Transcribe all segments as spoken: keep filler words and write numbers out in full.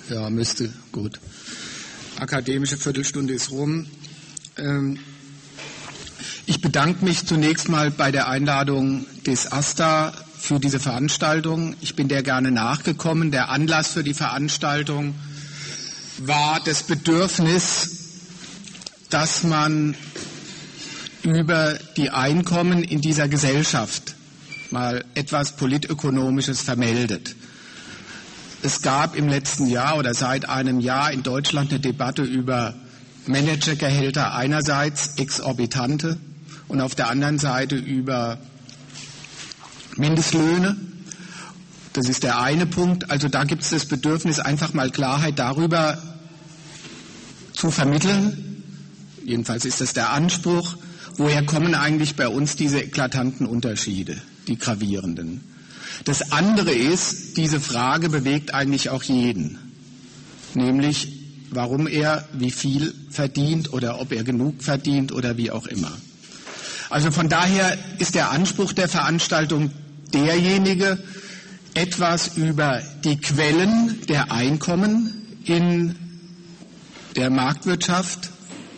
Ja, müsste, gut. Akademische Viertelstunde ist rum. Ähm, ich bedanke mich zunächst mal bei der Einladung des AStA für diese Veranstaltung. Ich bin der gerne nachgekommen. Der Anlass für die Veranstaltung war das Bedürfnis, dass man über die Einkommen in dieser Gesellschaft mal etwas Politökonomisches vermeldet. Es gab im letzten Jahr oder seit einem Jahr in Deutschland eine Debatte über Managergehälter einerseits, exorbitante, und auf der anderen Seite über Mindestlöhne. Das ist der eine Punkt. Also da gibt es das Bedürfnis, einfach mal Klarheit darüber zu vermitteln. Jedenfalls ist das der Anspruch. Woher kommen eigentlich bei uns diese eklatanten Unterschiede, die gravierenden? Das andere ist, diese Frage bewegt eigentlich auch jeden, nämlich warum er wie viel verdient oder ob er genug verdient oder wie auch immer. Also von daher ist der Anspruch der Veranstaltung derjenige, etwas über die Quellen der Einkommen in der Marktwirtschaft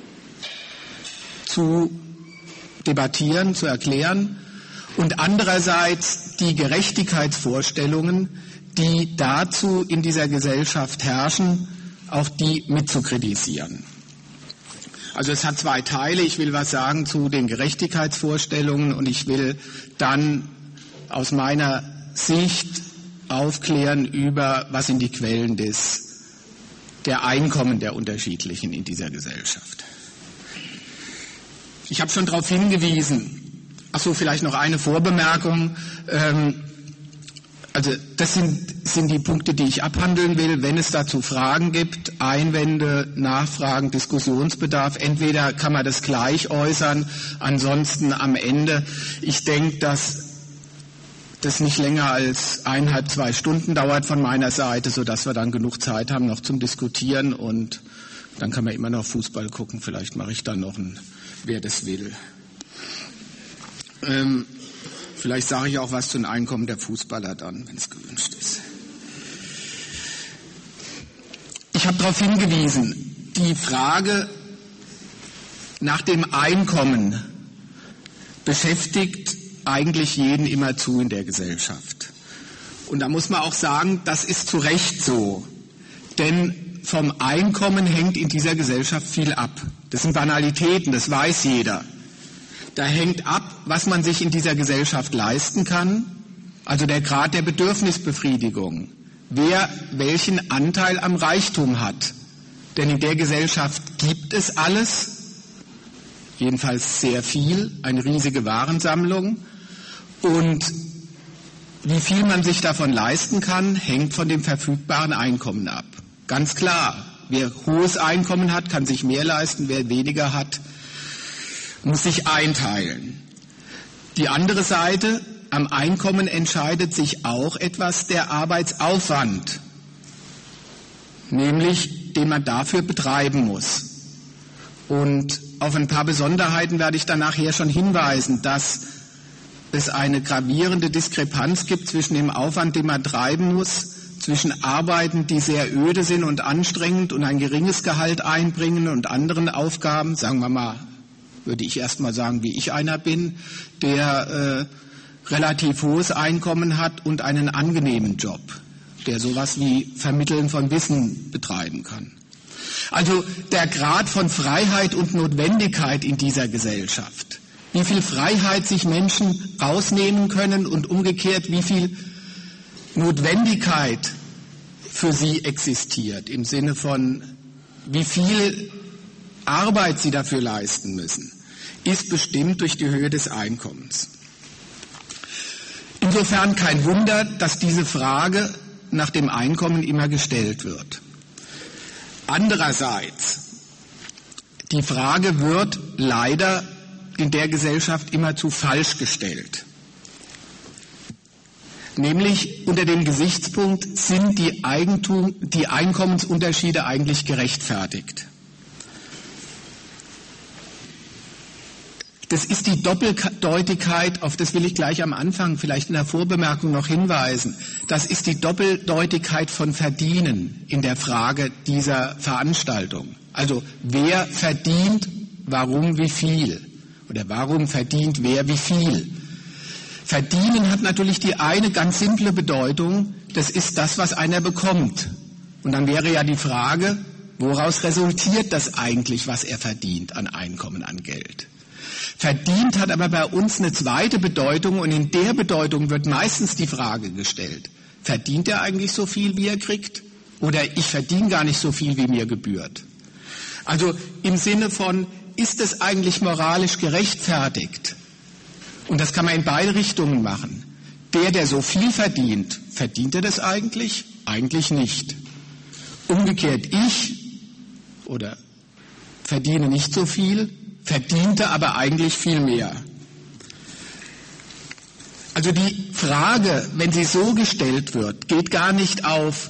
zu debattieren, zu erklären und andererseits die Gerechtigkeitsvorstellungen, die dazu in dieser Gesellschaft herrschen, auch die mitzukritisieren. Also es hat zwei Teile. Ich will was sagen zu den Gerechtigkeitsvorstellungen und ich will dann aus meiner Sicht aufklären über, was sind die Quellen des, der Einkommen der Unterschiedlichen in dieser Gesellschaft. Ich habe schon darauf hingewiesen. Ach so, vielleicht noch eine Vorbemerkung. Ähm, also das sind, sind die Punkte, die ich abhandeln will. Wenn es dazu Fragen gibt, Einwände, Nachfragen, Diskussionsbedarf, entweder kann man das gleich äußern, ansonsten am Ende. Ich denke, dass das nicht länger als eineinhalb, zwei Stunden dauert von meiner Seite, sodass wir dann genug Zeit haben noch zum Diskutieren und dann kann man immer noch Fußball gucken. Vielleicht mache ich dann noch ein, wer das will. Ähm, vielleicht sage ich auch was zu den Einkommen der Fußballer dann, wenn es gewünscht ist. Ich habe darauf hingewiesen, die Frage nach dem Einkommen beschäftigt eigentlich jeden immerzu in der Gesellschaft. Und da muss man auch sagen, das ist zu Recht so. Denn vom Einkommen hängt in dieser Gesellschaft viel ab. Das sind Banalitäten, das weiß jeder. Da hängt ab, was man sich in dieser Gesellschaft leisten kann, also der Grad der Bedürfnisbefriedigung, wer welchen Anteil am Reichtum hat. Denn in der Gesellschaft gibt es alles, jedenfalls sehr viel, eine riesige Warensammlung. Und wie viel man sich davon leisten kann, hängt von dem verfügbaren Einkommen ab. Ganz klar, wer hohes Einkommen hat, kann sich mehr leisten, wer weniger hat, muss sich einteilen. Die andere Seite, am Einkommen entscheidet sich auch etwas der Arbeitsaufwand, nämlich den man dafür betreiben muss. Und auf ein paar Besonderheiten werde ich dann nachher schon hinweisen, dass es eine gravierende Diskrepanz gibt zwischen dem Aufwand, den man treiben muss, zwischen Arbeiten, die sehr öde sind und anstrengend und ein geringes Gehalt einbringen und anderen Aufgaben, sagen wir mal, würde ich erst mal sagen, wie ich einer bin, der äh, relativ hohes Einkommen hat und einen angenehmen Job, der sowas wie Vermitteln von Wissen betreiben kann. Also der Grad von Freiheit und Notwendigkeit in dieser Gesellschaft, wie viel Freiheit sich Menschen rausnehmen können und umgekehrt, wie viel Notwendigkeit für sie existiert, im Sinne von, wie viel Arbeit sie dafür leisten müssen, ist bestimmt durch die Höhe des Einkommens. Insofern kein Wunder, dass diese Frage nach dem Einkommen immer gestellt wird. Andererseits, die Frage wird leider in der Gesellschaft immerzu falsch gestellt. Nämlich unter dem Gesichtspunkt, sind die, Eigentum, die Einkommensunterschiede eigentlich gerechtfertigt? Das ist die Doppeldeutigkeit, auf das will ich gleich am Anfang vielleicht in der Vorbemerkung noch hinweisen. Das ist die Doppeldeutigkeit von Verdienen in der Frage dieser Veranstaltung. Also wer verdient, warum, wie viel? Oder warum verdient wer wie viel? Verdienen hat natürlich die eine ganz simple Bedeutung, das ist das, was einer bekommt. Und dann wäre ja die Frage, woraus resultiert das eigentlich, was er verdient an Einkommen, an Geld? Verdient hat aber bei uns eine zweite Bedeutung und in der Bedeutung wird meistens die Frage gestellt, verdient er eigentlich so viel, wie er kriegt? Oder ich verdiene gar nicht so viel, wie mir gebührt? Also im Sinne von, ist es eigentlich moralisch gerechtfertigt? Und das kann man in beide Richtungen machen. Der, der so viel verdient, verdient er das eigentlich? Eigentlich nicht. Umgekehrt ich oder verdiene nicht so viel, verdiente aber eigentlich viel mehr. Also die Frage, wenn sie so gestellt wird, geht gar nicht auf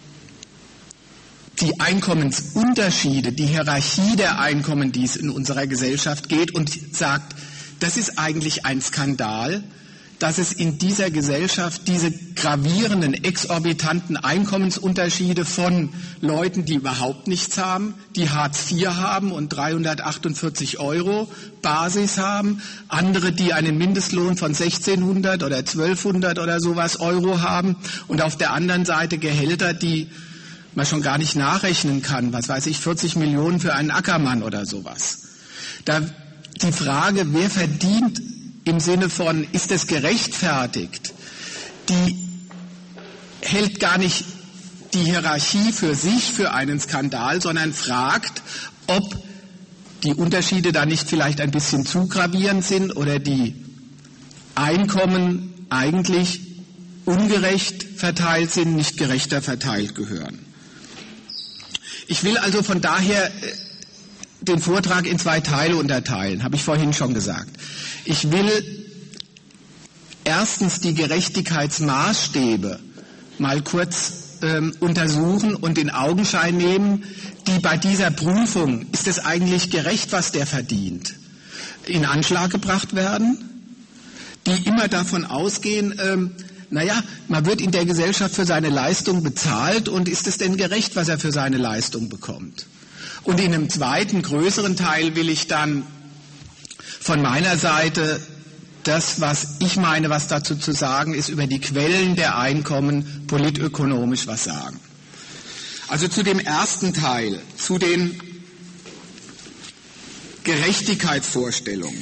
die Einkommensunterschiede, die Hierarchie der Einkommen, die es in unserer Gesellschaft geht und sagt, das ist eigentlich ein Skandal, dass es in dieser Gesellschaft diese gravierenden, exorbitanten Einkommensunterschiede von Leuten, die überhaupt nichts haben, die Hartz vier haben und dreihundertachtundvierzig Euro Basis haben, andere, die einen Mindestlohn von sechzehnhundert oder zwölfhundert oder sowas Euro haben und auf der anderen Seite Gehälter, die man schon gar nicht nachrechnen kann, was weiß ich, vierzig Millionen für einen Ackermann oder sowas. Da die Frage, wer verdient im Sinne von, ist es gerechtfertigt, die hält gar nicht die Hierarchie für sich für einen Skandal, sondern fragt, ob die Unterschiede da nicht vielleicht ein bisschen zu gravierend sind oder die Einkommen eigentlich ungerecht verteilt sind, nicht gerechter verteilt gehören. Ich will also von daher den Vortrag in zwei Teile unterteilen, habe ich vorhin schon gesagt. Ich will erstens die Gerechtigkeitsmaßstäbe mal kurz ähm, untersuchen und in Augenschein nehmen, die bei dieser Prüfung, ist es eigentlich gerecht, was der verdient, in Anschlag gebracht werden, die immer davon ausgehen, ähm, naja, man wird in der Gesellschaft für seine Leistung bezahlt und ist es denn gerecht, was er für seine Leistung bekommt? Und in einem zweiten, größeren Teil will ich dann von meiner Seite das, was ich meine, was dazu zu sagen ist, über die Quellen der Einkommen politökonomisch was sagen. Also zu dem ersten Teil, zu den Gerechtigkeitsvorstellungen.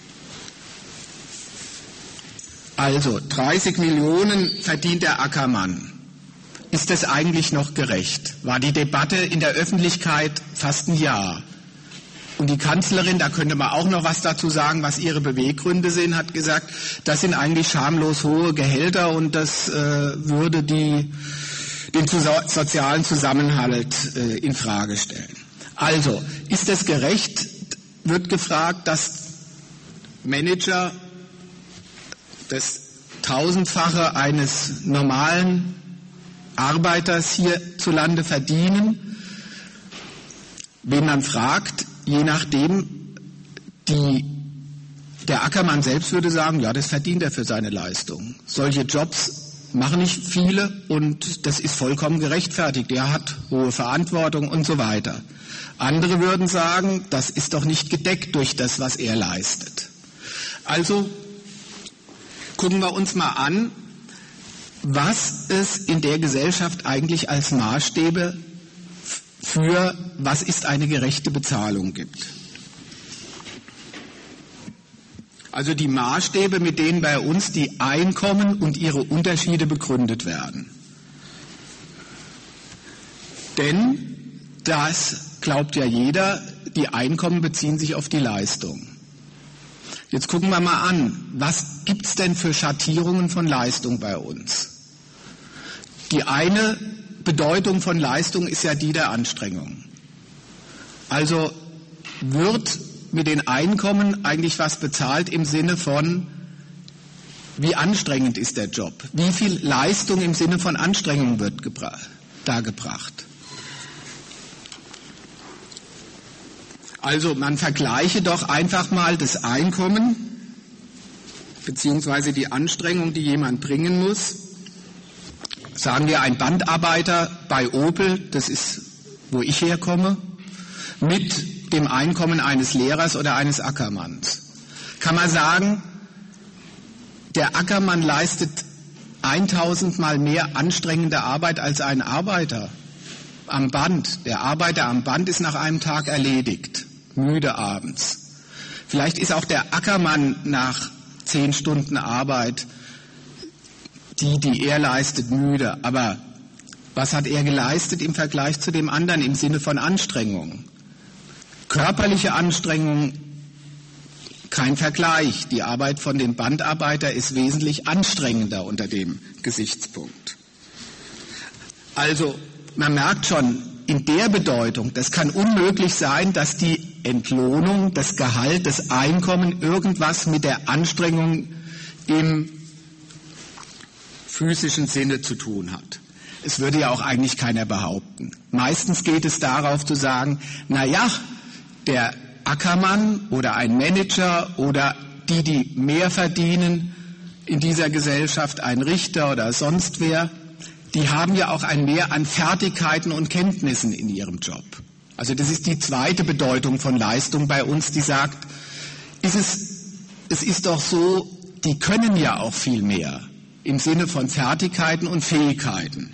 Also dreißig Millionen verdient der Ackermann. Ist das eigentlich noch gerecht? War die Debatte in der Öffentlichkeit fast ein Jahr. Und die Kanzlerin, da könnte man auch noch was dazu sagen, was ihre Beweggründe sind, hat gesagt, das sind eigentlich schamlos hohe Gehälter und das äh, würde die, den sozialen Zusammenhalt äh, in Frage stellen. Also, ist es gerecht, wird gefragt, dass Manager das Tausendfache eines normalen Arbeiters hierzulande verdienen? Wen man fragt, je nachdem, die, der Ackermann selbst würde sagen, ja, das verdient er für seine Leistung. Solche Jobs machen nicht viele und das ist vollkommen gerechtfertigt. Er hat hohe Verantwortung und so weiter. Andere würden sagen, das ist doch nicht gedeckt durch das, was er leistet. Also gucken wir uns mal an, was es in der Gesellschaft eigentlich als Maßstäbe für was ist eine gerechte Bezahlung gibt. Also die Maßstäbe, mit denen bei uns die Einkommen und ihre Unterschiede begründet werden. Denn das glaubt ja jeder, die Einkommen beziehen sich auf die Leistung. Jetzt gucken wir mal an, was gibt's denn für Schattierungen von Leistung bei uns? Die eine Bedeutung von Leistung ist ja die der Anstrengung. Also wird mit den Einkommen eigentlich was bezahlt im Sinne von, wie anstrengend ist der Job? Wie viel Leistung im Sinne von Anstrengung wird gebra- dargebracht? Also man vergleiche doch einfach mal das Einkommen beziehungsweise die Anstrengung, die jemand bringen muss. Sagen wir ein Bandarbeiter bei Opel, das ist, wo ich herkomme, mit dem Einkommen eines Lehrers oder eines Ackermanns. Kann man sagen, der Ackermann leistet tausendmal mehr anstrengende Arbeit als ein Arbeiter am Band. Der Arbeiter am Band ist nach einem Tag erledigt, müde abends. Vielleicht ist auch der Ackermann nach zehn Stunden Arbeit, die, die er leistet, müde. Aber was hat er geleistet im Vergleich zu dem anderen im Sinne von Anstrengung? Körperliche Anstrengung, kein Vergleich. Die Arbeit von dem Bandarbeiter ist wesentlich anstrengender unter dem Gesichtspunkt. Also, man merkt schon, in der Bedeutung, das kann unmöglich sein, dass die Entlohnung, das Gehalt, das Einkommen irgendwas mit der Anstrengung im physischen Sinne zu tun hat. Es würde ja auch eigentlich keiner behaupten. Meistens geht es darauf zu sagen, na ja, der Ackermann oder ein Manager oder die, die mehr verdienen in dieser Gesellschaft, ein Richter oder sonst wer, die haben ja auch ein Mehr an Fertigkeiten und Kenntnissen in ihrem Job. Also das ist die zweite Bedeutung von Leistung bei uns, die sagt, ist es, es ist doch so, die können ja auch viel mehr im Sinne von Fertigkeiten und Fähigkeiten.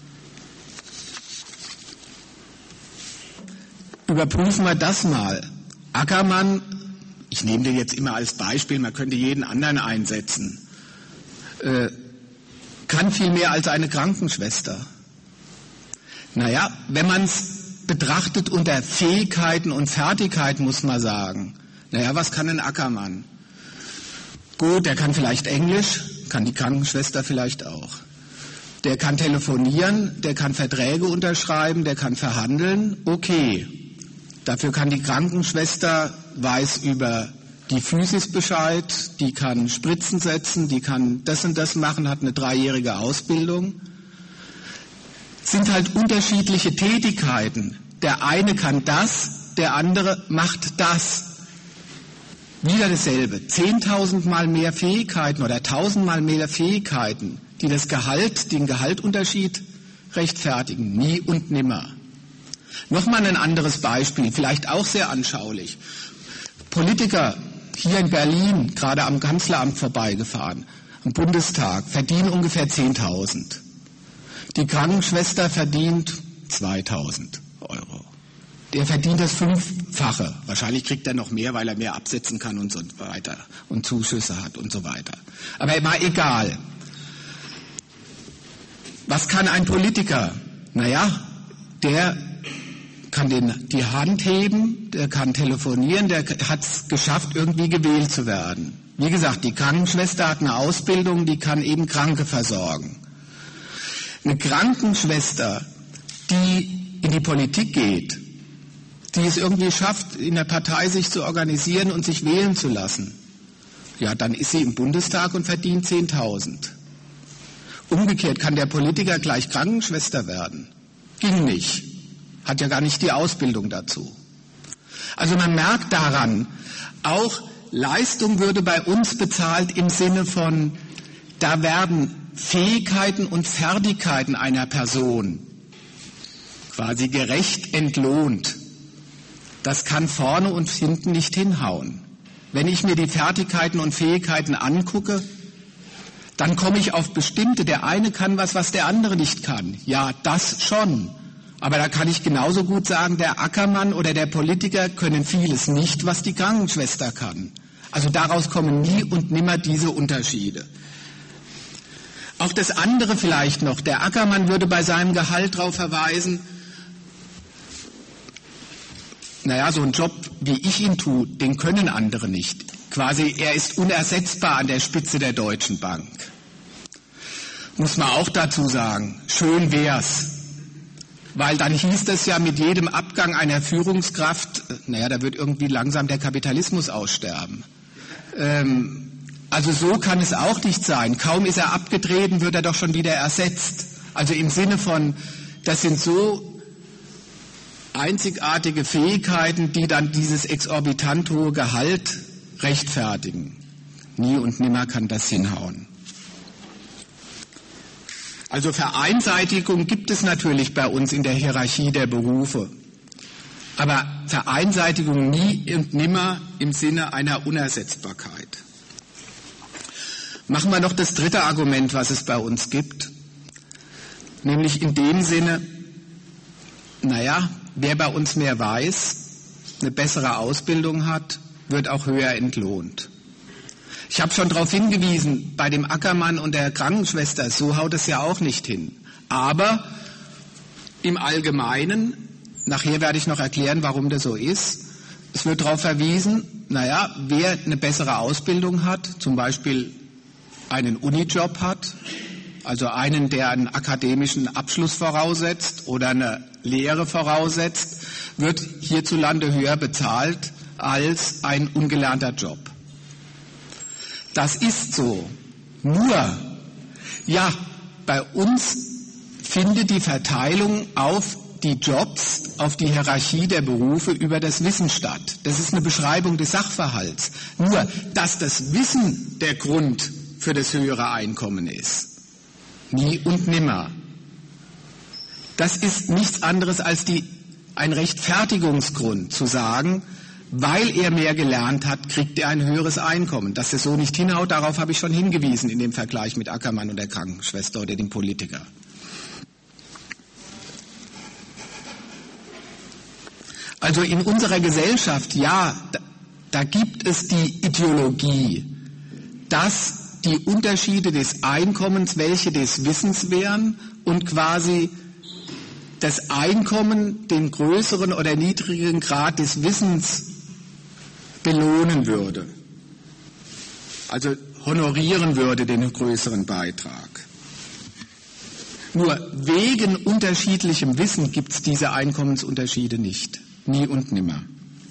Überprüfen wir das mal. Ackermann, ich nehme den jetzt immer als Beispiel, man könnte jeden anderen einsetzen, äh, kann viel mehr als eine Krankenschwester. Naja, wenn man es betrachtet unter Fähigkeiten und Fertigkeiten, muss man sagen, naja, was kann ein Ackermann? Gut, der kann vielleicht Englisch, kann die Krankenschwester vielleicht auch. Der kann telefonieren, der kann Verträge unterschreiben, der kann verhandeln, okay. Dafür kann die Krankenschwester, weiß über die Physis Bescheid, die kann Spritzen setzen, die kann das und das machen, hat eine dreijährige Ausbildung. Sind halt unterschiedliche Tätigkeiten. Der eine kann das, der andere macht das. Wieder dasselbe. Zehntausendmal mehr Fähigkeiten oder tausendmal mehr Fähigkeiten, die das Gehalt, den Gehaltunterschied rechtfertigen. Nie und nimmer. Nochmal ein anderes Beispiel, vielleicht auch sehr anschaulich. Politiker hier in Berlin, gerade am Kanzleramt vorbeigefahren, am Bundestag, verdienen ungefähr zehntausend. Die Krankenschwester verdient zweitausend Euro. Der verdient das Fünffache. Wahrscheinlich kriegt er noch mehr, weil er mehr absetzen kann und so weiter und Zuschüsse hat und so weiter. Aber immer egal. Was kann ein Politiker? Naja, der kann den, die Hand heben, der kann telefonieren, der hat es geschafft, irgendwie gewählt zu werden. Wie gesagt, die Krankenschwester hat eine Ausbildung, die kann eben Kranke versorgen. Eine Krankenschwester, die in die Politik geht, die es irgendwie schafft, in der Partei sich zu organisieren und sich wählen zu lassen, ja, dann ist sie im Bundestag und verdient zehntausend. Umgekehrt kann der Politiker gleich Krankenschwester werden. Ging nicht. Hat ja gar nicht die Ausbildung dazu. Also man merkt daran, auch Leistung würde bei uns bezahlt im Sinne von, da werden Fähigkeiten und Fertigkeiten einer Person quasi gerecht entlohnt. Das kann vorne und hinten nicht hinhauen. Wenn ich mir die Fertigkeiten und Fähigkeiten angucke, dann komme ich auf bestimmte. Der eine kann was, was der andere nicht kann. Ja, das schon. Aber da kann ich genauso gut sagen, der Ackermann oder der Politiker können vieles nicht, was die Krankenschwester kann. Also daraus kommen nie und nimmer diese Unterschiede. Auch das andere vielleicht noch. Der Ackermann würde bei seinem Gehalt darauf verweisen, naja, so ein Job, wie ich ihn tue, den können andere nicht. Quasi, er ist unersetzbar an der Spitze der Deutschen Bank. Muss man auch dazu sagen, schön wär's. Weil dann hieß das ja mit jedem Abgang einer Führungskraft, naja, da wird irgendwie langsam der Kapitalismus aussterben. Ähm, also so kann es auch nicht sein. Kaum ist er abgetreten, wird er doch schon wieder ersetzt. Also im Sinne von, das sind so einzigartige Fähigkeiten, die dann dieses exorbitant hohe Gehalt rechtfertigen. Nie und nimmer kann das hinhauen. Also Vereinseitigung gibt es natürlich bei uns in der Hierarchie der Berufe. Aber Vereinseitigung nie und nimmer im Sinne einer Unersetzbarkeit. Machen wir noch das dritte Argument, was es bei uns gibt. Nämlich in dem Sinne, naja, wer bei uns mehr weiß, eine bessere Ausbildung hat, wird auch höher entlohnt. Ich habe schon darauf hingewiesen, bei dem Ackermann und der Krankenschwester, so haut es ja auch nicht hin. Aber im Allgemeinen, nachher werde ich noch erklären, warum das so ist, es wird darauf verwiesen, naja, wer eine bessere Ausbildung hat, zum Beispiel einen Unijob hat, also einen, der einen akademischen Abschluss voraussetzt oder eine Lehre voraussetzt, wird hierzulande höher bezahlt als ein ungelernter Job. Das ist so. Nur, ja, bei uns findet die Verteilung auf die Jobs, auf die Hierarchie der Berufe über das Wissen statt. Das ist eine Beschreibung des Sachverhalts. Nur, dass das Wissen der Grund für das höhere Einkommen ist. Nie und nimmer. Das ist nichts anderes als die, ein Rechtfertigungsgrund zu sagen, weil er mehr gelernt hat, kriegt er ein höheres Einkommen. Dass es so nicht hinhaut, darauf habe ich schon hingewiesen in dem Vergleich mit Ackermann und der Krankenschwester oder dem Politiker. Also in unserer Gesellschaft, ja, da, da gibt es die Ideologie, dass die Unterschiede des Einkommens welche des Wissens wären und quasi das Einkommen den größeren oder niedrigeren Grad des Wissens belohnen würde. Also honorieren würde den größeren Beitrag. Nur wegen unterschiedlichem Wissen gibt es diese Einkommensunterschiede nicht. Nie und nimmer.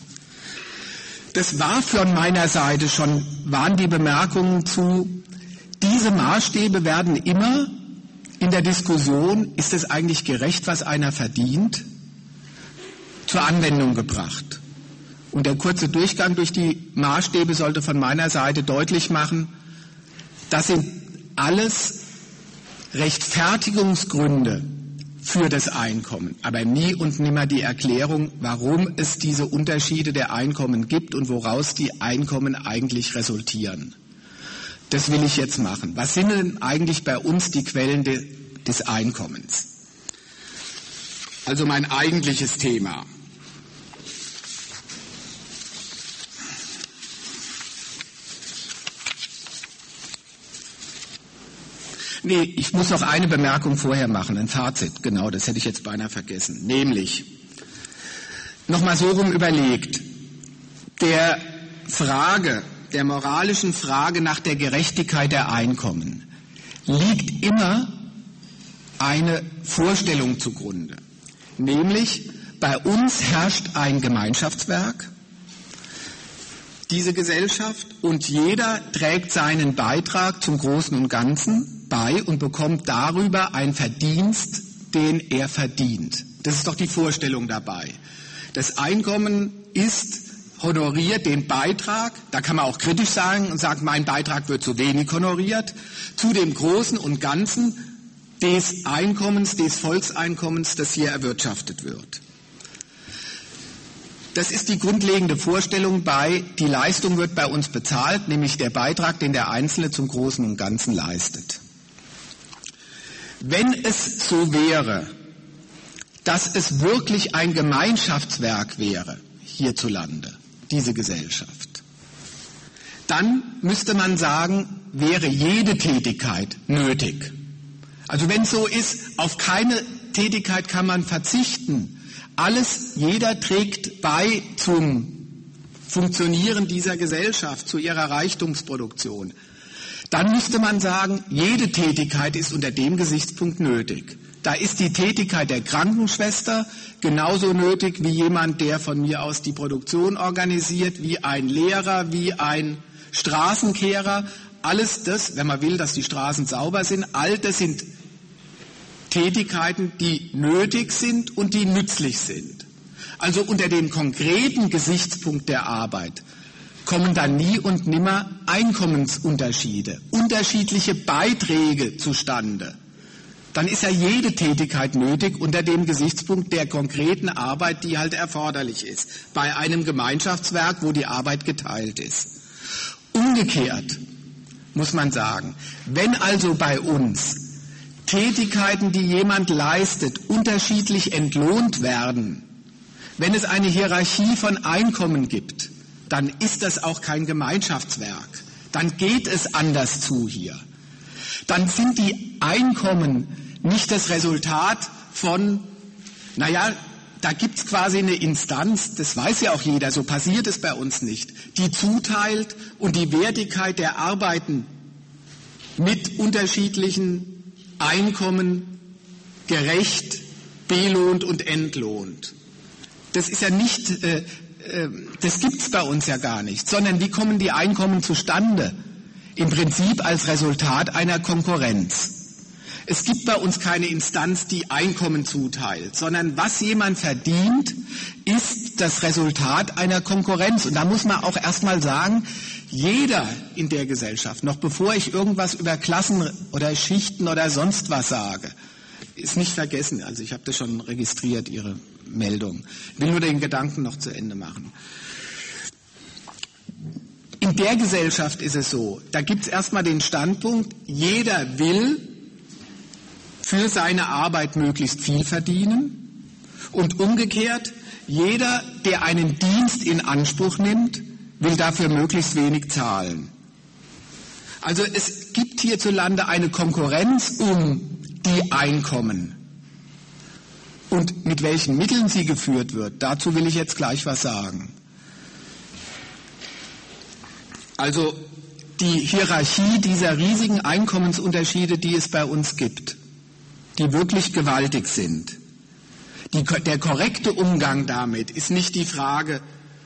Das war von meiner Seite schon, waren die Bemerkungen zu, diese Maßstäbe werden immer in der Diskussion, ist es eigentlich gerecht, was einer verdient, zur Anwendung gebracht. Und der kurze Durchgang durch die Maßstäbe sollte von meiner Seite deutlich machen, das sind alles Rechtfertigungsgründe für das Einkommen, aber nie und nimmer die Erklärung, warum es diese Unterschiede der Einkommen gibt und woraus die Einkommen eigentlich resultieren. Das will ich jetzt machen. Was sind denn eigentlich bei uns die Quellen de, des Einkommens? Also mein eigentliches Thema. Nee, ich muss noch eine Bemerkung vorher machen, ein Fazit, genau, das hätte ich jetzt beinahe vergessen. Nämlich, nochmal so rum überlegt, der Frage, der moralischen Frage nach der Gerechtigkeit der Einkommen liegt immer eine Vorstellung zugrunde. Nämlich, bei uns herrscht ein Gemeinschaftswerk, diese Gesellschaft, und jeder trägt seinen Beitrag zum Großen und Ganzen bei und bekommt darüber einen Verdienst, den er verdient. Das ist doch die Vorstellung dabei. Das Einkommen ist honoriert den Beitrag, da kann man auch kritisch sagen und sagen, mein Beitrag wird zu wenig honoriert, zu dem Großen und Ganzen des Einkommens, des Volkseinkommens, das hier erwirtschaftet wird. Das ist die grundlegende Vorstellung bei, die Leistung wird bei uns bezahlt, nämlich der Beitrag, den der Einzelne zum Großen und Ganzen leistet. Wenn es so wäre, dass es wirklich ein Gemeinschaftswerk wäre, hierzulande, diese Gesellschaft, dann müsste man sagen, wäre jede Tätigkeit nötig. Also wenn es so ist, auf keine Tätigkeit kann man verzichten. Alles, jeder trägt bei zum Funktionieren dieser Gesellschaft, zu ihrer Reichtumsproduktion. Dann müsste man sagen, jede Tätigkeit ist unter dem Gesichtspunkt nötig. Da ist die Tätigkeit der Krankenschwester genauso nötig wie jemand, der von mir aus die Produktion organisiert, wie ein Lehrer, wie ein Straßenkehrer. Alles das, wenn man will, dass die Straßen sauber sind, all das sind Tätigkeiten, die nötig sind und die nützlich sind. Also unter dem konkreten Gesichtspunkt der Arbeit kommen dann nie und nimmer Einkommensunterschiede, unterschiedliche Beiträge zustande. Dann ist ja jede Tätigkeit nötig unter dem Gesichtspunkt der konkreten Arbeit, die halt erforderlich ist, bei einem Gemeinschaftswerk, wo die Arbeit geteilt ist. Umgekehrt muss man sagen, wenn also bei uns Tätigkeiten, die jemand leistet, unterschiedlich entlohnt werden, wenn es eine Hierarchie von Einkommen gibt, dann ist das auch kein Gemeinschaftswerk. Dann geht es anders zu hier. Dann sind die Einkommen nicht das Resultat von, naja, da gibt's quasi eine Instanz, das weiß ja auch jeder, so passiert es bei uns nicht, die zuteilt und die Wertigkeit der Arbeiten mit unterschiedlichen Einkommen gerecht belohnt und entlohnt. Das ist ja nicht, äh, äh, das gibt's bei uns ja gar nicht, sondern wie kommen die Einkommen zustande? Im Prinzip als Resultat einer Konkurrenz. Es gibt bei uns keine Instanz, die Einkommen zuteilt, sondern was jemand verdient, ist das Resultat einer Konkurrenz. Und da muss man auch erstmal sagen, jeder in der Gesellschaft, noch bevor ich irgendwas über Klassen oder Schichten oder sonst was sage, ist nicht vergessen, also ich habe das schon registriert, Ihre Meldung. Ich will nur den Gedanken noch zu Ende machen. In der Gesellschaft ist es so, da gibt es erstmal den Standpunkt, jeder will für seine Arbeit möglichst viel verdienen und umgekehrt, jeder, der einen Dienst in Anspruch nimmt, will dafür möglichst wenig zahlen. Also es gibt hierzulande eine Konkurrenz um die Einkommen. Und mit welchen Mitteln sie geführt wird, dazu will ich jetzt gleich was sagen. Also die Hierarchie dieser riesigen Einkommensunterschiede, die es bei uns gibt, die wirklich gewaltig sind. Die, der korrekte Umgang damit ist nicht die Frage,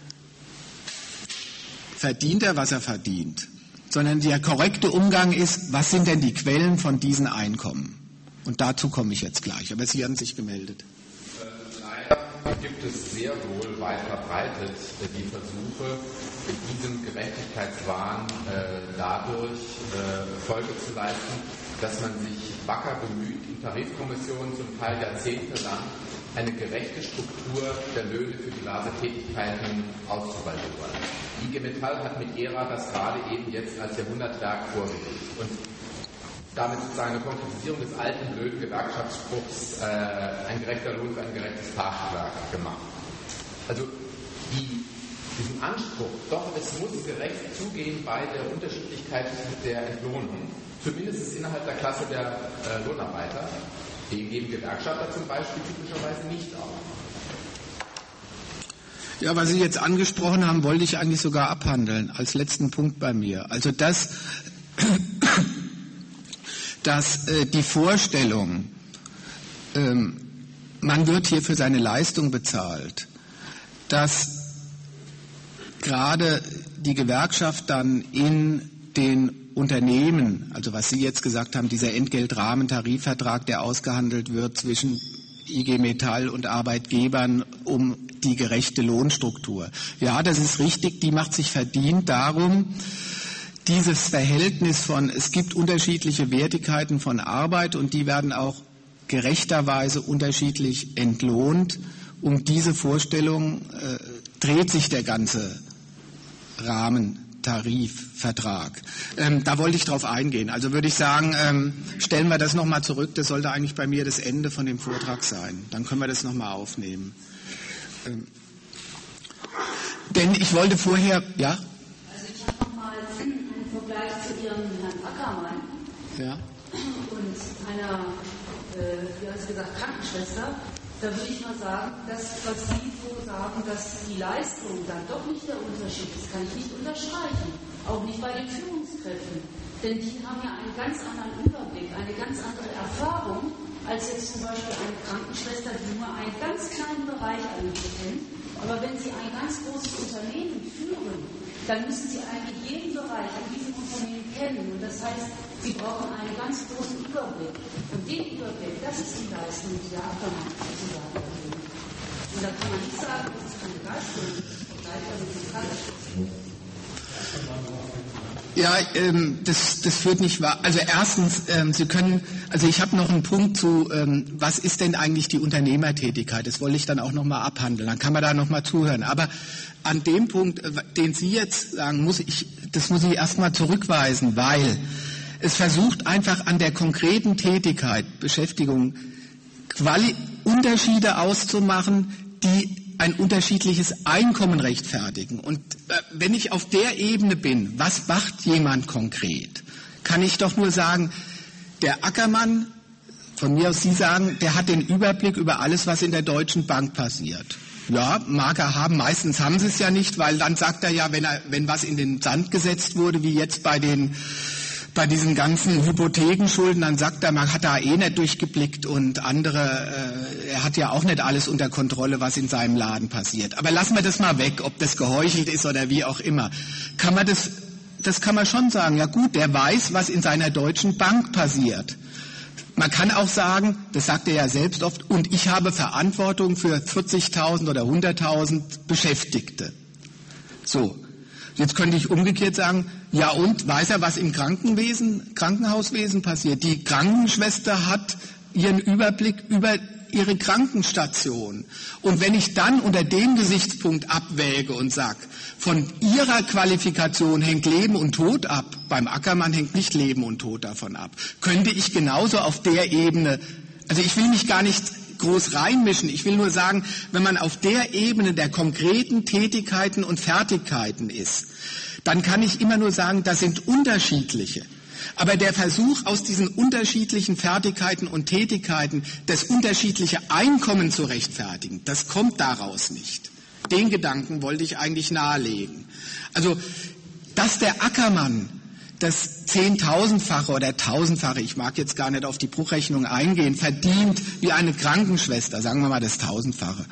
verdient er, was er verdient, sondern der korrekte Umgang ist, was sind denn die Quellen von diesen Einkommen? Und dazu komme ich jetzt gleich, aber Sie haben sich gemeldet. Leider gibt es sehr wohl weit verbreitet die Versuche, diesem Gerechtigkeitswahn äh, dadurch äh, Folge zu leisten, dass man sich wacker bemüht, in Tarifkommissionen zum Teil jahrzehntelang eine gerechte Struktur der Löhne für diverse Tätigkeiten auszubaldowern. I G Metall hat mit E R A das gerade eben jetzt als Jahrhundertwerk vorgelegt und damit sozusagen eine Konkretisierung des alten blöden Gewerkschaftsspruchs äh, ein gerechter Lohn für ein gerechtes Taschenwerk gemacht. Also die, diesen Anspruch, doch es muss gerecht zugehen bei der Unterschiedlichkeit der Entlohnung, zumindest innerhalb der Klasse der äh, Lohnarbeiter, den geben Gewerkschafter zum Beispiel typischerweise nicht auf. Ja, was Sie jetzt angesprochen haben, wollte ich eigentlich sogar abhandeln, als letzten Punkt bei mir. Also das, dass äh, die Vorstellung, ähm, man wird hier für seine Leistung bezahlt, dass gerade die Gewerkschaft dann in den Unternehmen, also was Sie jetzt gesagt haben, dieser Entgeltrahmentarifvertrag, der ausgehandelt wird zwischen I G Metall und Arbeitgebern um die gerechte Lohnstruktur. Ja, das ist richtig, die macht sich verdient darum, dieses Verhältnis von, es gibt unterschiedliche Wertigkeiten von Arbeit und die werden auch gerechterweise unterschiedlich entlohnt. Um diese Vorstellung äh, dreht sich der ganze Rahmentarifvertrag. Ähm, da wollte ich drauf eingehen. Also würde ich sagen, ähm, stellen wir das nochmal zurück. Das sollte eigentlich bei mir das Ende von dem Vortrag sein. Dann können wir das nochmal aufnehmen. Ähm, denn ich wollte vorher, ja? Also ich habe nochmal einen Vergleich zu Ihrem Herrn Ackermann ja. und einer, äh, wie haben Sie gesagt, Krankenschwester. Da würde ich mal sagen, dass, was Sie so sagen, dass die Leistung dann doch nicht der Unterschied ist, kann ich nicht unterstreichen. Auch nicht bei den Führungskräften. Denn die haben ja einen ganz anderen Überblick, eine ganz andere Erfahrung, als jetzt zum Beispiel eine Krankenschwester, die nur einen ganz kleinen Bereich eigentlich kennt. Aber wenn Sie ein ganz großes Unternehmen führen, dann müssen Sie eigentlich jeden Bereich in diesem Unternehmen kennen. Und das heißt, Sie brauchen einen ganz großen Überblick. Und den Überblick, das ist die Leistung, die der Ackermann sozusagen erhöht. Und da kann man nicht sagen, das ist keine Leistung, das ist vergleichbar mit dem Krankenschwester. Ja, ähm, das, das führt nicht wahr. Also erstens, ähm, Sie können, also ich habe noch einen Punkt zu, ähm, was ist denn eigentlich die Unternehmertätigkeit? Das wollte ich dann auch nochmal abhandeln. Dann kann man da nochmal zuhören. Aber an dem Punkt, den Sie jetzt sagen, muss ich, das muss ich erstmal zurückweisen, weil es versucht einfach an der konkreten Tätigkeit, Beschäftigung, Quali- Unterschiede auszumachen, die ein unterschiedliches Einkommen rechtfertigen. Und äh, wenn ich auf der Ebene bin, was macht jemand konkret, kann ich doch nur sagen, der Ackermann, von mir aus Sie sagen, der hat den Überblick über alles, was in der Deutschen Bank passiert. Ja, mag er haben, meistens haben sie es ja nicht, weil dann sagt er ja, wenn, er, wenn was in den Sand gesetzt wurde, wie jetzt bei den bei diesen ganzen Hypothekenschulden, dann sagt er, man hat da eh nicht durchgeblickt und andere, äh, er hat ja auch nicht alles unter Kontrolle, was in seinem Laden passiert. Aber lassen wir das mal weg, ob das geheuchelt ist oder wie auch immer. Kann man das, das kann man schon sagen, ja gut, der weiß, was in seiner Deutschen Bank passiert. Man kann auch sagen, das sagt er ja selbst oft, und ich habe Verantwortung für vierzigtausend oder hunderttausend Beschäftigte. So. Jetzt könnte ich umgekehrt sagen, ja und, weiß er, was im Krankenwesen, Krankenhauswesen passiert? Die Krankenschwester hat ihren Überblick über ihre Krankenstation. Und wenn ich dann unter dem Gesichtspunkt abwäge und sage, von ihrer Qualifikation hängt Leben und Tod ab, beim Ackermann hängt nicht Leben und Tod davon ab, könnte ich genauso auf der Ebene, also ich will mich gar nicht groß reinmischen. Ich will nur sagen, wenn man auf der Ebene der konkreten Tätigkeiten und Fertigkeiten ist, dann kann ich immer nur sagen, das sind unterschiedliche. Aber der Versuch, aus diesen unterschiedlichen Fertigkeiten und Tätigkeiten das unterschiedliche Einkommen zu rechtfertigen, das kommt daraus nicht. Den Gedanken wollte ich eigentlich nahelegen. Also, dass der Ackermann das Zehntausendfache oder Tausendfache, ich mag jetzt gar nicht auf die Bruchrechnung eingehen, verdient wie eine Krankenschwester, sagen wir mal das Tausendfache.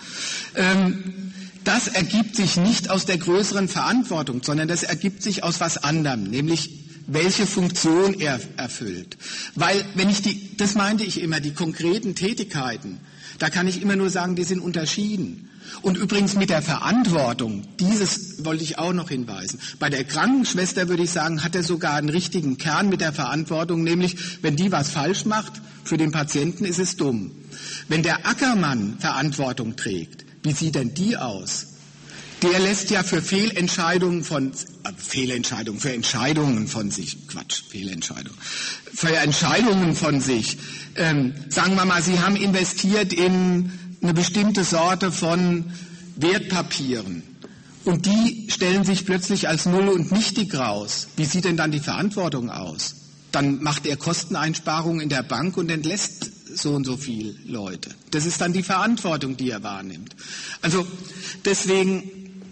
Ähm, das ergibt sich nicht aus der größeren Verantwortung, sondern das ergibt sich aus was anderem, nämlich welche Funktion er erfüllt. Weil, wenn ich die, das meinte ich immer, die konkreten Tätigkeiten, da kann ich immer nur sagen, die sind unterschieden. Und übrigens mit der Verantwortung, dieses wollte ich auch noch hinweisen. Bei der Krankenschwester würde ich sagen, hat er sogar einen richtigen Kern mit der Verantwortung, nämlich wenn die was falsch macht, für den Patienten ist es dumm. Wenn der Ackermann Verantwortung trägt, wie sieht denn die aus? Der lässt ja für Fehlentscheidungen von, äh, Fehlentscheidungen, für Entscheidungen von sich, Quatsch, Fehlentscheidungen, für Entscheidungen von sich, ähm, sagen wir mal, Sie haben investiert in eine bestimmte Sorte von Wertpapieren und die stellen sich plötzlich als null und nichtig raus. Wie sieht denn dann die Verantwortung aus? Dann macht er Kosteneinsparungen in der Bank und entlässt so und so viele Leute. Das ist dann die Verantwortung, die er wahrnimmt. Also deswegen,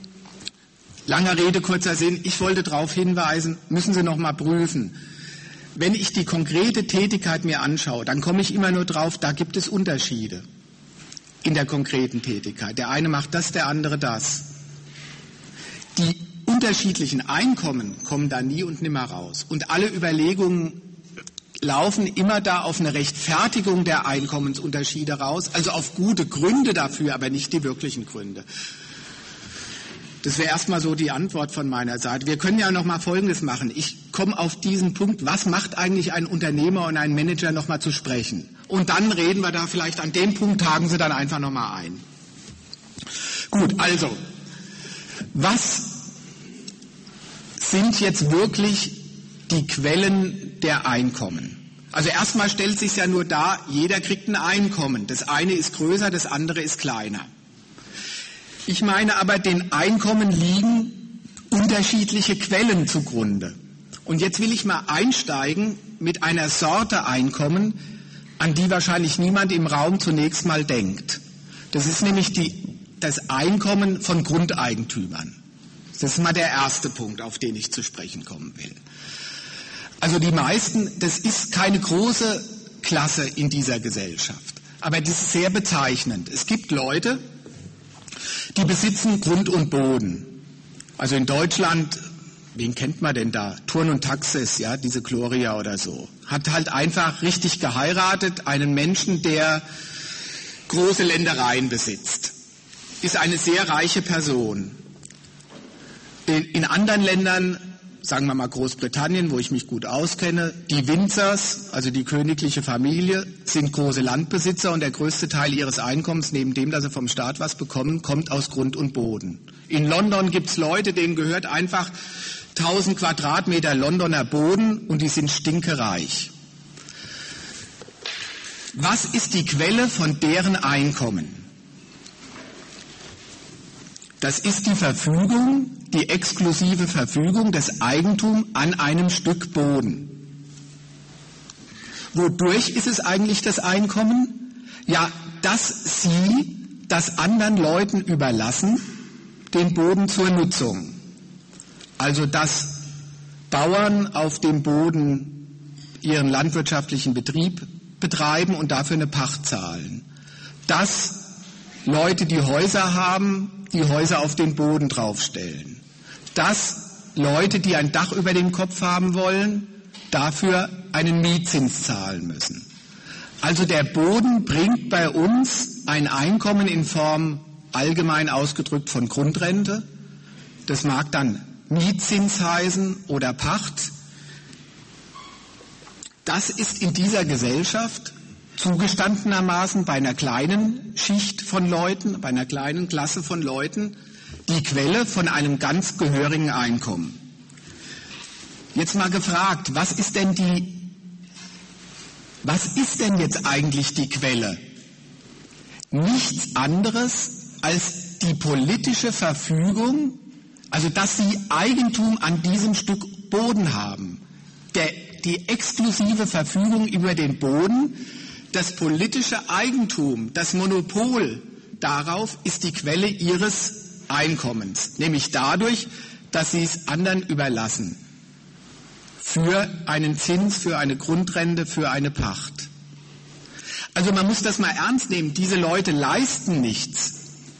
langer Rede, kurzer Sinn, ich wollte darauf hinweisen, müssen Sie noch mal prüfen. Wenn ich die konkrete Tätigkeit mir anschaue, dann komme ich immer nur drauf, da gibt es Unterschiede in der konkreten Tätigkeit. Der eine macht das, der andere das. Die unterschiedlichen Einkommen kommen da nie und nimmer raus. Und alle Überlegungen laufen immer da auf eine Rechtfertigung der Einkommensunterschiede raus, also auf gute Gründe dafür, aber nicht die wirklichen Gründe. Das wäre erstmal so die Antwort von meiner Seite. Wir können ja noch mal Folgendes machen. Ich komme auf diesen Punkt, was macht eigentlich ein Unternehmer und ein Manager, noch mal zu sprechen. Und dann reden wir da vielleicht an dem Punkt, tagen Sie dann einfach noch mal ein. Gut, also, was sind jetzt wirklich die Quellen der Einkommen? Also erstmal stellt sich ja nur dar, jeder kriegt ein Einkommen. Das eine ist größer, das andere ist kleiner. Ich meine aber, den Einkommen liegen unterschiedliche Quellen zugrunde. Und jetzt will ich mal einsteigen mit einer Sorte Einkommen, an die wahrscheinlich niemand im Raum zunächst mal denkt. Das ist nämlich die, das Einkommen von Grundeigentümern. Das ist mal der erste Punkt, auf den ich zu sprechen kommen will. Also die meisten, das ist keine große Klasse in dieser Gesellschaft, aber das ist sehr bezeichnend. Es gibt Leute, die besitzen Grund und Boden. Also in Deutschland, wen kennt man denn da? Thurn und Taxis, ja, diese Gloria oder so. Hat halt einfach richtig geheiratet, einen Menschen, der große Ländereien besitzt. ist eine sehr reiche Person. In, in anderen Ländern, sagen wir mal Großbritannien, wo ich mich gut auskenne, die Windsors, also die königliche Familie, sind große Landbesitzer und der größte Teil ihres Einkommens, neben dem, dass sie vom Staat was bekommen, kommt aus Grund und Boden. In London gibt es Leute, denen gehört einfach tausend Quadratmeter Londoner Boden und die sind stinkereich. Was ist die Quelle von deren Einkommen? Das ist die Verfügung, die exklusive Verfügung, das Eigentum an einem Stück Boden. Wodurch ist es eigentlich das Einkommen? Ja, dass sie das anderen Leuten überlassen, den Boden zur Nutzung. Also dass Bauern auf dem Boden ihren landwirtschaftlichen Betrieb betreiben und dafür eine Pacht zahlen. Dass Leute, die Häuser haben, die Häuser auf den Boden draufstellen. Dass Leute, die ein Dach über dem Kopf haben wollen, dafür einen Mietzins zahlen müssen. Also der Boden bringt bei uns ein Einkommen in Form allgemein ausgedrückt von Grundrente. Das mag dann Mietzins heißen oder Pacht. Das ist in dieser Gesellschaft zugestandenermaßen bei einer kleinen Schicht von Leuten, bei einer kleinen Klasse von Leuten, die Quelle von einem ganz gehörigen Einkommen. Jetzt mal gefragt, was ist denn die, was ist denn jetzt eigentlich die Quelle? Nichts anderes als die politische Verfügung, also dass sie Eigentum an diesem Stück Boden haben. Der, die exklusive Verfügung über den Boden, das politische Eigentum, das Monopol darauf ist die Quelle ihres Einkommens, nämlich dadurch, dass sie es anderen überlassen. Für einen Zins, für eine Grundrente, für eine Pacht. Also man muss das mal ernst nehmen, diese Leute leisten nichts.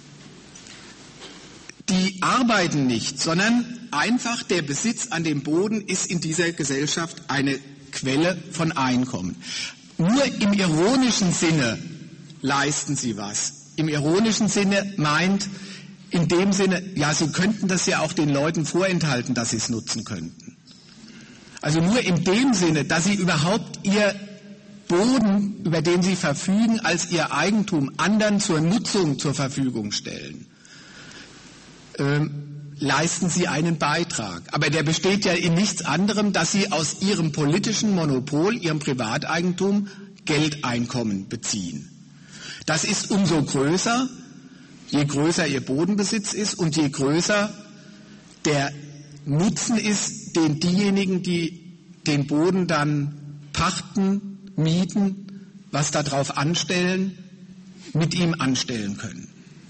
Die arbeiten nicht, sondern einfach der Besitz an dem Boden ist in dieser Gesellschaft eine Quelle von Einkommen. Nur im ironischen Sinne leisten sie was. Im ironischen Sinne meint, in dem Sinne, ja, sie könnten das ja auch den Leuten vorenthalten, dass sie es nutzen könnten. Also nur in dem Sinne, dass sie überhaupt ihr Boden, über den sie verfügen, als ihr Eigentum anderen zur Nutzung zur Verfügung stellen, ähm, leisten sie einen Beitrag. Aber der besteht ja in nichts anderem, dass sie aus ihrem politischen Monopol, ihrem Privateigentum, Geldeinkommen beziehen. Das ist umso größer, je größer ihr Bodenbesitz ist und je größer der Nutzen ist, den diejenigen, die den Boden dann pachten, mieten, was darauf anstellen, mit ihm anstellen können.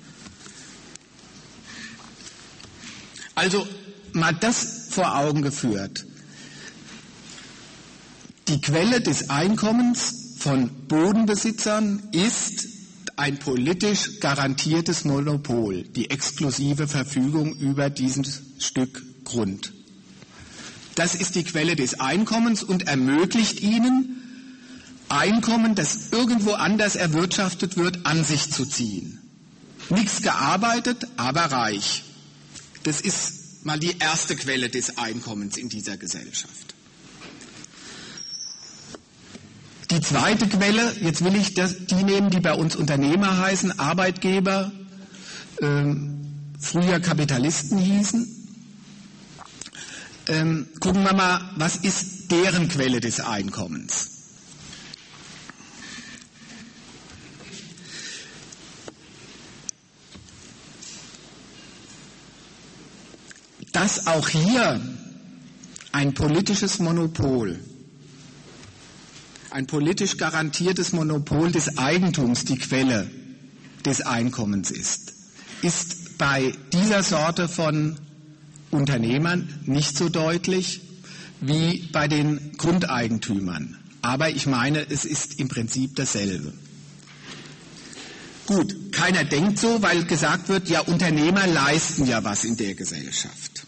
Also mal das vor Augen geführt. Die Quelle des Einkommens von Bodenbesitzern ist ein politisch garantiertes Monopol, die exklusive Verfügung über dieses Stück Grund. Das ist die Quelle des Einkommens und ermöglicht ihnen, Einkommen, das irgendwo anders erwirtschaftet wird, an sich zu ziehen. Nichts gearbeitet, aber reich. Das ist mal die erste Quelle des Einkommens in dieser Gesellschaft. Die zweite Quelle, jetzt will ich das, die nehmen, die bei uns Unternehmer heißen, Arbeitgeber, ähm, früher Kapitalisten hießen. Ähm, gucken wir mal, was ist deren Quelle des Einkommens? Dass auch hier ein politisches Monopol, ein politisch garantiertes Monopol des Eigentums die Quelle des Einkommens ist, ist bei dieser Sorte von Unternehmern nicht so deutlich wie bei den Grundeigentümern. Aber ich meine, es ist im Prinzip dasselbe. Gut, keiner denkt so, weil gesagt wird, ja, Unternehmer leisten ja was in der Gesellschaft.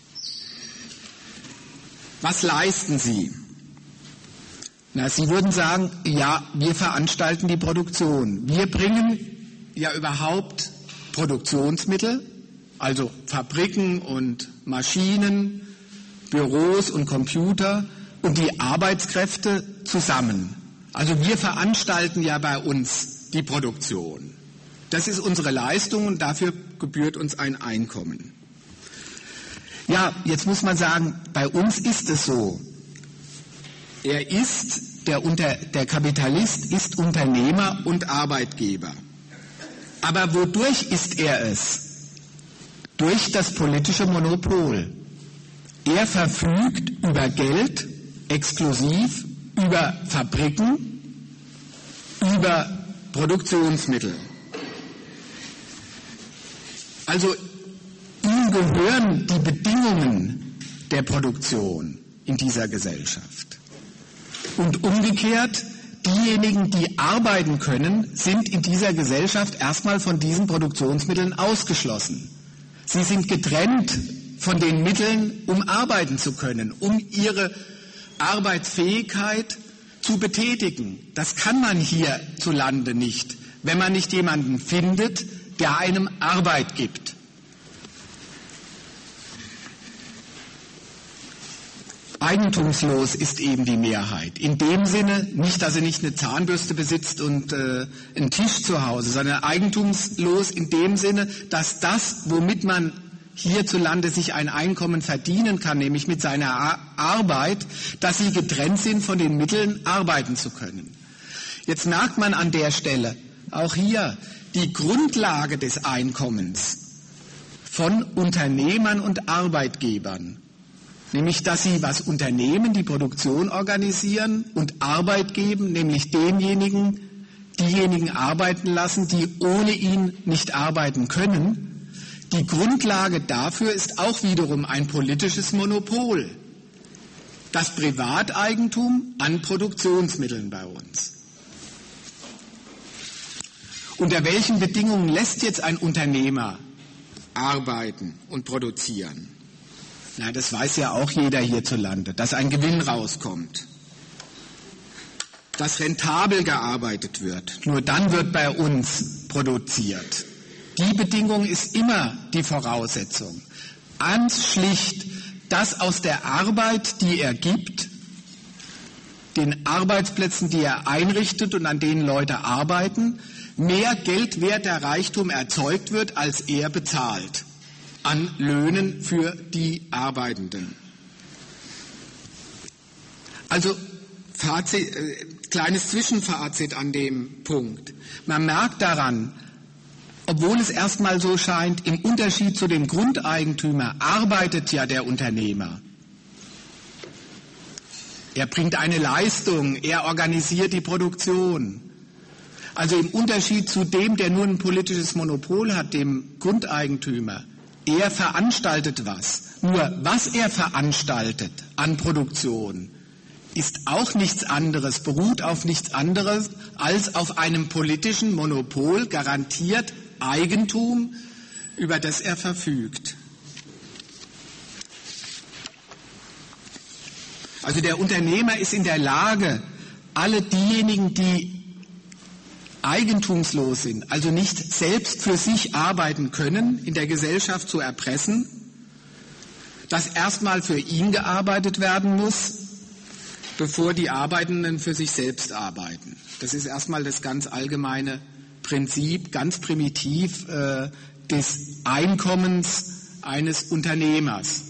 Was leisten sie? Na, sie würden sagen, ja, wir veranstalten die Produktion. Wir bringen ja überhaupt Produktionsmittel, also Fabriken und Maschinen, Büros und Computer und die Arbeitskräfte zusammen. Also wir veranstalten ja bei uns die Produktion. Das ist unsere Leistung und dafür gebührt uns ein Einkommen. Ja, jetzt muss man sagen, bei uns ist es so. Er ist, der, Unter, der Kapitalist ist Unternehmer und Arbeitgeber. Aber wodurch ist er es? Durch das politische Monopol. Er verfügt über Geld, exklusiv, über Fabriken, über Produktionsmittel. Also ihm gehören die Bedingungen der Produktion in dieser Gesellschaft. Und umgekehrt, diejenigen, die arbeiten können, sind in dieser Gesellschaft erstmal von diesen Produktionsmitteln ausgeschlossen. Sie sind getrennt von den Mitteln, um arbeiten zu können, um ihre Arbeitsfähigkeit zu betätigen. Das kann man hierzulande nicht, wenn man nicht jemanden findet, der einem Arbeit gibt. Eigentumslos ist eben die Mehrheit. In dem Sinne, nicht, dass er nicht eine Zahnbürste besitzt und äh, einen Tisch zu Hause, sondern eigentumslos in dem Sinne, dass das, womit man hierzulande sich ein Einkommen verdienen kann, nämlich mit seiner Ar- Arbeit, dass sie getrennt sind von den Mitteln, arbeiten zu können. Jetzt merkt man an der Stelle, auch hier, die Grundlage des Einkommens von Unternehmern und Arbeitgebern, nämlich dass sie was unternehmen, die Produktion organisieren und Arbeit geben, nämlich denjenigen, diejenigen arbeiten lassen, die ohne ihn nicht arbeiten können. Die Grundlage dafür ist auch wiederum ein politisches Monopol. Das Privateigentum an Produktionsmitteln bei uns. Unter welchen Bedingungen lässt jetzt ein Unternehmer arbeiten und produzieren? Na, das weiß ja auch jeder hierzulande, dass ein Gewinn rauskommt, dass rentabel gearbeitet wird. Nur dann wird bei uns produziert. Die Bedingung ist immer die Voraussetzung. Ganz schlicht, dass aus der Arbeit, die er gibt, den Arbeitsplätzen, die er einrichtet und an denen Leute arbeiten, mehr geldwerter Reichtum erzeugt wird, als er bezahlt an Löhnen für die Arbeitenden. Also Fazit, äh, kleines Zwischenfazit an dem Punkt. Man merkt daran, obwohl es erstmal so scheint, im Unterschied zu dem Grundeigentümer arbeitet ja der Unternehmer. Er bringt eine Leistung, er organisiert die Produktion. Also im Unterschied zu dem, der nur ein politisches Monopol hat, dem Grundeigentümer, er veranstaltet was. Nur was er veranstaltet an Produktion ist auch nichts anderes, beruht auf nichts anderes als auf einem politischen Monopol, garantiert Eigentum, über das er verfügt. Also der Unternehmer ist in der Lage, alle diejenigen, die eigentumslos sind, also nicht selbst für sich arbeiten können, in der Gesellschaft zu erpressen, dass erstmal für ihn gearbeitet werden muss, bevor die Arbeitenden für sich selbst arbeiten. Das ist erstmal das ganz allgemeine Prinzip, ganz primitiv äh, des Einkommens eines Unternehmers.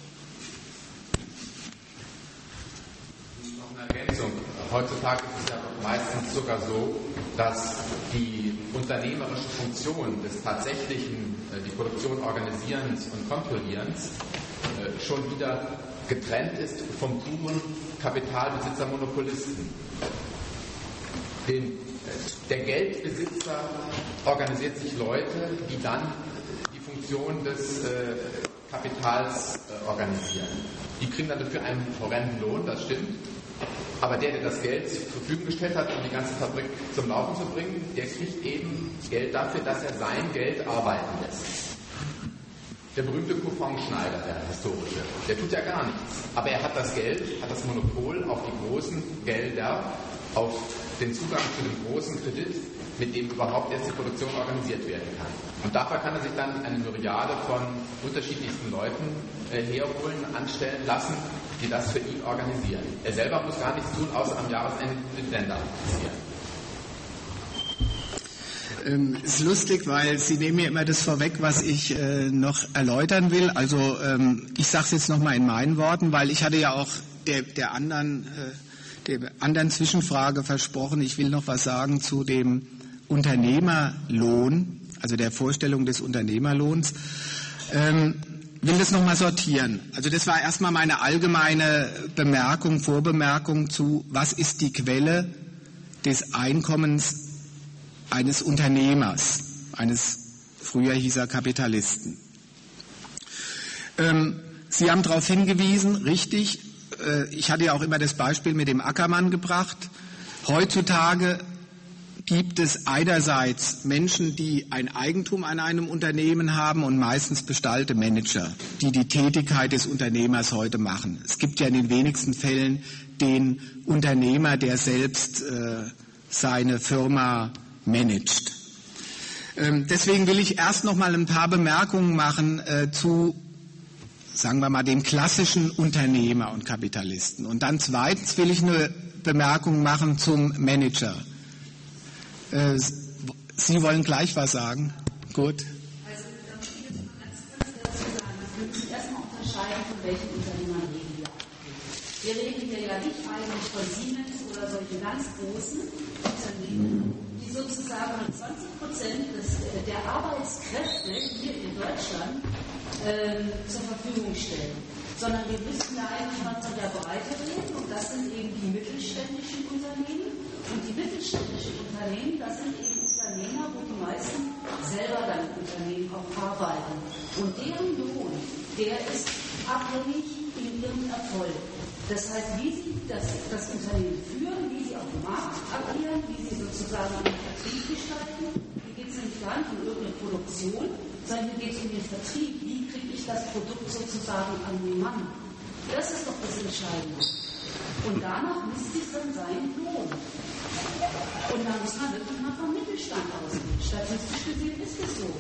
Noch eine Ergänzung. Heutzutage ist es ja meistens sogar so, dass die unternehmerische Funktion des tatsächlichen, äh, die Produktion organisierens und kontrollierens, äh, schon wieder getrennt ist vom puren Kapitalbesitzer Monopolisten. Den, äh, der Geldbesitzer organisiert sich Leute, die dann die Funktion des äh, Kapitals äh, organisieren. Die kriegen dann dafür einen horrenden Lohn, das stimmt. Aber der, der das Geld zur Verfügung gestellt hat, um die ganze Fabrik zum Laufen zu bringen, der kriegt eben Geld dafür, dass er sein Geld arbeiten lässt. Der berühmte Coupon-Schneider, der historische, der tut ja gar nichts. Aber er hat das Geld, hat das Monopol auf die großen Gelder, auf den Zugang zu dem großen Kredit mit dem überhaupt erst die Produktion organisiert werden kann. Und dafür kann er sich dann eine Myriade von unterschiedlichsten Leuten äh, herholen, anstellen lassen, die das für ihn organisieren. Er selber muss gar nichts tun, außer am Jahresende die Dividende abziehen. Ähm, ist lustig, weil Sie nehmen mir immer das vorweg, was ich äh, noch erläutern will. Also ähm, ich sage es jetzt nochmal in meinen Worten, weil ich hatte ja auch der, der anderen äh, der anderen Zwischenfrage versprochen, ich will noch was sagen zu dem Unternehmerlohn, also der Vorstellung des Unternehmerlohns. Ähm, will das nochmal sortieren. Also das war erstmal meine allgemeine Bemerkung, Vorbemerkung zu, was ist die Quelle des Einkommens eines Unternehmers, eines, früher hieß er Kapitalisten. Ähm, Sie haben darauf hingewiesen, richtig, äh, ich hatte ja auch immer das Beispiel mit dem Ackermann gebracht. Heutzutage gibt es einerseits Menschen, die ein Eigentum an einem Unternehmen haben und meistens bestellte Manager, die die Tätigkeit des Unternehmers heute machen. Es gibt ja in den wenigsten Fällen den Unternehmer, der selbst äh, seine Firma managt. Ähm, deswegen will ich erst noch mal ein paar Bemerkungen machen äh, zu, sagen wir mal, dem klassischen Unternehmer und Kapitalisten. Und dann zweitens will ich eine Bemerkung machen zum Manager. Äh, Sie wollen gleich was sagen? Gut. Also, da muss ich jetzt mal ganz kurz dazu sagen, wir müssen erstmal unterscheiden, von welchen Unternehmern reden wir. Wir reden hier ja nicht eigentlich von Siemens oder solchen ganz großen Unternehmen, die sozusagen zwanzig Prozent des, der Arbeitskräfte hier in Deutschland äh, zur Verfügung stellen. Sondern wir müssen ja eigentlich mal von der Breite reden und das sind eben die mittelständischen Unternehmen. Und die mittelständischen Unternehmen, das sind eben Unternehmer, wo die meisten selber dann im Unternehmen auch arbeiten. Und deren Lohn, der ist abhängig in ihrem Erfolg. Das heißt, wie sie das, das Unternehmen führen, wie sie auf dem Markt agieren, wie sie sozusagen den Vertrieb gestalten. Hier geht es nämlich gar nicht um irgendeine Produktion, sondern hier geht es um den Vertrieb. Wie kriege ich das Produkt sozusagen an den Mann? Das ist doch das Entscheidende. Und danach misst sich dann sein Lohn. Und da muss man wirklich mal vom Mittelstand ausgehen. Statistisch gesehen ist es so.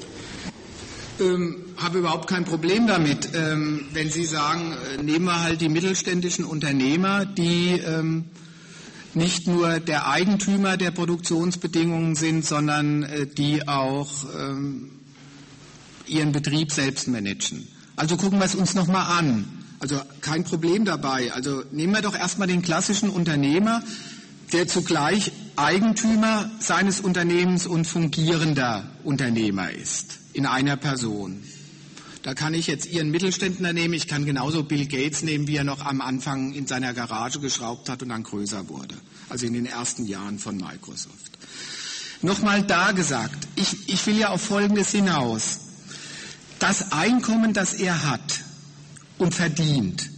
Ähm, habe überhaupt kein Problem damit, ähm, wenn Sie sagen, äh, nehmen wir halt die mittelständischen Unternehmer, die ähm, nicht nur der Eigentümer der Produktionsbedingungen sind, sondern äh, die auch ähm, ihren Betrieb selbst managen. Also gucken wir es uns nochmal an. Also kein Problem dabei. Also nehmen wir doch erstmal den klassischen Unternehmer, der zugleich Eigentümer seines Unternehmens und fungierender Unternehmer ist, in einer Person. Da kann ich jetzt Ihren Mittelständler nehmen, ich kann genauso Bill Gates nehmen, wie er noch am Anfang in seiner Garage geschraubt hat und dann größer wurde, also in den ersten Jahren von Microsoft. Nochmal da gesagt, ich, ich will ja auf Folgendes hinaus. Das Einkommen, das er hat und verdient,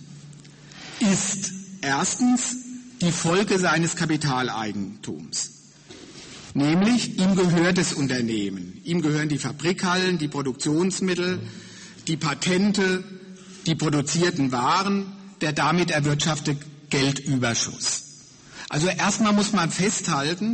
ist erstens die Folge seines Kapitaleigentums. Nämlich, ihm gehört das Unternehmen. Ihm gehören die Fabrikhallen, die Produktionsmittel, die Patente, die produzierten Waren, der damit erwirtschaftete Geldüberschuss. Also erstmal muss man festhalten,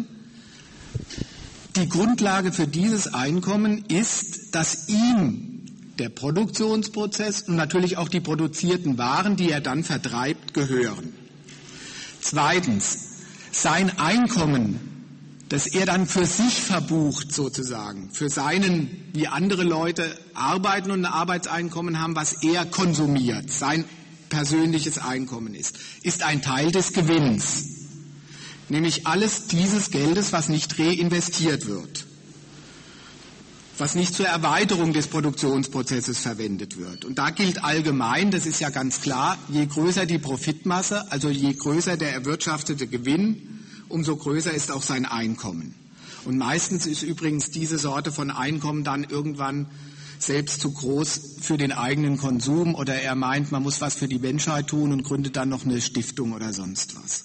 die Grundlage für dieses Einkommen ist, dass ihm der Produktionsprozess und natürlich auch die produzierten Waren, die er dann vertreibt, gehören. Zweitens, sein Einkommen, das er dann für sich verbucht sozusagen, für seinen, wie andere Leute arbeiten und ein Arbeitseinkommen haben, was er konsumiert, sein persönliches Einkommen ist, ist ein Teil des Gewinns. Nämlich alles dieses Geldes, was nicht reinvestiert wird, was nicht zur Erweiterung des Produktionsprozesses verwendet wird. Und da gilt allgemein, das ist ja ganz klar, je größer die Profitmasse, also je größer der erwirtschaftete Gewinn, umso größer ist auch sein Einkommen. Und meistens ist übrigens diese Sorte von Einkommen dann irgendwann selbst zu groß für den eigenen Konsum oder er meint, man muss was für die Menschheit tun und gründet dann noch eine Stiftung oder sonst was.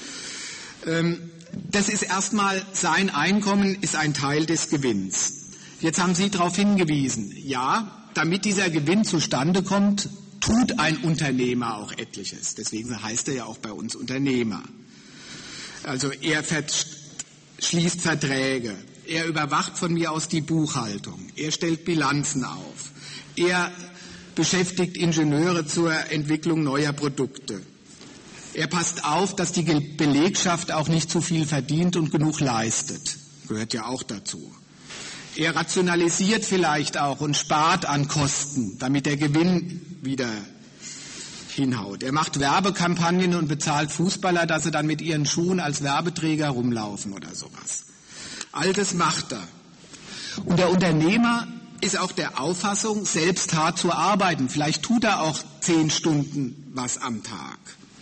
Das ist erstmal, sein Einkommen ist ein Teil des Gewinns. Jetzt haben Sie darauf hingewiesen, ja, damit dieser Gewinn zustande kommt, tut ein Unternehmer auch etliches. Deswegen heißt er ja auch bei uns Unternehmer. Also er schließt Verträge, Er überwacht von mir aus die Buchhaltung. Er stellt Bilanzen auf. Er beschäftigt Ingenieure zur Entwicklung neuer Produkte. Er passt auf, dass die Belegschaft auch nicht zu viel verdient und genug leistet. Gehört ja auch dazu. Er rationalisiert vielleicht auch und spart an Kosten, damit der Gewinn wieder hinhaut. Er macht Werbekampagnen und bezahlt Fußballer, dass sie dann mit ihren Schuhen als Werbeträger rumlaufen oder sowas. All das macht er. Und der Unternehmer ist auch der Auffassung, selbst hart zu arbeiten. Vielleicht tut er auch zehn Stunden was am Tag.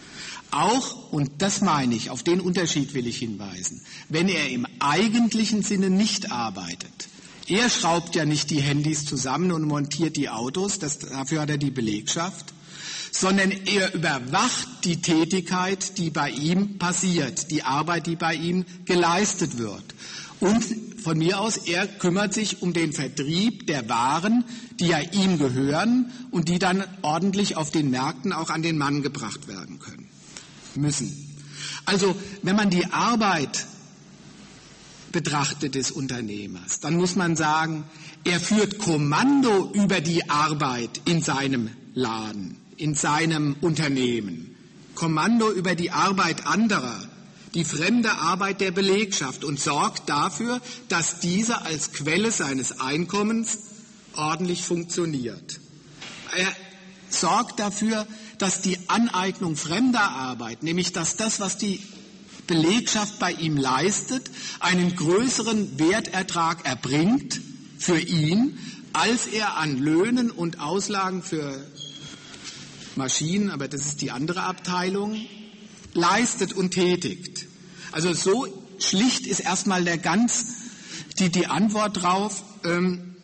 Auch, und das meine ich, auf den Unterschied will ich hinweisen, wenn er im eigentlichen Sinne nicht arbeitet. Er schraubt ja nicht die Handys zusammen und montiert die Autos, das, dafür hat er die Belegschaft, sondern er überwacht die Tätigkeit, die bei ihm passiert, die Arbeit, die bei ihm geleistet wird. Und von mir aus, er kümmert sich um den Vertrieb der Waren, die ja ihm gehören und die dann ordentlich auf den Märkten auch an den Mann gebracht werden können, müssen. Also, wenn man die Arbeit betrachtet des Unternehmers, dann muss man sagen, er führt Kommando über die Arbeit in seinem Laden, in seinem Unternehmen. Kommando über die Arbeit anderer, die fremde Arbeit der Belegschaft und sorgt dafür, dass diese als Quelle seines Einkommens ordentlich funktioniert. Er sorgt dafür, dass die Aneignung fremder Arbeit, nämlich dass das, was die Belegschaft bei ihm leistet, einen größeren Wertertrag erbringt für ihn, als er an Löhnen und Auslagen für Maschinen, aber das ist die andere Abteilung, leistet und tätigt. Also so schlicht ist erstmal der ganz, die, die Antwort drauf, ähm,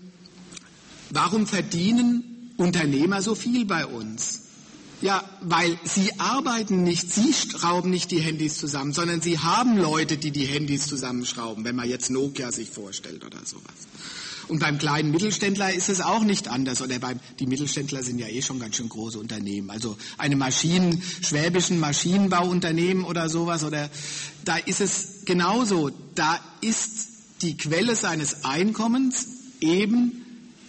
warum verdienen Unternehmer so viel bei uns? Ja, weil sie arbeiten nicht, sie schrauben nicht die Handys zusammen, sondern sie haben Leute, die die Handys zusammenschrauben, wenn man jetzt Nokia sich vorstellt oder sowas. Und beim kleinen Mittelständler ist es auch nicht anders. Oder beim, die Mittelständler sind ja eh schon ganz schön große Unternehmen. Also eine Maschinen, schwäbischen Maschinenbauunternehmen oder sowas, oder da ist es genauso. Da ist die Quelle seines Einkommens eben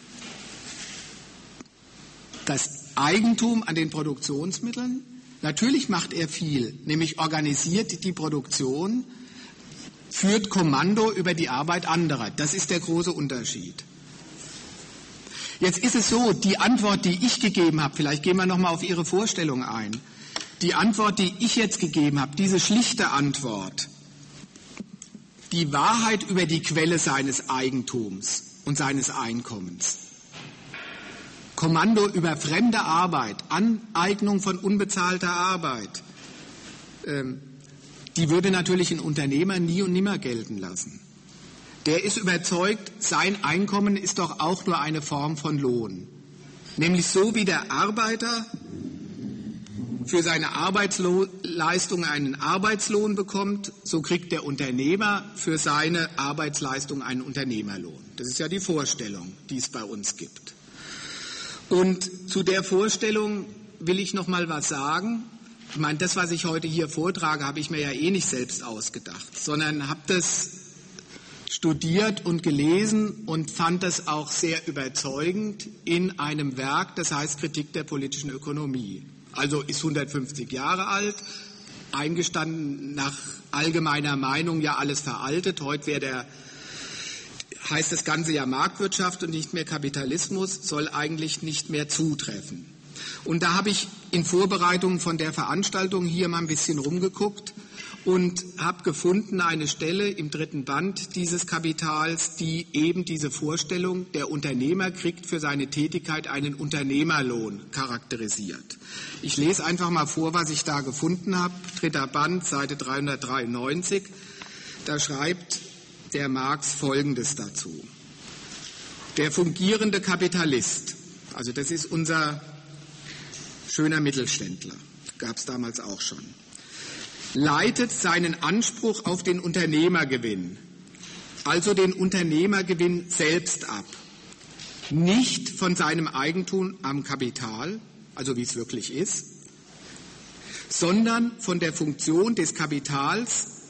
das Eigentum an den Produktionsmitteln. Natürlich macht er viel, nämlich organisiert die Produktion, führt Kommando über die Arbeit anderer. Das ist der große Unterschied. Jetzt ist es so, die Antwort, die ich gegeben habe, vielleicht gehen wir nochmal auf Ihre Vorstellung ein, die Antwort, die ich jetzt gegeben habe, diese schlichte Antwort, die Wahrheit über die Quelle seines Eigentums und seines Einkommens, Kommando über fremde Arbeit, Aneignung von unbezahlter Arbeit, ähm, die würde natürlich ein Unternehmer nie und nimmer gelten lassen. Der ist überzeugt, sein Einkommen ist doch auch nur eine Form von Lohn. Nämlich so wie der Arbeiter für seine Arbeitsleistung einen Arbeitslohn bekommt, so kriegt der Unternehmer für seine Arbeitsleistung einen Unternehmerlohn. Das ist ja die Vorstellung, die es bei uns gibt. Und zu der Vorstellung will ich noch mal was sagen. Ich meine, das, was ich heute hier vortrage, habe ich mir ja eh nicht selbst ausgedacht, sondern habe das studiert und gelesen und fand das auch sehr überzeugend in einem Werk, das heißt Kritik der politischen Ökonomie. Also ist hundertfünfzig Jahre alt, eingestanden nach allgemeiner Meinung ja alles veraltet. Heute wäre der, heißt das Ganze ja Marktwirtschaft und nicht mehr Kapitalismus, soll eigentlich nicht mehr zutreffen. Und da habe ich in Vorbereitung von der Veranstaltung hier mal ein bisschen rumgeguckt und habe gefunden eine Stelle im dritten Band dieses Kapitals, die eben diese Vorstellung, der Unternehmer kriegt für seine Tätigkeit einen Unternehmerlohn charakterisiert. Ich lese einfach mal vor, was ich da gefunden habe. Dritter Band, Seite dreihundertdreiundneunzig. Da schreibt der Marx Folgendes dazu. Der fungierende Kapitalist, also das ist unser schöner Mittelständler, gab es damals auch schon, leitet seinen Anspruch auf den Unternehmergewinn, also den Unternehmergewinn selbst ab, nicht von seinem Eigentum am Kapital, also wie es wirklich ist, sondern von der Funktion des Kapitals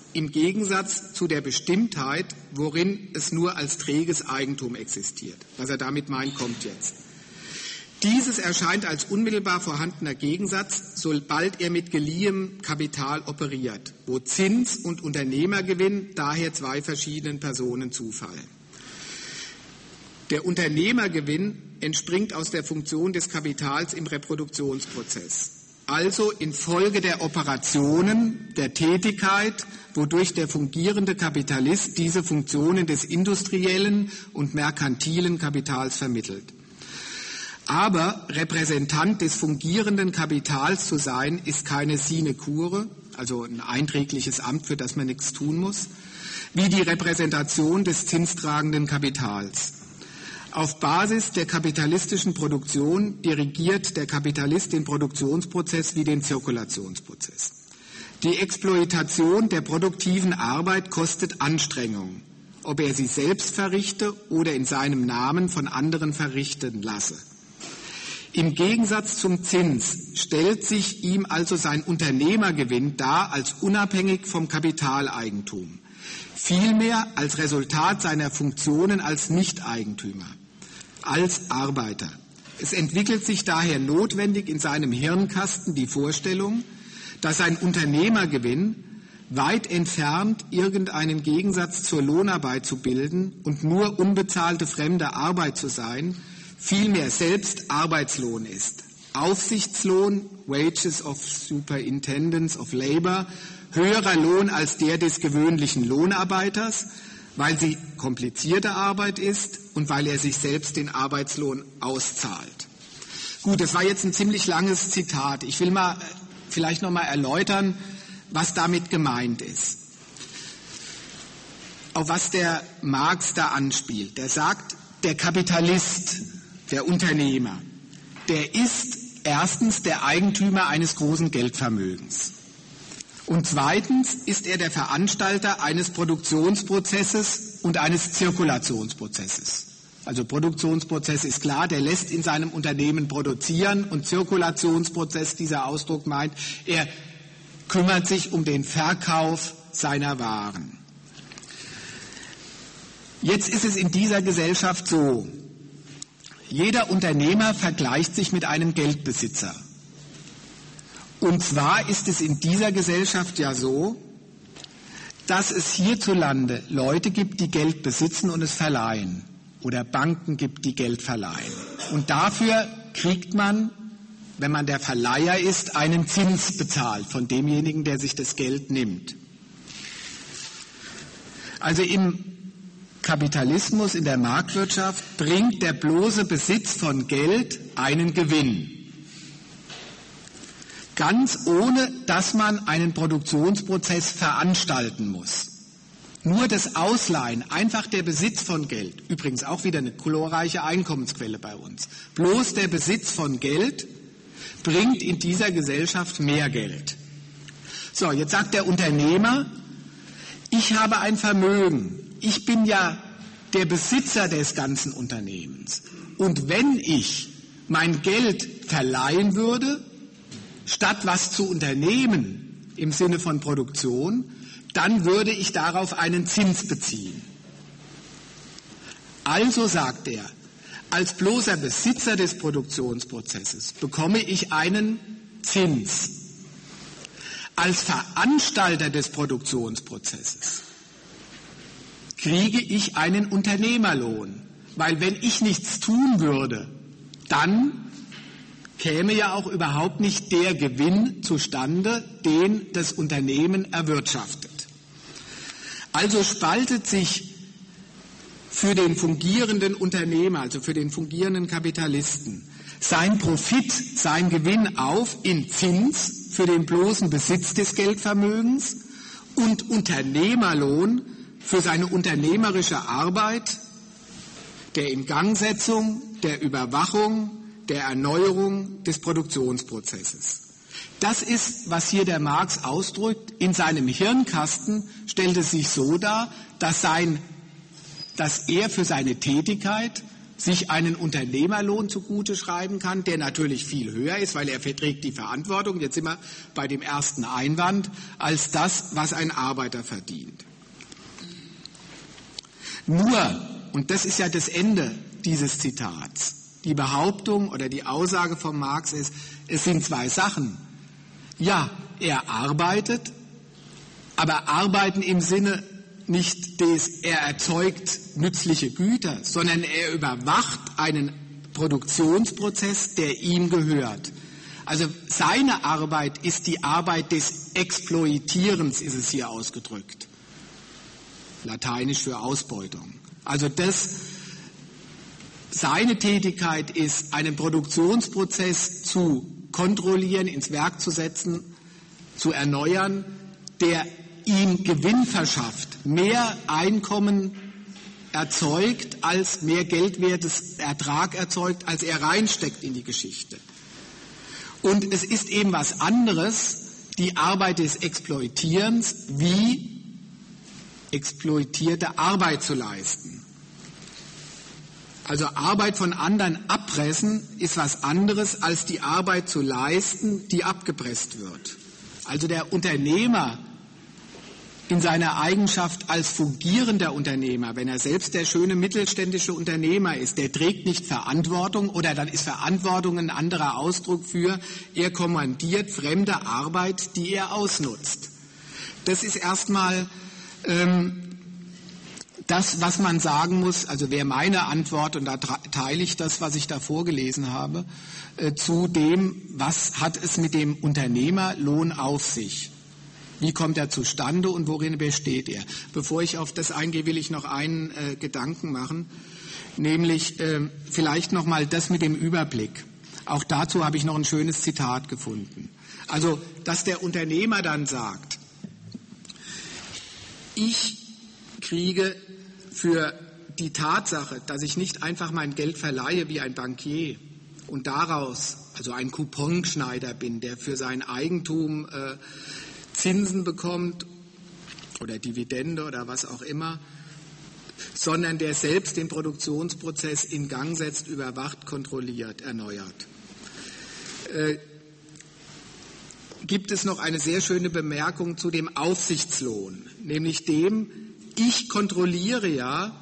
im Gegensatz zu der Bestimmtheit, worin es nur als träges Eigentum existiert. Was er damit meint, kommt jetzt. Dieses erscheint als unmittelbar vorhandener Gegensatz, sobald er mit geliehenem Kapital operiert, wo Zins und Unternehmergewinn daher zwei verschiedenen Personen zufallen. Der Unternehmergewinn entspringt aus der Funktion des Kapitals im Reproduktionsprozess, also infolge der Operationen, der Tätigkeit, wodurch der fungierende Kapitalist diese Funktionen des industriellen und merkantilen Kapitals vermittelt. Aber Repräsentant des fungierenden Kapitals zu sein, ist keine Sinekure, also ein einträgliches Amt, für das man nichts tun muss, wie die Repräsentation des zinstragenden Kapitals. Auf Basis der kapitalistischen Produktion dirigiert der Kapitalist den Produktionsprozess wie den Zirkulationsprozess. Die Exploitation der produktiven Arbeit kostet Anstrengung, ob er sie selbst verrichte oder in seinem Namen von anderen verrichten lasse. Im Gegensatz zum Zins stellt sich ihm also sein Unternehmergewinn dar als unabhängig vom Kapitaleigentum, vielmehr als Resultat seiner Funktionen als Nichteigentümer, als Arbeiter. Es entwickelt sich daher notwendig in seinem Hirnkasten die Vorstellung, dass sein Unternehmergewinn, weit entfernt irgendeinen Gegensatz zur Lohnarbeit zu bilden und nur unbezahlte fremde Arbeit zu sein, vielmehr selbst Arbeitslohn ist. Aufsichtslohn, Wages of Superintendence of Labor, höherer Lohn als der des gewöhnlichen Lohnarbeiters, weil sie komplizierte Arbeit ist und weil er sich selbst den Arbeitslohn auszahlt. Gut, das war jetzt ein ziemlich langes Zitat. Ich will mal vielleicht noch mal erläutern, was damit gemeint ist. Auf was der Marx da anspielt. Der sagt, der Kapitalist, der Unternehmer, der ist erstens der Eigentümer eines großen Geldvermögens. Und zweitens ist er der Veranstalter eines Produktionsprozesses und eines Zirkulationsprozesses. Also Produktionsprozess ist klar, der lässt in seinem Unternehmen produzieren, und Zirkulationsprozess, dieser Ausdruck meint, er kümmert sich um den Verkauf seiner Waren. Jetzt ist es in dieser Gesellschaft so, jeder Unternehmer vergleicht sich mit einem Geldbesitzer. Und zwar ist es in dieser Gesellschaft ja so, dass es hierzulande Leute gibt, die Geld besitzen und es verleihen. Oder Banken gibt, die Geld verleihen. Und dafür kriegt man, wenn man der Verleiher ist, einen Zins bezahlt von demjenigen, der sich das Geld nimmt. Also im Kapitalismus, in der Marktwirtschaft, bringt der bloße Besitz von Geld einen Gewinn. Ganz ohne, dass man einen Produktionsprozess veranstalten muss. Nur das Ausleihen, einfach der Besitz von Geld, übrigens auch wieder eine glorreiche Einkommensquelle bei uns, bloß der Besitz von Geld bringt in dieser Gesellschaft mehr Geld. So, jetzt sagt der Unternehmer, ich habe ein Vermögen, ich bin ja der Besitzer des ganzen Unternehmens. Und wenn ich mein Geld verleihen würde, statt was zu unternehmen im Sinne von Produktion, dann würde ich darauf einen Zins beziehen. Also sagt er, als bloßer Besitzer des Produktionsprozesses bekomme ich einen Zins. Als Veranstalter des Produktionsprozesses kriege ich einen Unternehmerlohn, weil wenn ich nichts tun würde, dann käme ja auch überhaupt nicht der Gewinn zustande, den das Unternehmen erwirtschaftet. Also spaltet sich für den fungierenden Unternehmer, also für den fungierenden Kapitalisten, sein Profit, sein Gewinn auf in Zins für den bloßen Besitz des Geldvermögens und Unternehmerlohn für seine unternehmerische Arbeit, der Ingangsetzung, der Überwachung, der Erneuerung des Produktionsprozesses. Das ist, was hier der Marx ausdrückt. In seinem Hirnkasten stellt es sich so dar, dass, sein, dass er für seine Tätigkeit sich einen Unternehmerlohn zugute schreiben kann, der natürlich viel höher ist, weil er verträgt die Verantwortung, jetzt sind wir bei dem ersten Einwand, als das, was ein Arbeiter verdient. Nur, und das ist ja das Ende dieses Zitats, die Behauptung oder die Aussage von Marx ist, es sind zwei Sachen. Ja, er arbeitet, aber arbeiten im Sinne nicht des, er erzeugt nützliche Güter, sondern er überwacht einen Produktionsprozess, der ihm gehört. Also seine Arbeit ist die Arbeit des Exploitierens, ist es hier ausgedrückt. Lateinisch für Ausbeutung. Also das, seine Tätigkeit ist, einen Produktionsprozess zu kontrollieren, ins Werk zu setzen, zu erneuern, der ihm Gewinn verschafft, mehr Einkommen erzeugt, als mehr geldwertes Ertrag erzeugt, als er reinsteckt in die Geschichte. Und es ist eben was anderes, die Arbeit des Exploitierens, wie exploitierte Arbeit zu leisten. Also Arbeit von anderen abpressen ist was anderes, als die Arbeit zu leisten, die abgepresst wird. Also der Unternehmer in seiner Eigenschaft als fungierender Unternehmer, wenn er selbst der schöne mittelständische Unternehmer ist, der trägt nicht Verantwortung oder dann ist Verantwortung ein anderer Ausdruck für, er kommandiert fremde Arbeit, die er ausnutzt. Das ist erstmal ähm, das, was man sagen muss, also wäre meine Antwort, und da teile ich das, was ich da vorgelesen habe, äh, zu dem, was hat es mit dem Unternehmerlohn auf sich? Wie kommt er zustande und worin besteht er? Bevor ich auf das eingehe, will ich noch einen äh, Gedanken machen, nämlich äh, vielleicht noch mal das mit dem Überblick. Auch dazu habe ich noch ein schönes Zitat gefunden. Also, dass der Unternehmer dann sagt, ich kriege für die Tatsache, dass ich nicht einfach mein Geld verleihe wie ein Bankier und daraus, also ein Couponschneider bin, der für sein Eigentum äh, Zinsen bekommt oder Dividende oder was auch immer, sondern der selbst den Produktionsprozess in Gang setzt, überwacht, kontrolliert, erneuert. Äh, gibt es noch eine sehr schöne Bemerkung zu dem Aufsichtslohn, nämlich dem, ich kontrolliere ja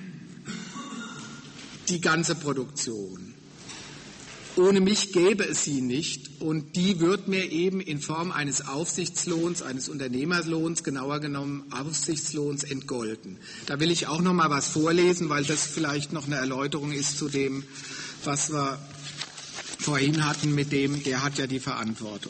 die ganze Produktion. Ohne mich gäbe es sie nicht und die wird mir eben in Form eines Aufsichtslohns, eines Unternehmerlohns, genauer genommen Aufsichtslohns entgolten. Da will ich auch noch mal was vorlesen, weil das vielleicht noch eine Erläuterung ist zu dem, was wir vorhin hatten mit dem, der hat ja die Verantwortung.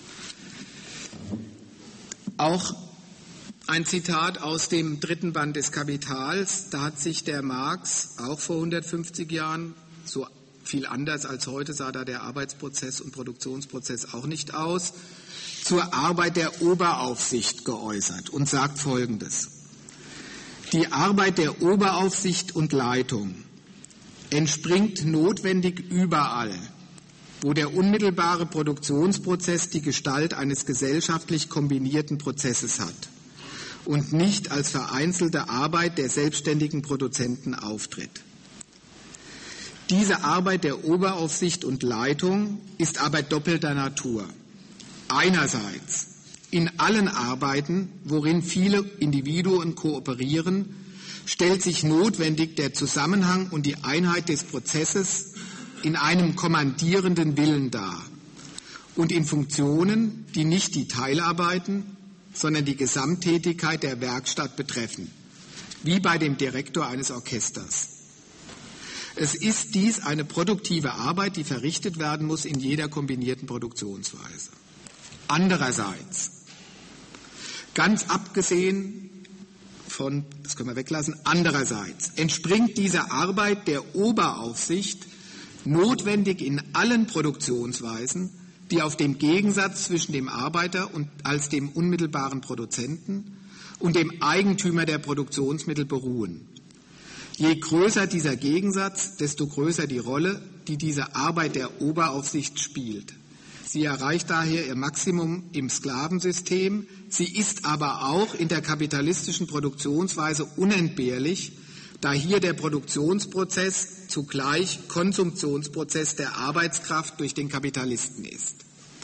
Auch ein Zitat aus dem dritten Band des Kapitals, da hat sich der Marx auch vor hundertfünfzig Jahren, so viel anders als heute sah da der Arbeitsprozess und Produktionsprozess auch nicht aus, zur Arbeit der Oberaufsicht geäußert und sagt Folgendes. Die Arbeit der Oberaufsicht und Leitung entspringt notwendig überall, wo der unmittelbare Produktionsprozess die Gestalt eines gesellschaftlich kombinierten Prozesses hat und nicht als vereinzelte Arbeit der selbstständigen Produzenten auftritt. Diese Arbeit der Oberaufsicht und Leitung ist Arbeit doppelter Natur. Einerseits in allen Arbeiten, worin viele Individuen kooperieren, stellt sich notwendig der Zusammenhang und die Einheit des Prozesses in einem kommandierenden Willen dar und in Funktionen, die nicht die Teilarbeiten, sondern die Gesamttätigkeit der Werkstatt betreffen, wie bei dem Direktor eines Orchesters. Es ist dies eine produktive Arbeit, die verrichtet werden muss in jeder kombinierten Produktionsweise. Andererseits, ganz abgesehen von, das können wir weglassen, andererseits entspringt diese Arbeit der Oberaufsicht notwendig in allen Produktionsweisen, die auf dem Gegensatz zwischen dem Arbeiter und als dem unmittelbaren Produzenten und dem Eigentümer der Produktionsmittel beruhen. Je größer dieser Gegensatz, desto größer die Rolle, die diese Arbeit der Oberaufsicht spielt. Sie erreicht daher ihr Maximum im Sklavensystem, sie ist aber auch in der kapitalistischen Produktionsweise unentbehrlich, da hier der Produktionsprozess zugleich Konsumptionsprozess der Arbeitskraft durch den Kapitalisten ist.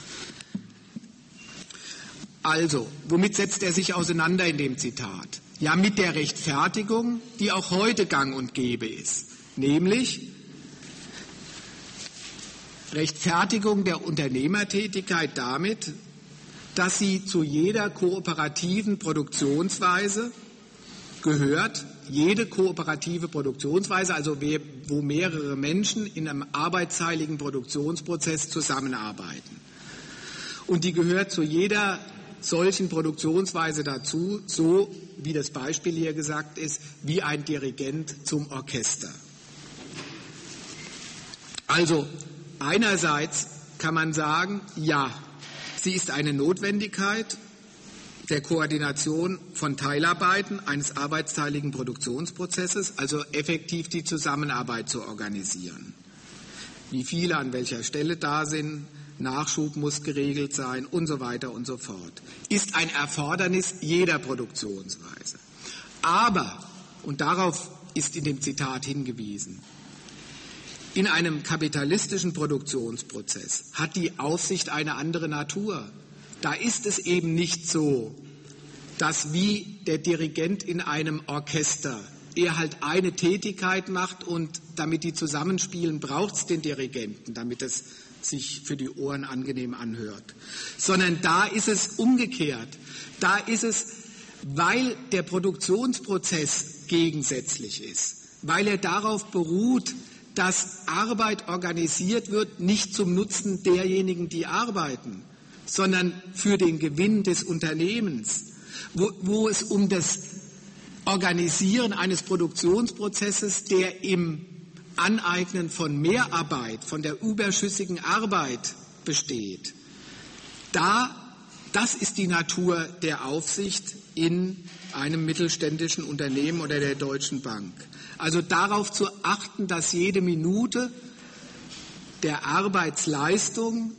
Also, womit setzt er sich auseinander in dem Zitat? Ja, mit der Rechtfertigung, die auch heute gang und gäbe ist, nämlich Rechtfertigung der Unternehmertätigkeit damit, dass sie zu jeder kooperativen Produktionsweise gehört, jede kooperative Produktionsweise, also wo mehrere Menschen in einem arbeitsteiligen Produktionsprozess zusammenarbeiten. Und die gehört zu jeder solchen Produktionsweise dazu, so wie das Beispiel hier gesagt ist, wie ein Dirigent zum Orchester. Also einerseits kann man sagen, ja, sie ist eine Notwendigkeit der Koordination von Teilarbeiten eines arbeitsteiligen Produktionsprozesses, also effektiv die Zusammenarbeit zu organisieren. Wie viele an welcher Stelle da sind, Nachschub muss geregelt sein und so weiter und so fort. Ist ein Erfordernis jeder Produktionsweise. Aber, und darauf ist in dem Zitat hingewiesen, in einem kapitalistischen Produktionsprozess hat die Aufsicht eine andere Natur. Da ist es eben nicht so, dass wie der Dirigent in einem Orchester er halt eine Tätigkeit macht und damit die zusammenspielen, braucht es den Dirigenten, damit es sich für die Ohren angenehm anhört. Sondern da ist es umgekehrt. Da ist es, weil der Produktionsprozess gegensätzlich ist, weil er darauf beruht, dass Arbeit organisiert wird, nicht zum Nutzen derjenigen, die arbeiten, sondern für den Gewinn des Unternehmens, wo, wo es um das Organisieren eines Produktionsprozesses, der im Aneignen von Mehrarbeit, von der überschüssigen Arbeit besteht. Da, das ist die Natur der Aufsicht in einem mittelständischen Unternehmen oder der Deutschen Bank. Also darauf zu achten, dass jede Minute der Arbeitsleistung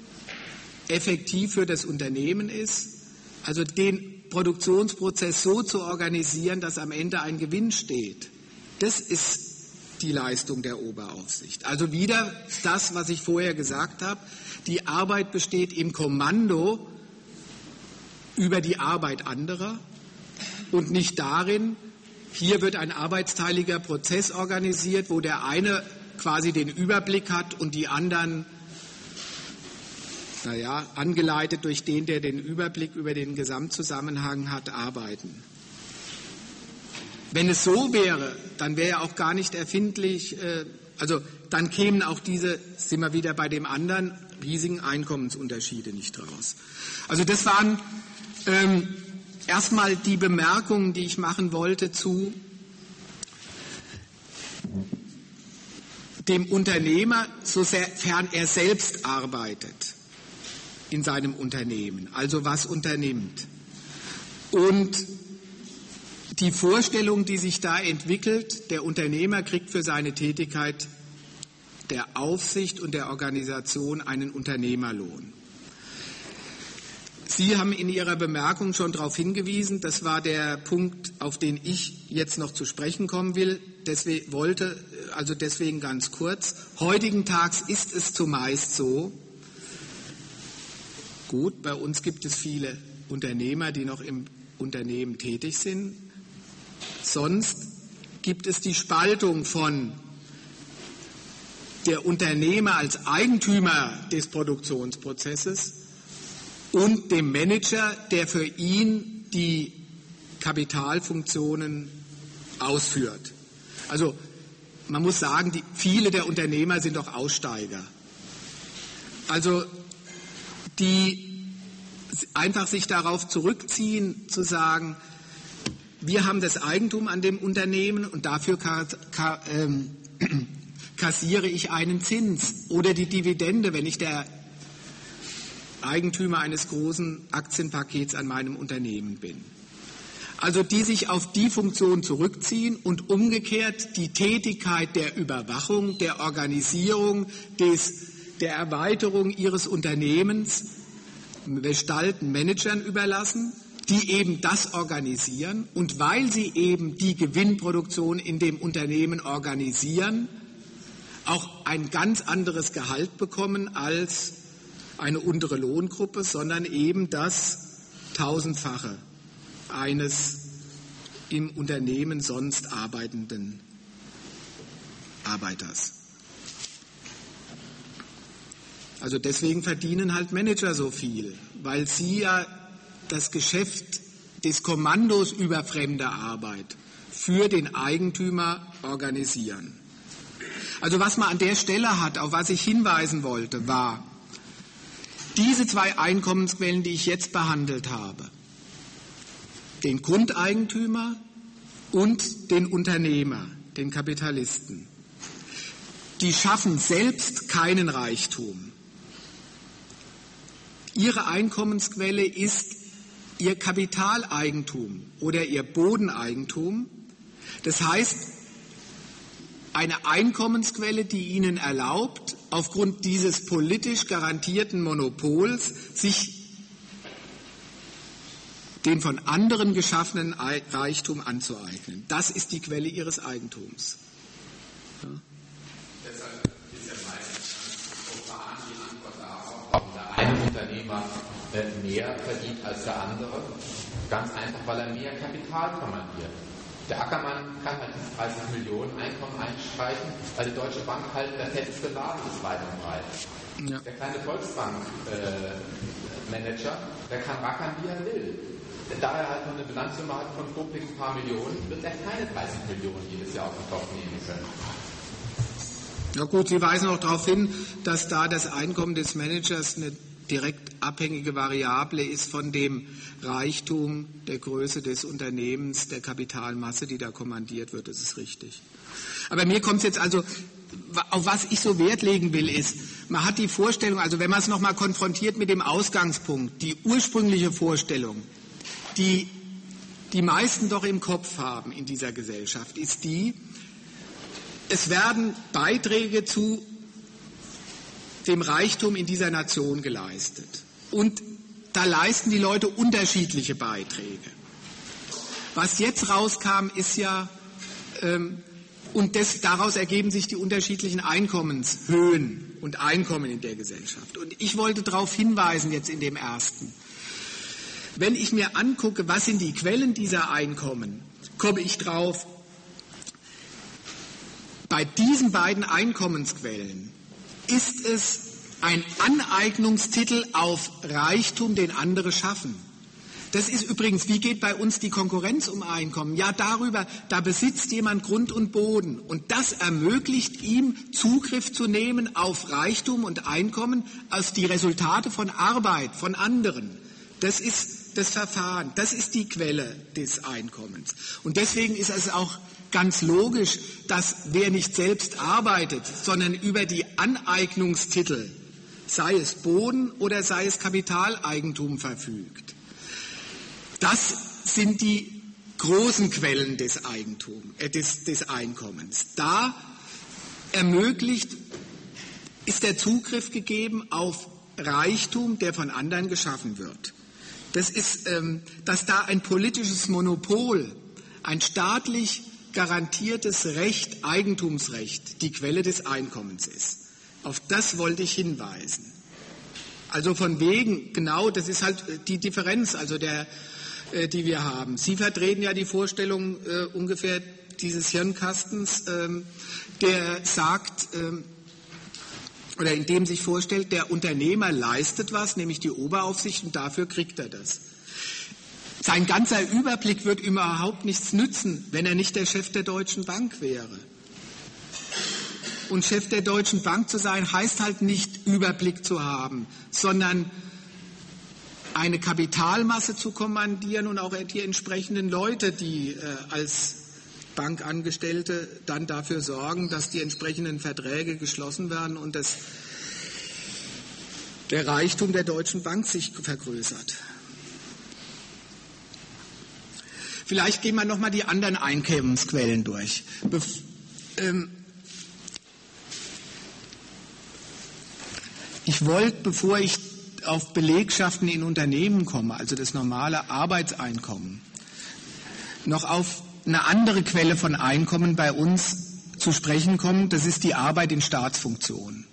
effektiv für das Unternehmen ist, also den Produktionsprozess so zu organisieren, dass am Ende ein Gewinn steht. Das ist die Leistung der Oberaufsicht. Also wieder das, was ich vorher gesagt habe, die Arbeit besteht im Kommando über die Arbeit anderer und nicht darin, hier wird ein arbeitsteiliger Prozess organisiert, wo der eine quasi den Überblick hat und die anderen, naja, angeleitet durch den, der den Überblick über den Gesamtzusammenhang hat, arbeiten. Wenn es so wäre, dann wäre ja auch gar nicht erfindlich, äh, also dann kämen auch diese, sind wir wieder bei dem anderen, riesigen Einkommensunterschiede nicht raus. Also das waren ähm, erstmal die Bemerkungen, die ich machen wollte zu dem Unternehmer, sofern er selbst arbeitet in seinem Unternehmen, also was unternimmt. Und die Vorstellung, die sich da entwickelt, der Unternehmer kriegt für seine Tätigkeit der Aufsicht und der Organisation einen Unternehmerlohn. Sie haben in Ihrer Bemerkung schon darauf hingewiesen, das war der Punkt, auf den ich jetzt noch zu sprechen kommen will, deswegen wollte, also deswegen ganz kurz. Heutigen Tags ist es zumeist so, gut, bei uns gibt es viele Unternehmer, die noch im Unternehmen tätig sind. Sonst gibt es die Spaltung von der Unternehmer als Eigentümer des Produktionsprozesses und dem Manager, der für ihn die Kapitalfunktionen ausführt. Also man muss sagen, die, viele der Unternehmer sind doch Aussteiger. Also die einfach sich darauf zurückziehen, zu sagen, wir haben das Eigentum an dem Unternehmen und dafür ka- ka- ähm, kassiere ich einen Zins oder die Dividende, wenn ich der Eigentümer eines großen Aktienpakets an meinem Unternehmen bin. Also die sich auf die Funktion zurückziehen und umgekehrt die Tätigkeit der Überwachung, der Organisierung, des, der Erweiterung ihres Unternehmens gestalten Managern überlassen, die eben das organisieren und weil sie eben die Gewinnproduktion in dem Unternehmen organisieren, auch ein ganz anderes Gehalt bekommen als eine untere Lohngruppe, sondern eben das Tausendfache eines im Unternehmen sonst arbeitenden Arbeiters. Also deswegen verdienen halt Manager so viel, weil sie ja das Geschäft des Kommandos über fremde Arbeit für den Eigentümer organisieren. Also was man an der Stelle hat, auf was ich hinweisen wollte, war, diese zwei Einkommensquellen, die ich jetzt behandelt habe, den Grundeigentümer und den Unternehmer, den Kapitalisten, die schaffen selbst keinen Reichtum. Ihre Einkommensquelle ist ihr Kapitaleigentum oder ihr Bodeneigentum. Das heißt, eine Einkommensquelle, die ihnen erlaubt, aufgrund dieses politisch garantierten Monopols, sich den von anderen geschaffenen Reichtum anzueignen. Das ist die Quelle ihres Eigentums. Ja. Deshalb ist ja meistens profan die Antwort darauf, warum der eine Unternehmer mehr verdient als der andere. Ganz einfach, weil er mehr Kapital kommandiert. Der Ackermann kann halt dreißig Millionen Einkommen einstreichen, weil die Deutsche Bank halt der fetteste Laden ist weit und breit. Ja. Der kleine Volksbank-Manager, äh, der kann rackern, wie er will. Da er halt nur eine Bilanzsumme hat von grob ein paar Millionen, wird er keine dreißig Millionen jedes Jahr auf den Kopf nehmen können. Ja gut, Sie weisen auch darauf hin, dass da das Einkommen des Managers eine direkt abhängige Variable ist von dem Reichtum, der Größe des Unternehmens, der Kapitalmasse, die da kommandiert wird. Das ist richtig. Aber mir kommt es jetzt also, auf was ich so Wert legen will, ist, man hat die Vorstellung, also wenn man es nochmal konfrontiert mit dem Ausgangspunkt, die ursprüngliche Vorstellung, die die meisten doch im Kopf haben in dieser Gesellschaft, ist die, es werden Beiträge zu dem Reichtum in dieser Nation geleistet. Und da leisten die Leute unterschiedliche Beiträge. Was jetzt rauskam, ist ja, ähm, und das, daraus ergeben sich die unterschiedlichen Einkommenshöhen und Einkommen in der Gesellschaft. Und ich wollte darauf hinweisen jetzt in dem ersten. Wenn ich mir angucke, was sind die Quellen dieser Einkommen, komme ich drauf, bei diesen beiden Einkommensquellen ist es ein Aneignungstitel auf Reichtum, den andere schaffen. Das ist übrigens, wie geht bei uns die Konkurrenz um Einkommen? Ja, darüber, da besitzt jemand Grund und Boden und das ermöglicht ihm, Zugriff zu nehmen auf Reichtum und Einkommen als die Resultate von Arbeit von anderen. Das ist das Verfahren, das ist die Quelle des Einkommens. Und deswegen ist es auch ganz logisch, dass wer nicht selbst arbeitet, sondern über die Aneignungstitel, sei es Boden oder sei es Kapitaleigentum verfügt, das sind die großen Quellen des Eigentums, äh, des, des Einkommens. Da ermöglicht, ist der Zugriff gegeben auf Reichtum, der von anderen geschaffen wird. Das ist, ähm, dass da ein politisches Monopol, ein staatlich garantiertes Recht, Eigentumsrecht, die Quelle des Einkommens ist. Auf das wollte ich hinweisen. Also von wegen, genau, das ist halt die Differenz, also der, äh, die wir haben. Sie vertreten ja die Vorstellung äh, ungefähr dieses Hirnkastens, ähm, der sagt, ähm, oder in dem sich vorstellt, der Unternehmer leistet was, nämlich die Oberaufsicht, und dafür kriegt er das. Sein ganzer Überblick wird ihm überhaupt nichts nützen, wenn er nicht der Chef der Deutschen Bank wäre. Und Chef der Deutschen Bank zu sein, heißt halt nicht Überblick zu haben, sondern eine Kapitalmasse zu kommandieren und auch die entsprechenden Leute, die äh, als Bankangestellte dann dafür sorgen, dass die entsprechenden Verträge geschlossen werden und dass der Reichtum der Deutschen Bank sich vergrößert. Vielleicht gehen wir nochmal die anderen Einkommensquellen durch. Bef- ähm ich wollte, bevor ich auf Belegschaften in Unternehmen komme, also das normale Arbeitseinkommen, noch auf eine andere Quelle von Einkommen bei uns zu sprechen kommen, das ist die Arbeit in Staatsfunktionen.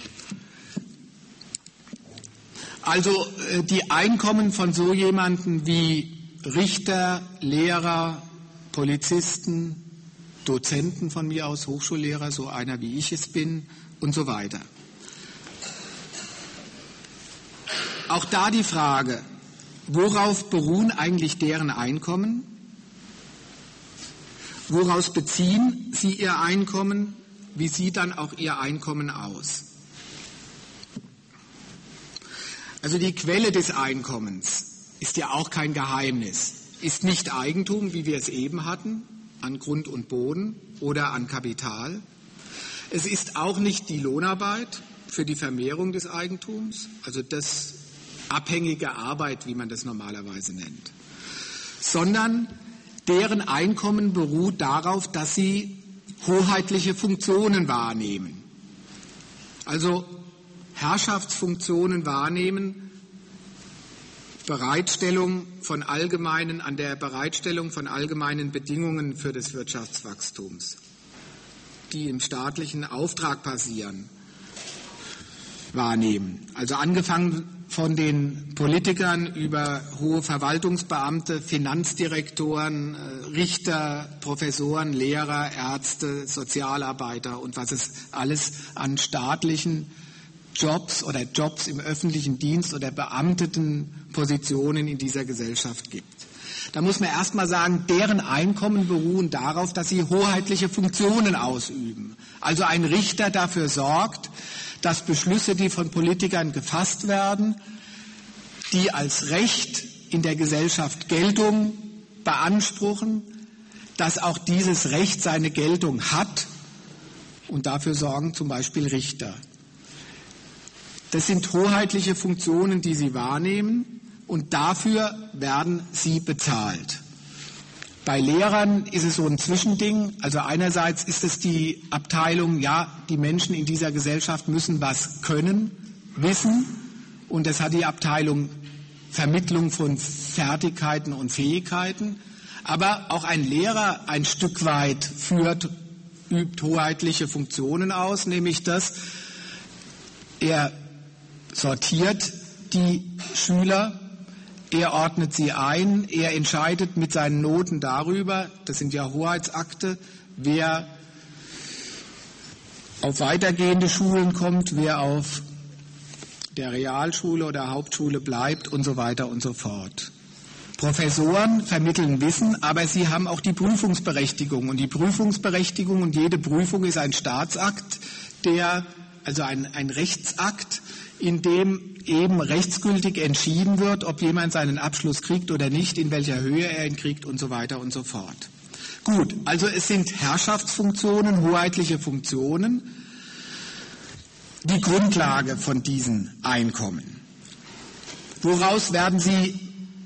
Also die Einkommen von so jemanden wie Richter, Lehrer, Polizisten, Dozenten von mir aus, Hochschullehrer, so einer wie ich es bin und so weiter. Auch da die Frage, worauf beruhen eigentlich deren Einkommen? Woraus beziehen sie ihr Einkommen? Wie sieht dann auch ihr Einkommen aus? Also die Quelle des Einkommens ist ja auch kein Geheimnis, ist nicht Eigentum, wie wir es eben hatten, an Grund und Boden oder an Kapital. Es ist auch nicht die Lohnarbeit für die Vermehrung des Eigentums, also das abhängige Arbeit, wie man das normalerweise nennt, sondern deren Einkommen beruht darauf, dass sie hoheitliche Funktionen wahrnehmen. Also Herrschaftsfunktionen wahrnehmen, Bereitstellung von allgemeinen, an der Bereitstellung von allgemeinen Bedingungen für das Wirtschaftswachstums, die im staatlichen Auftrag passieren, wahrnehmen. Also angefangen von den Politikern über hohe Verwaltungsbeamte, Finanzdirektoren, Richter, Professoren, Lehrer, Ärzte, Sozialarbeiter und was es alles an staatlichen Jobs oder Jobs im öffentlichen Dienst oder beamteten Positionen in dieser Gesellschaft gibt. Da muss man erst mal sagen, deren Einkommen beruhen darauf, dass sie hoheitliche Funktionen ausüben. Also ein Richter dafür sorgt, dass Beschlüsse, die von Politikern gefasst werden, die als Recht in der Gesellschaft Geltung beanspruchen, dass auch dieses Recht seine Geltung hat und dafür sorgen zum Beispiel Richter. Das sind hoheitliche Funktionen, die sie wahrnehmen und dafür werden sie bezahlt. Bei Lehrern ist es so ein Zwischending. Also einerseits ist es die Abteilung, ja, die Menschen in dieser Gesellschaft müssen was können, wissen. Und das hat die Abteilung Vermittlung von Fertigkeiten und Fähigkeiten. Aber auch ein Lehrer ein Stück weit führt, übt hoheitliche Funktionen aus, nämlich dass er sortiert die Schüler, er ordnet sie ein, er entscheidet mit seinen Noten darüber, das sind ja Hoheitsakte, wer auf weitergehende Schulen kommt, wer auf der Realschule oder Hauptschule bleibt und so weiter und so fort. Professoren vermitteln Wissen, aber sie haben auch die Prüfungsberechtigung. Und die Prüfungsberechtigung und jede Prüfung ist ein Staatsakt, der, also ein, ein Rechtsakt, in dem eben rechtsgültig entschieden wird, ob jemand seinen Abschluss kriegt oder nicht, in welcher Höhe er ihn kriegt und so weiter und so fort. Gut, also es sind Herrschaftsfunktionen, hoheitliche Funktionen, die Grundlage von diesen Einkommen. Woraus werden sie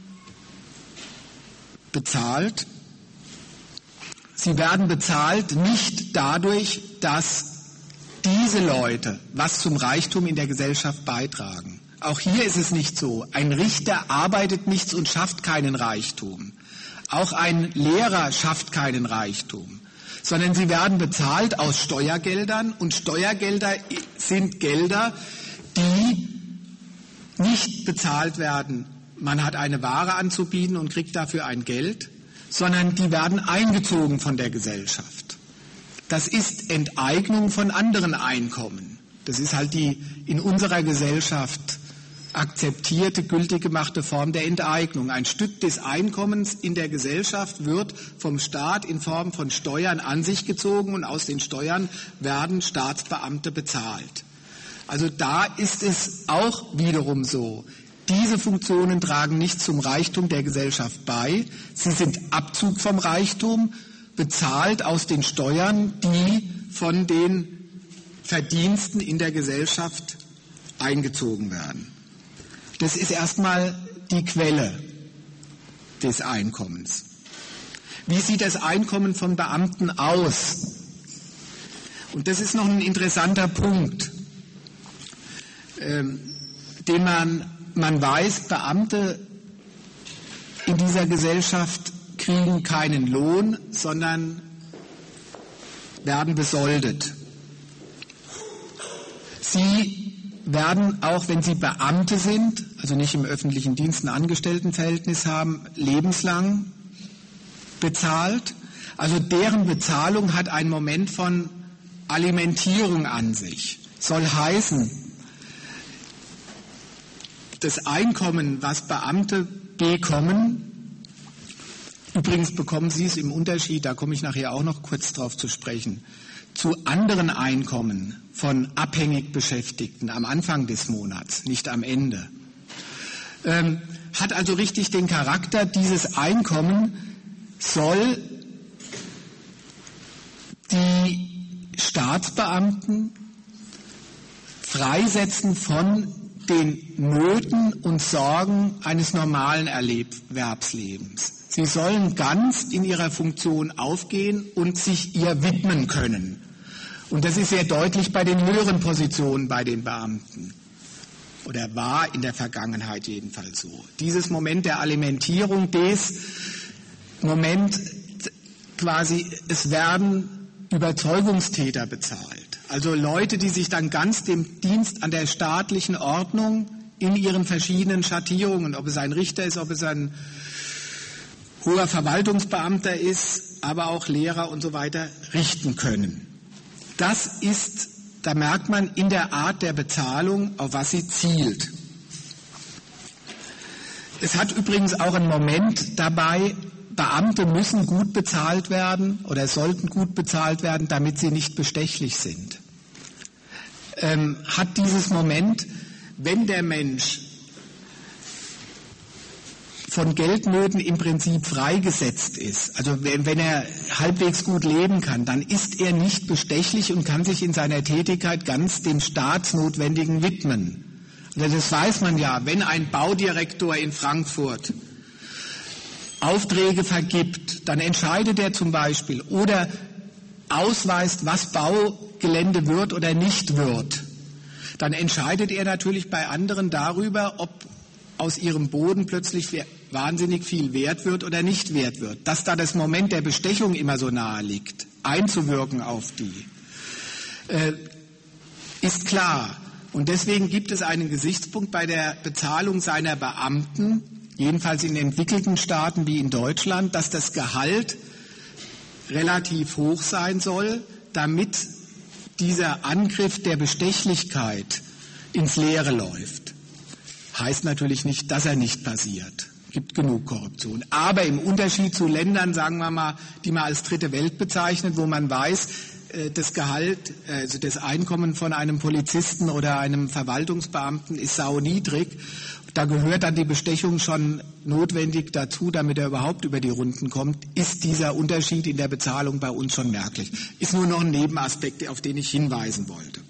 bezahlt? Sie werden bezahlt nicht dadurch, dass diese Leute was zum Reichtum in der Gesellschaft beitragen. Auch hier ist es nicht so. Ein Richter arbeitet nichts und schafft keinen Reichtum. Auch ein Lehrer schafft keinen Reichtum, sondern sie werden bezahlt aus Steuergeldern und Steuergelder sind Gelder, die nicht bezahlt werden. Man hat eine Ware anzubieten und kriegt dafür ein Geld, sondern die werden eingezogen von der Gesellschaft. Das ist Enteignung von anderen Einkommen. Das ist halt die in unserer Gesellschaft akzeptierte, gültig gemachte Form der Enteignung. Ein Stück des Einkommens in der Gesellschaft wird vom Staat in Form von Steuern an sich gezogen und aus den Steuern werden Staatsbeamte bezahlt. Also da ist es auch wiederum so. Diese Funktionen tragen nicht zum Reichtum der Gesellschaft bei. Sie sind Abzug vom Reichtum, bezahlt aus den Steuern, die von den Verdiensten in der Gesellschaft eingezogen werden. Das ist erstmal die Quelle des Einkommens. Wie sieht das Einkommen von Beamten aus? Und das ist noch ein interessanter Punkt, ähm, den man man weiß, Beamte in dieser Gesellschaft kriegen keinen Lohn, sondern werden besoldet. Sie werden, auch wenn sie Beamte sind, also nicht im öffentlichen Dienst ein Angestelltenverhältnis haben, lebenslang bezahlt. Also deren Bezahlung hat einen Moment von Alimentierung an sich. Soll heißen, das Einkommen, was Beamte bekommen, übrigens bekommen sie es im Unterschied, da komme ich nachher auch noch kurz drauf zu sprechen, zu anderen Einkommen von abhängig Beschäftigten am Anfang des Monats, nicht am Ende. Ähm, hat also richtig den Charakter, dieses Einkommen soll die Staatsbeamten freisetzen von den Nöten und Sorgen eines normalen Erwerbslebens. Sie sollen ganz in ihrer Funktion aufgehen und sich ihr widmen können. Und das ist sehr deutlich bei den höheren Positionen bei den Beamten. Oder war in der Vergangenheit jedenfalls so. Dieses Moment der Alimentierung, des Moment quasi, es werden Überzeugungstäter bezahlt. Also Leute, die sich dann ganz dem Dienst an der staatlichen Ordnung in ihren verschiedenen Schattierungen, ob es ein Richter ist, ob es ein hoher Verwaltungsbeamter ist, aber auch Lehrer und so weiter, richten können. Das ist, da merkt man in der Art der Bezahlung, auf was sie zielt. Es hat übrigens auch einen Moment dabei, Beamte müssen gut bezahlt werden oder sollten gut bezahlt werden, damit sie nicht bestechlich sind. Ähm, hat dieses Moment, wenn der Mensch von Geldnöten im Prinzip freigesetzt ist, also wenn, wenn er halbwegs gut leben kann, dann ist er nicht bestechlich und kann sich in seiner Tätigkeit ganz dem Staatsnotwendigen widmen. Also das weiß man ja, wenn ein Baudirektor in Frankfurt Aufträge vergibt, dann entscheidet er zum Beispiel oder ausweist, was Baugelände wird oder nicht wird. Dann entscheidet er natürlich bei anderen darüber, ob aus ihrem Boden plötzlich wahnsinnig viel wert wird oder nicht wert wird. Dass da das Moment der Bestechung immer so nahe liegt, einzuwirken auf die, äh, ist klar. Und deswegen gibt es einen Gesichtspunkt bei der Bezahlung seiner Beamten, jedenfalls in entwickelten Staaten wie in Deutschland, dass das Gehalt relativ hoch sein soll, damit dieser Angriff der Bestechlichkeit ins Leere läuft. Heißt natürlich nicht, dass er nicht passiert. Gibt genug Korruption. Aber im Unterschied zu Ländern, sagen wir mal, die man als dritte Welt bezeichnet, wo man weiß, das Gehalt, also das Einkommen von einem Polizisten oder einem Verwaltungsbeamten ist sauniedrig. Da gehört dann die Bestechung schon notwendig dazu, damit er überhaupt über die Runden kommt, ist dieser Unterschied in der Bezahlung bei uns schon merklich. Ist nur noch ein Nebenaspekt, auf den ich hinweisen wollte.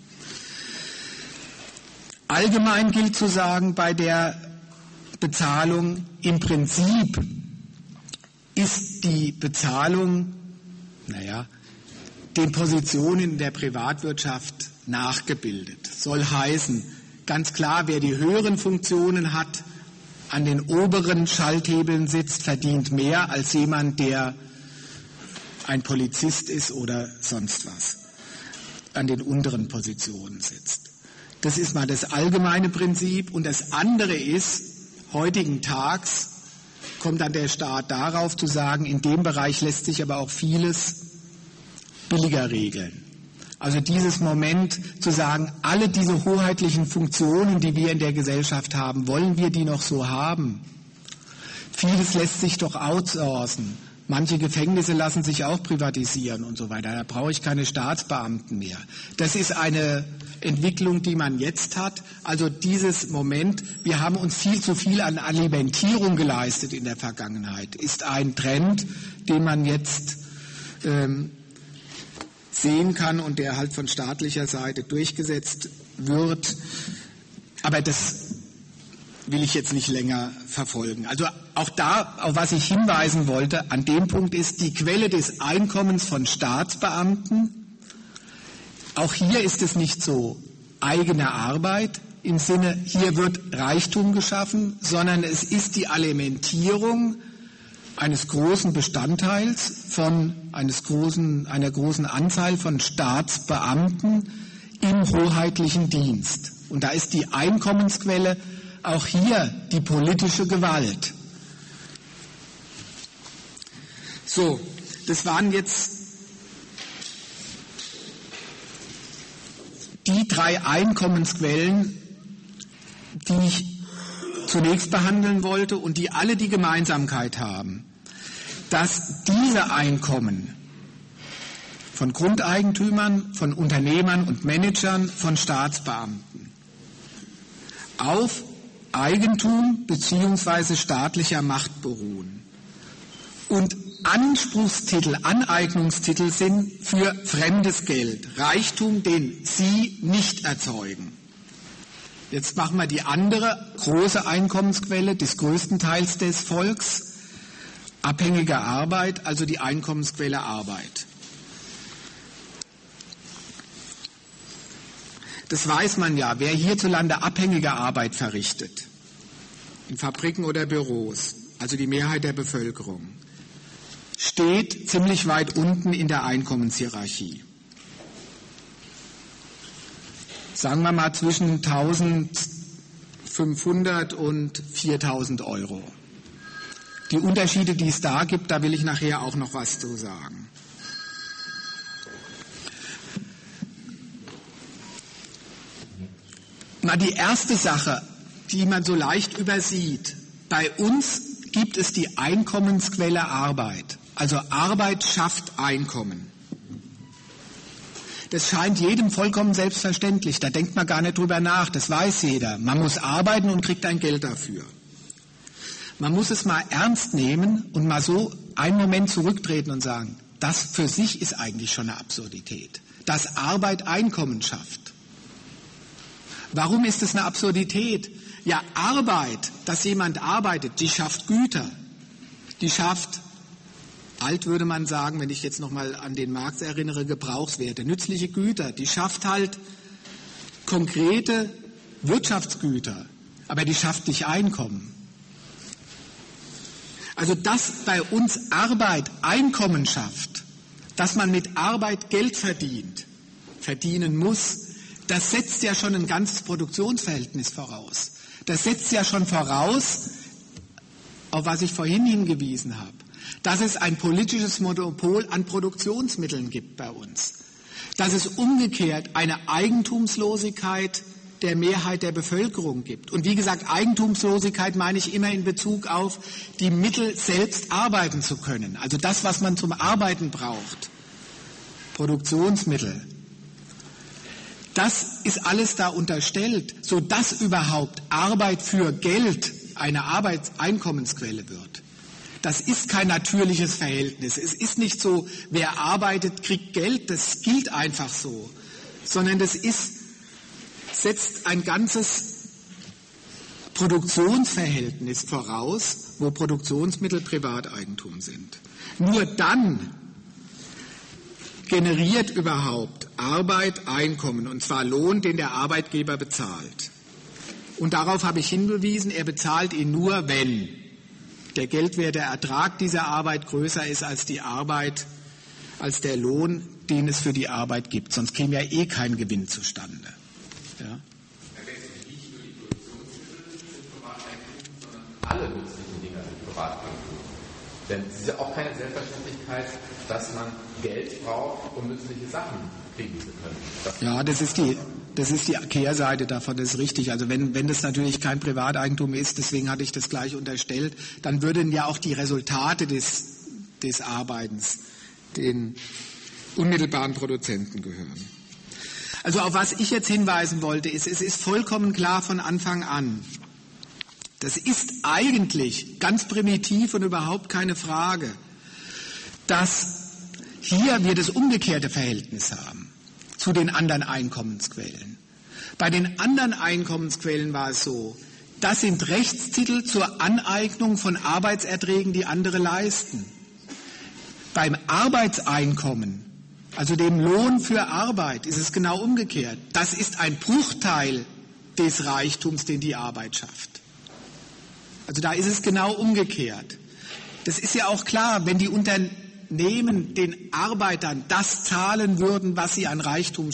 Allgemein gilt zu sagen, bei der Bezahlung im Prinzip ist die Bezahlung, naja, den Positionen in der Privatwirtschaft nachgebildet. Soll heißen, ganz klar, wer die höheren Funktionen hat, an den oberen Schalthebeln sitzt, verdient mehr als jemand, der ein Polizist ist oder sonst was, an den unteren Positionen sitzt. Das ist mal das allgemeine Prinzip. Und das andere ist, heutigen Tags kommt dann der Staat darauf zu sagen, in dem Bereich lässt sich aber auch vieles billiger regeln. Also dieses Moment zu sagen, alle diese hoheitlichen Funktionen, die wir in der Gesellschaft haben, wollen wir die noch so haben? Vieles lässt sich doch outsourcen. Manche Gefängnisse lassen sich auch privatisieren und so weiter. Da brauche ich keine Staatsbeamten mehr. Das ist eine Entwicklung, die man jetzt hat. Also dieses Moment, wir haben uns viel zu viel an Alimentierung geleistet in der Vergangenheit, ist ein Trend, den man jetzt ähm, sehen kann und der halt von staatlicher Seite durchgesetzt wird. Aber das will ich jetzt nicht länger verfolgen. Also auch da, auf was ich hinweisen wollte, an dem Punkt ist die Quelle des Einkommens von Staatsbeamten. Auch hier ist es nicht so eigene Arbeit, im Sinne, hier wird Reichtum geschaffen, sondern es ist die Alimentierung eines großen Bestandteils von eines großen, einer großen Anzahl von Staatsbeamten im hoheitlichen Dienst. Und da ist die Einkommensquelle auch hier die politische Gewalt. So, das waren jetzt die drei Einkommensquellen, die ich zunächst behandeln wollte und die alle die Gemeinsamkeit haben, dass diese Einkommen von Grundeigentümern, von Unternehmern und Managern, von Staatsbeamten auf Eigentum bzw. staatlicher Macht beruhen und Anspruchstitel, Aneignungstitel sind für fremdes Geld, Reichtum, den sie nicht erzeugen. Jetzt machen wir die andere große Einkommensquelle des größten Teils des Volks, abhängige Arbeit, also die Einkommensquelle Arbeit. Das weiß man ja, wer hierzulande abhängige Arbeit verrichtet, in Fabriken oder Büros, also die Mehrheit der Bevölkerung, steht ziemlich weit unten in der Einkommenshierarchie. Sagen wir mal zwischen eintausendfünfhundert und viertausend Euro. Die Unterschiede, die es da gibt, da will ich nachher auch noch was zu sagen. Mal die erste Sache, die man so leicht übersieht. Bei uns gibt es die Einkommensquelle Arbeit. Also Arbeit schafft Einkommen. Das scheint jedem vollkommen selbstverständlich. Da denkt man gar nicht drüber nach. Das weiß jeder. Man muss arbeiten und kriegt ein Geld dafür. Man muss es mal ernst nehmen und mal so einen Moment zurücktreten und sagen, das für sich ist eigentlich schon eine Absurdität. Dass Arbeit Einkommen schafft. Warum ist es eine Absurdität? Ja, Arbeit, dass jemand arbeitet, die schafft Güter. Die schafft, alt würde man sagen, wenn ich jetzt nochmal an den Marx erinnere, Gebrauchswerte, nützliche Güter. Die schafft halt konkrete Wirtschaftsgüter, aber die schafft nicht Einkommen. Also dass bei uns Arbeit Einkommen schafft, dass man mit Arbeit Geld verdient, verdienen muss, das setzt ja schon ein ganzes Produktionsverhältnis voraus. Das setzt ja schon voraus, auf was ich vorhin hingewiesen habe, dass es ein politisches Monopol an Produktionsmitteln gibt bei uns. Dass es umgekehrt eine Eigentumslosigkeit der Mehrheit der Bevölkerung gibt. Und wie gesagt, Eigentumslosigkeit meine ich immer in Bezug auf die Mittel, selbst arbeiten zu können. Also das, was man zum Arbeiten braucht. Produktionsmittel. Das ist alles da unterstellt, sodass überhaupt Arbeit für Geld eine Arbeitseinkommensquelle wird. Das ist kein natürliches Verhältnis. Es ist nicht so, wer arbeitet, kriegt Geld, das gilt einfach so. Sondern das ist, setzt ein ganzes Produktionsverhältnis voraus, wo Produktionsmittel Privateigentum sind. Nur dann generiert überhaupt Arbeit Einkommen, und zwar Lohn, den der Arbeitgeber bezahlt. Und darauf habe ich hingewiesen, er bezahlt ihn nur, wenn der geldwerte Ertrag dieser Arbeit größer ist als die Arbeit, als der Lohn, den es für die Arbeit gibt. Sonst käme ja eh kein Gewinn zustande. Ja? Nicht nur die Produktionsmittel sind Privateigentum, sondern alle nützlichen Dinge sind Privateigentum. Denn es ist ja auch keine Selbstverständlichkeit, dass man Geld braucht, um nützliche Sachen kriegen zu können. Das ja, das ist die, das ist die Kehrseite davon, das ist richtig. Also wenn, wenn das natürlich kein Privateigentum ist, deswegen hatte ich das gleich unterstellt, dann würden ja auch die Resultate des, des Arbeitens den unmittelbaren Produzenten gehören. Also auf was ich jetzt hinweisen wollte, ist, es ist vollkommen klar von Anfang an, das ist eigentlich ganz primitiv und überhaupt keine Frage, dass hier wir das umgekehrte Verhältnis haben zu den anderen Einkommensquellen. Bei den anderen Einkommensquellen war es so, das sind Rechtstitel zur Aneignung von Arbeitserträgen, die andere leisten. Beim Arbeitseinkommen, also dem Lohn für Arbeit, ist es genau umgekehrt. Das ist ein Bruchteil des Reichtums, den die Arbeit schafft. Also da ist es genau umgekehrt. Das ist ja auch klar, wenn die Unternehmen den Arbeitern das zahlen würden, was sie an Reichtum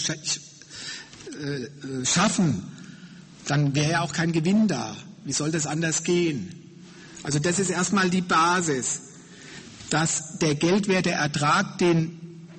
schaffen, dann wäre ja auch kein Gewinn da. Wie soll das anders gehen? Also das ist erstmal die Basis, dass der geldwerte Ertrag, den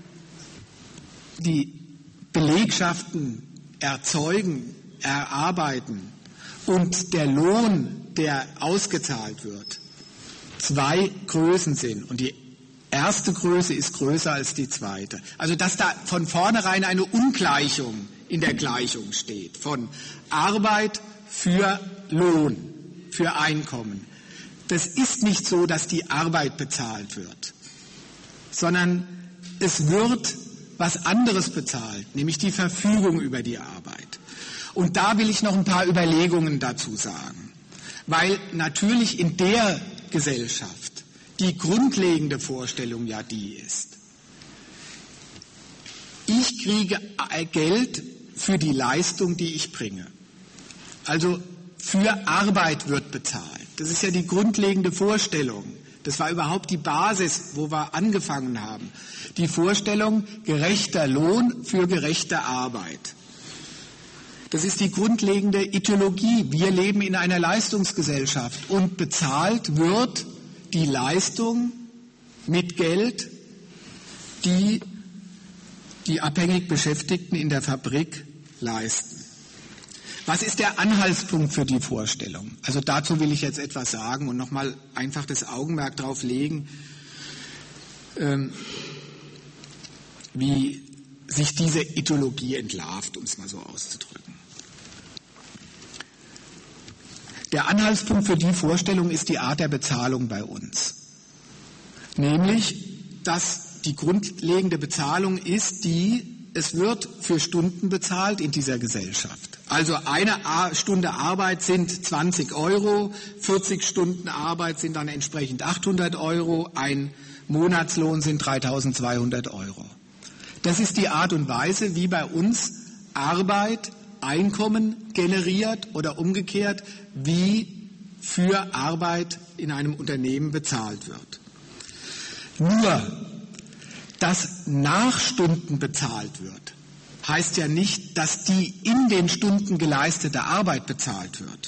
die Belegschaften erzeugen, erarbeiten und der Lohn, der ausgezahlt wird, zwei Größen sind. Und die erste Größe ist größer als die zweite. Also dass da von vornherein eine Ungleichung in der Gleichung steht, von Arbeit für Lohn, für Einkommen. Das ist nicht so, dass die Arbeit bezahlt wird, sondern es wird was anderes bezahlt, nämlich die Verfügung über die Arbeit. Und da will ich noch ein paar Überlegungen dazu sagen, weil natürlich in der Gesellschaft die grundlegende Vorstellung ja die ist: Ich kriege Geld für die Leistung, die ich bringe. Also für Arbeit wird bezahlt. Das ist ja die grundlegende Vorstellung. Das war überhaupt die Basis, wo wir angefangen haben. Die Vorstellung, gerechter Lohn für gerechte Arbeit. Das ist die grundlegende Ideologie. Wir leben in einer Leistungsgesellschaft und bezahlt wird die Leistung mit Geld, die die abhängig Beschäftigten in der Fabrik leisten. Was ist der Anhaltspunkt für die Vorstellung? Also dazu will ich jetzt etwas sagen und nochmal einfach das Augenmerk darauf legen, ähm, wie sich diese Ideologie entlarvt, um es mal so auszudrücken. Der Anhaltspunkt für die Vorstellung ist die Art der Bezahlung bei uns. Nämlich, dass die grundlegende Bezahlung ist die, es wird für Stunden bezahlt in dieser Gesellschaft. Also eine Stunde Arbeit sind zwanzig Euro, vierzig Stunden Arbeit sind dann entsprechend achthundert Euro, ein Monatslohn sind dreitausendzweihundert Euro. Das ist die Art und Weise, wie bei uns Arbeit, Einkommen generiert oder umgekehrt, wie für Arbeit in einem Unternehmen bezahlt wird. Nur, dass nach Stunden bezahlt wird, heißt ja nicht, dass die in den Stunden geleistete Arbeit bezahlt wird.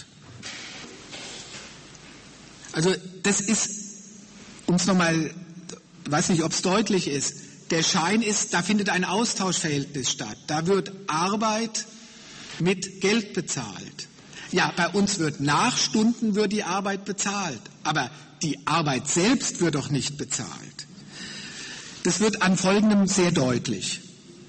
Also das ist, um es nochmal, ich weiß nicht, ob es deutlich ist, der Schein ist, da findet ein Austauschverhältnis statt. Da wird Arbeit mit Geld bezahlt. Ja, bei uns wird nach Stunden wird die Arbeit bezahlt, aber die Arbeit selbst wird doch nicht bezahlt. Das wird an Folgendem sehr deutlich.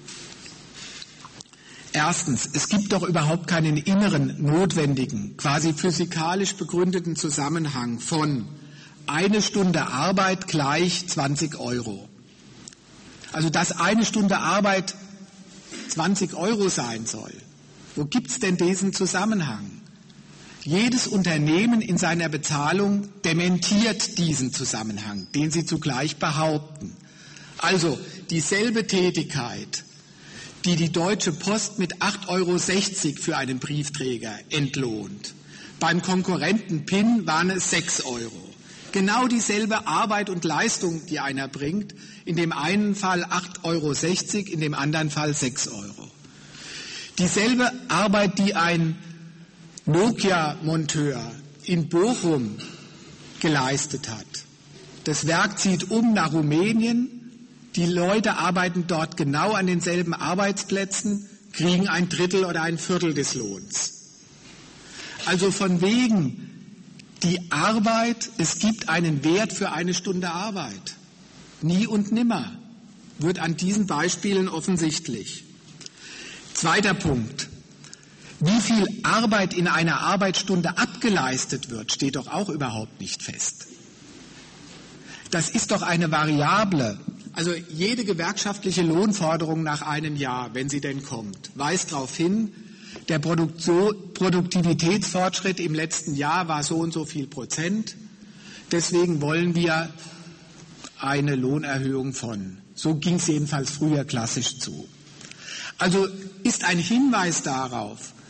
Erstens, es gibt doch überhaupt keinen inneren, notwendigen, quasi physikalisch begründeten Zusammenhang von eine Stunde Arbeit gleich zwanzig Euro. Also, dass eine Stunde Arbeit zwanzig Euro sein soll. Wo gibt es denn diesen Zusammenhang? Jedes Unternehmen in seiner Bezahlung dementiert diesen Zusammenhang, den sie zugleich behaupten. Also dieselbe Tätigkeit, die die Deutsche Post mit acht Euro sechzig für einen Briefträger entlohnt. Beim Konkurrenten P I N waren es sechs Euro. Genau dieselbe Arbeit und Leistung, die einer bringt, in dem einen Fall acht Euro sechzig, in dem anderen Fall sechs Euro. Dieselbe Arbeit, die ein Nokia-Monteur in Bochum geleistet hat. Das Werk zieht um nach Rumänien. Die Leute arbeiten dort genau an denselben Arbeitsplätzen, kriegen ein Drittel oder ein Viertel des Lohns. Also von wegen die Arbeit, es gibt einen Wert für eine Stunde Arbeit. Nie und nimmer. Wird an diesen Beispielen offensichtlich. Zweiter Punkt. Wie viel Arbeit in einer Arbeitsstunde abgeleistet wird, steht doch auch überhaupt nicht fest. Das ist doch eine Variable. Also jede gewerkschaftliche Lohnforderung nach einem Jahr, wenn sie denn kommt, weist darauf hin, der Produktivitätsfortschritt im letzten Jahr war so und so viel Prozent. Deswegen wollen wir eine Lohnerhöhung von. So ging es jedenfalls früher klassisch zu. Also ist ein Hinweis darauf,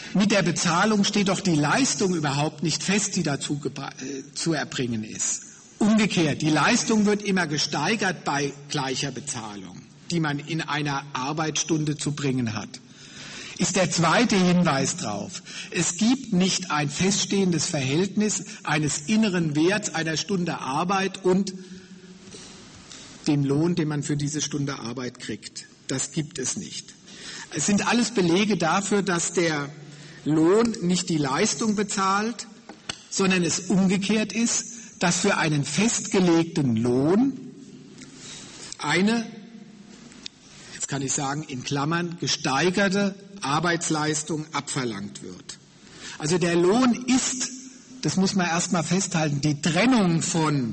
mit der Bezahlung steht doch die Leistung überhaupt nicht fest, die dazu äh, zu erbringen ist. Umgekehrt, die Leistung wird immer gesteigert bei gleicher Bezahlung, die man in einer Arbeitsstunde zu bringen hat. Ist der zweite Hinweis drauf. Es gibt nicht ein feststehendes Verhältnis eines inneren Werts einer Stunde Arbeit und dem Lohn, den man für diese Stunde Arbeit kriegt. Das gibt es nicht. Es sind alles Belege dafür, dass der Lohn nicht die Leistung bezahlt, sondern es umgekehrt ist, dass für einen festgelegten Lohn eine, jetzt kann ich sagen, in Klammern, gesteigerte Arbeitsleistung abverlangt wird. Also der Lohn ist, das muss man erstmal festhalten, die Trennung von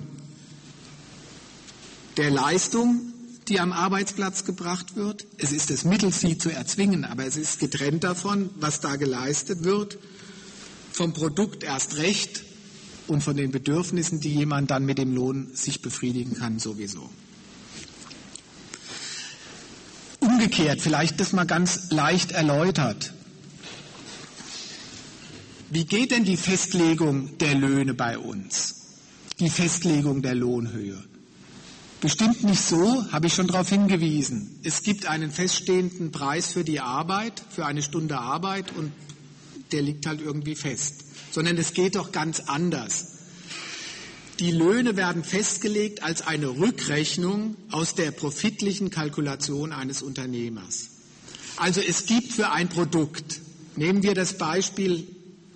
der Leistung, die am Arbeitsplatz gebracht wird. Es ist das Mittel, sie zu erzwingen, aber es ist getrennt davon, was da geleistet wird, vom Produkt erst recht und von den Bedürfnissen, die jemand dann mit dem Lohn sich befriedigen kann, sowieso. Umgekehrt, vielleicht das mal ganz leicht erläutert. Wie geht denn die Festlegung der Löhne bei uns? Die Festlegung der Lohnhöhe? Bestimmt nicht so, habe ich schon darauf hingewiesen. Es gibt einen feststehenden Preis für die Arbeit, für eine Stunde Arbeit und der liegt halt irgendwie fest. Sondern es geht doch ganz anders. Die Löhne werden festgelegt als eine Rückrechnung aus der profitlichen Kalkulation eines Unternehmers. Also es gibt für ein Produkt, nehmen wir das Beispiel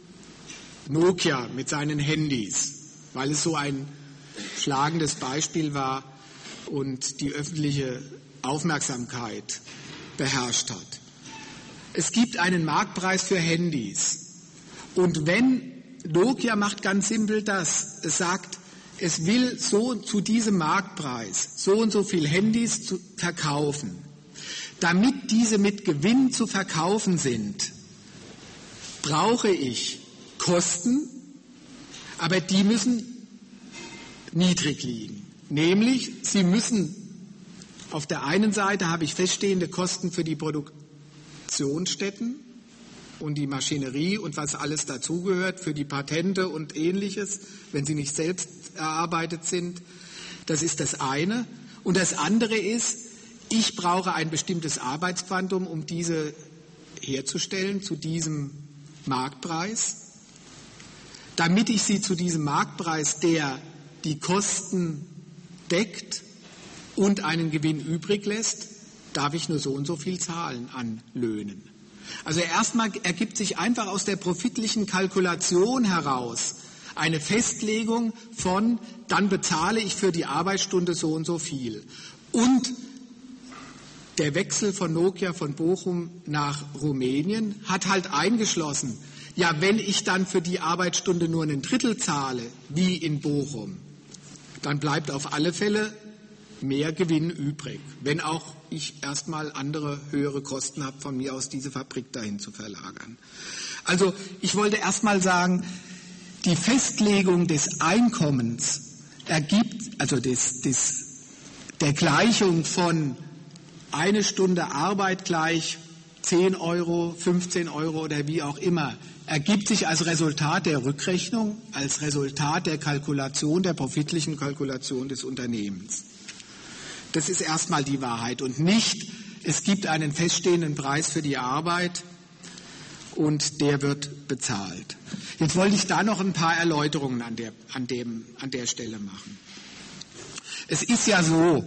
Nokia mit seinen Handys, weil es so ein schlagendes Beispiel war und die öffentliche Aufmerksamkeit beherrscht hat. Es gibt einen Marktpreis für Handys. Und wenn Nokia macht ganz simpel das, es sagt, es will so zu diesem Marktpreis so und so viel Handys zu verkaufen. Damit diese mit Gewinn zu verkaufen sind, brauche ich Kosten, aber die müssen niedrig liegen. Nämlich, sie müssen, auf der einen Seite habe ich feststehende Kosten für die Produktionsstätten und die Maschinerie und was alles dazugehört, für die Patente und Ähnliches, wenn sie nicht selbst erarbeitet sind. Das ist das eine. Und das andere ist, ich brauche ein bestimmtes Arbeitsquantum, um diese herzustellen zu diesem Marktpreis. Damit ich sie zu diesem Marktpreis, der die Kosten deckt und einen Gewinn übrig lässt, darf ich nur so und so viel zahlen an Löhnen. Also erstmal ergibt sich einfach aus der profitlichen Kalkulation heraus eine Festlegung von, dann bezahle ich für die Arbeitsstunde so und so viel. Und der Wechsel von Nokia von Bochum nach Rumänien hat halt eingeschlossen, ja, wenn ich dann für die Arbeitsstunde nur ein Drittel zahle, wie in Bochum, dann bleibt auf alle Fälle mehr Gewinn übrig, wenn auch ich erstmal andere höhere Kosten habe, von mir aus diese Fabrik dahin zu verlagern. Also ich wollte erstmal sagen, die Festlegung des Einkommens ergibt, also des, des, der Gleichung von eine Stunde Arbeit gleich zehn Euro, fünfzehn Euro oder wie auch immer, ergibt sich als Resultat der Rückrechnung, als Resultat der Kalkulation, der profitlichen Kalkulation des Unternehmens. Das ist erstmal die Wahrheit und nicht, es gibt einen feststehenden Preis für die Arbeit und der wird bezahlt. Jetzt wollte ich da noch ein paar Erläuterungen an der, an dem, an der Stelle machen. Es ist ja so,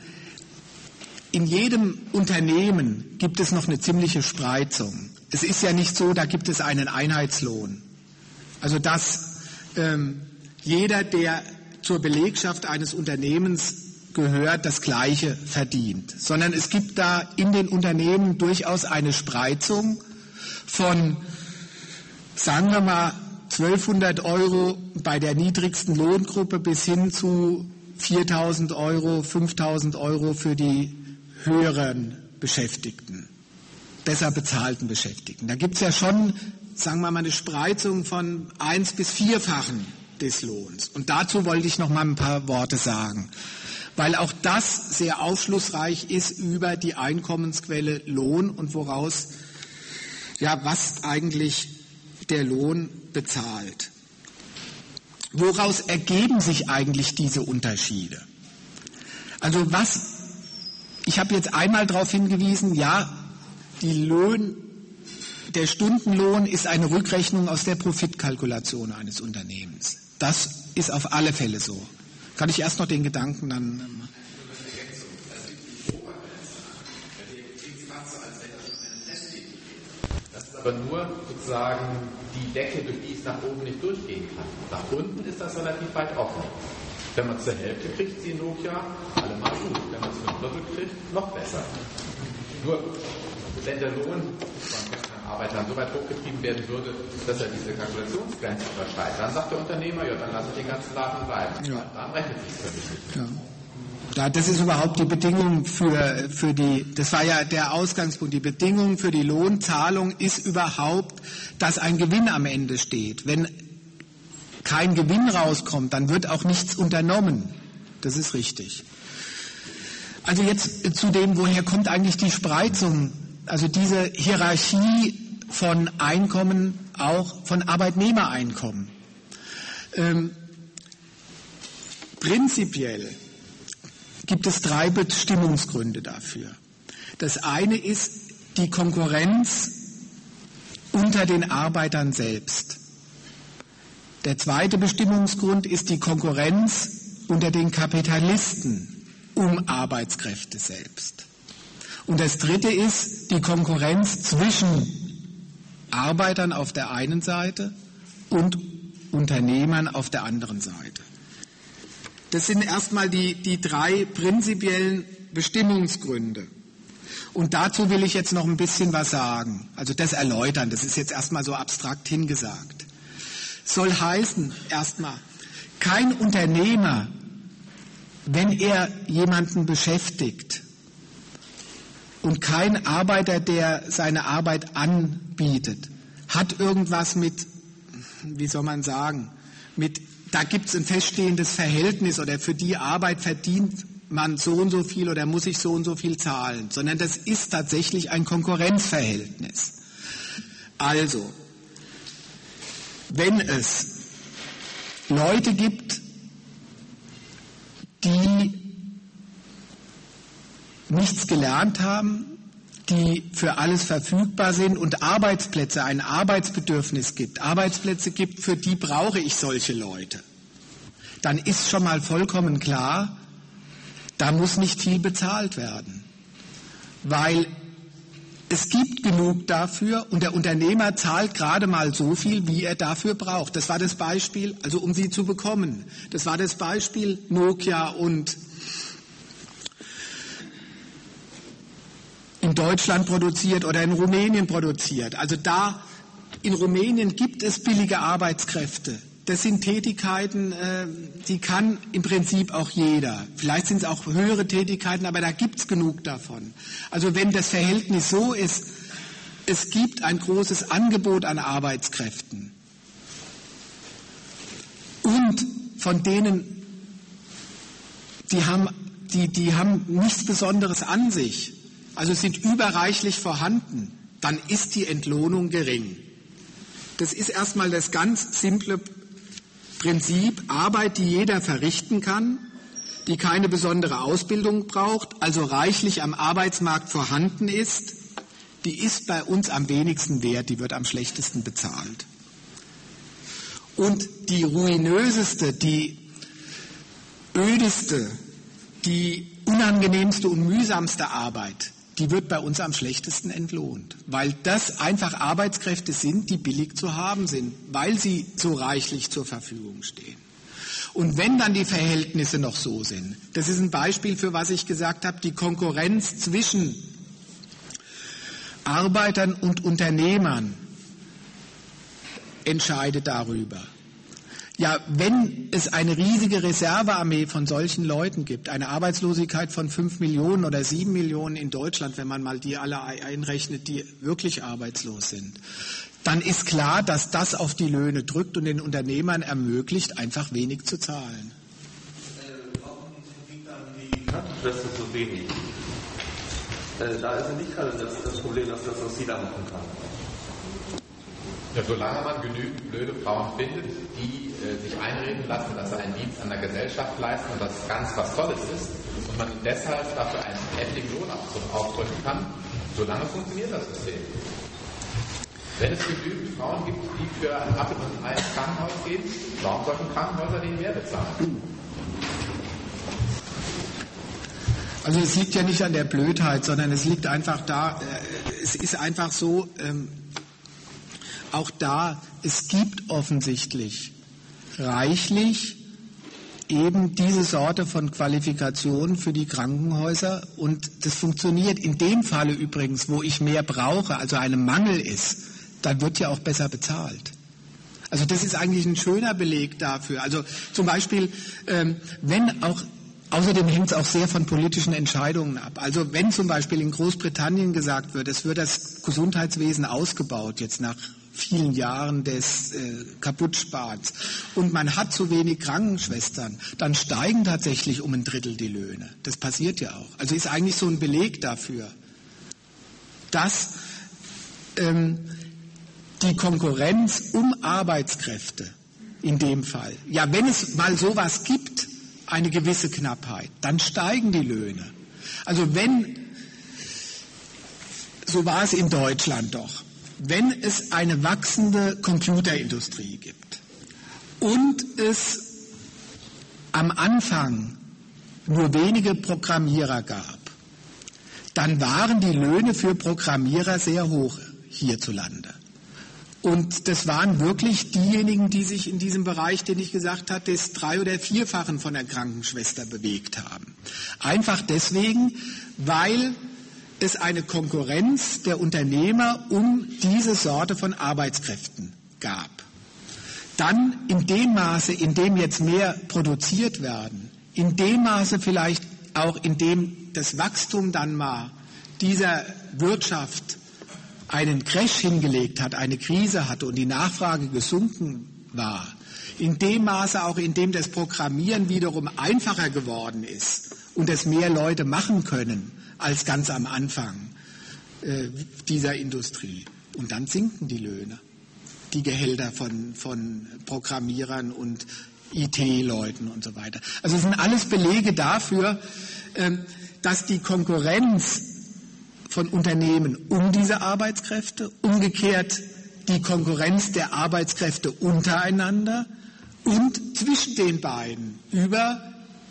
in jedem Unternehmen gibt es noch eine ziemliche Spreizung. Es ist ja nicht so, da gibt es einen Einheitslohn. Also dass ähm, jeder, der zur Belegschaft eines Unternehmens gehört, das Gleiche verdient. Sondern es gibt da in den Unternehmen durchaus eine Spreizung von, sagen wir mal, zwölfhundert Euro bei der niedrigsten Lohngruppe bis hin zu viertausend Euro, fünftausend Euro für die höheren Beschäftigten, besser bezahlten Beschäftigten. Da gibt es ja schon, sagen wir mal, eine Spreizung von eins bis vierfachen des Lohns. Und dazu wollte ich noch mal ein paar Worte sagen, weil auch das sehr aufschlussreich ist über die Einkommensquelle Lohn und woraus ja, was eigentlich der Lohn bezahlt. Woraus ergeben sich eigentlich diese Unterschiede? Also was, ich habe jetzt einmal darauf hingewiesen, ja, die Lohn, der Stundenlohn ist eine Rückrechnung aus der Profitkalkulation eines Unternehmens. Das ist auf alle Fälle so. Kann ich erst noch den Gedanken dann... Aber nur sozusagen die Decke, durch die es nach oben nicht durchgehen kann. Nach unten ist das relativ weit offen. Wenn man es zur Hälfte kriegt, sie Nokia, allemal gut. Wenn man es zum Viertel kriegt, noch besser. Nur, wenn der Lohn von Arbeitern so weit hochgetrieben werden würde, dass er diese Kalkulationsgrenze überschreitet, dann sagt der Unternehmer, ja, dann lasse ich den ganzen Laden bleiben. Ja. Dann rechnet sich für mich nicht. Ja. Ja, das ist überhaupt die Bedingung für, für die, das war ja der Ausgangspunkt, die Bedingung für die Lohnzahlung ist überhaupt, dass ein Gewinn am Ende steht. Wenn kein Gewinn rauskommt, dann wird auch nichts unternommen. Das ist richtig. Also jetzt zu dem, woher kommt eigentlich die Spreizung, also diese Hierarchie von Einkommen, auch von Arbeitnehmereinkommen. Ähm, prinzipiell gibt es drei Bestimmungsgründe dafür. Das eine ist die Konkurrenz unter den Arbeitern selbst. Der zweite Bestimmungsgrund ist die Konkurrenz unter den Kapitalisten um Arbeitskräfte selbst. Und das dritte ist die Konkurrenz zwischen Arbeitern auf der einen Seite und Unternehmern auf der anderen Seite. Das sind erstmal die, die drei prinzipiellen Bestimmungsgründe. Und dazu will ich jetzt noch ein bisschen was sagen. Also das erläutern, das ist jetzt erstmal so abstrakt hingesagt. Soll heißen, erstmal, kein Unternehmer, wenn er jemanden beschäftigt und kein Arbeiter, der seine Arbeit anbietet, hat irgendwas mit, wie soll man sagen, mit da gibt es ein feststehendes Verhältnis oder für die Arbeit verdient man so und so viel oder muss ich so und so viel zahlen, sondern das ist tatsächlich ein Konkurrenzverhältnis. Also, wenn es Leute gibt, die nichts gelernt haben, die für alles verfügbar sind und Arbeitsplätze, ein Arbeitsbedürfnis gibt, Arbeitsplätze gibt, für die brauche ich solche Leute, dann ist schon mal vollkommen klar, da muss nicht viel bezahlt werden, weil es gibt genug dafür und der Unternehmer zahlt gerade mal so viel, wie er dafür braucht. Das war das Beispiel, also um sie zu bekommen, das war das Beispiel Nokia und in Deutschland produziert oder in Rumänien produziert. Also da, in Rumänien gibt es billige Arbeitskräfte. Das sind Tätigkeiten, äh, die kann im Prinzip auch jeder. Vielleicht sind es auch höhere Tätigkeiten, aber da gibt es genug davon. Also wenn das Verhältnis so ist, es gibt ein großes Angebot an Arbeitskräften und von denen, die haben, die, die haben nichts Besonderes an sich, also sind überreichlich vorhanden, dann ist die Entlohnung gering. Das ist erstmal das ganz simple Prinzip, Arbeit, die jeder verrichten kann, die keine besondere Ausbildung braucht, also reichlich am Arbeitsmarkt vorhanden ist, die ist bei uns am wenigsten wert, die wird am schlechtesten bezahlt. Und die ruinöseste, die ödeste, die unangenehmste und mühsamste Arbeit, die wird bei uns am schlechtesten entlohnt, weil das einfach Arbeitskräfte sind, die billig zu haben sind, weil sie so reichlich zur Verfügung stehen. Und wenn dann die Verhältnisse noch so sind, das ist ein Beispiel für was ich gesagt habe, die Konkurrenz zwischen Arbeitern und Unternehmern entscheidet darüber. Ja, wenn es eine riesige Reservearmee von solchen Leuten gibt, eine Arbeitslosigkeit von fünf Millionen oder sieben Millionen in Deutschland, wenn man mal die alle einrechnet, die wirklich arbeitslos sind, dann ist klar, dass das auf die Löhne drückt und den Unternehmern ermöglicht, einfach wenig zu zahlen. Warum verdient dann die Krankenschwester so wenig? Äh, da ist ja nicht gerade das, das Problem, dass das, was sie da machen kann. Ja, solange man genügend blöde Frauen findet, die äh, sich einreden lassen, dass sie einen Dienst an der Gesellschaft leisten und das ganz was Tolles ist und man deshalb dafür einen heftigen Lohnabzug aufdrücken kann, solange funktioniert das System. Wenn es genügend Frauen gibt, die für ein Apfel und ein Ei ins Krankenhaus gehen, warum sollten Krankenhäuser denen mehr bezahlen? Also es liegt ja nicht an der Blödheit, sondern es liegt einfach da, äh, es ist einfach so, ähm, auch da, es gibt offensichtlich reichlich eben diese Sorte von Qualifikation für die Krankenhäuser und das funktioniert in dem Falle übrigens, wo ich mehr brauche, also ein Mangel ist, dann wird ja auch besser bezahlt. Also das ist eigentlich ein schöner Beleg dafür. Also zum Beispiel, ähm, wenn auch Außerdem hängt es auch sehr von politischen Entscheidungen ab. Also wenn zum Beispiel in Großbritannien gesagt wird, es wird das Gesundheitswesen ausgebaut, jetzt nach vielen Jahren des äh, Kaputtsparens, und man hat zu wenig Krankenschwestern, dann steigen tatsächlich um ein Drittel die Löhne. Das passiert ja auch. Also ist eigentlich so ein Beleg dafür, dass ähm, die Konkurrenz um Arbeitskräfte in dem Fall, ja, wenn es mal sowas gibt, eine gewisse Knappheit, dann steigen die Löhne. Also wenn, so war es in Deutschland doch, wenn es eine wachsende Computerindustrie gibt und es am Anfang nur wenige Programmierer gab, dann waren die Löhne für Programmierer sehr hoch hierzulande. Und das waren wirklich diejenigen, die sich in diesem Bereich, den ich gesagt habe, des drei- oder vierfachen von der Krankenschwester bewegt haben. Einfach deswegen, weil es eine Konkurrenz der Unternehmer um diese Sorte von Arbeitskräften gab. Dann in dem Maße, in dem jetzt mehr produziert werden, in dem Maße vielleicht auch, in dem das Wachstum dann mal dieser Wirtschaft einen Crash hingelegt hat, eine Krise hatte und die Nachfrage gesunken war, in dem Maße auch, in dem das Programmieren wiederum einfacher geworden ist und es mehr Leute machen können als ganz am Anfang äh, dieser Industrie. Und dann sinken die Löhne, die Gehälter von, von Programmierern und I T-Leuten und so weiter. Also es sind alles Belege dafür, äh, dass die Konkurrenz von Unternehmen um diese Arbeitskräfte, umgekehrt die Konkurrenz der Arbeitskräfte untereinander und zwischen den beiden über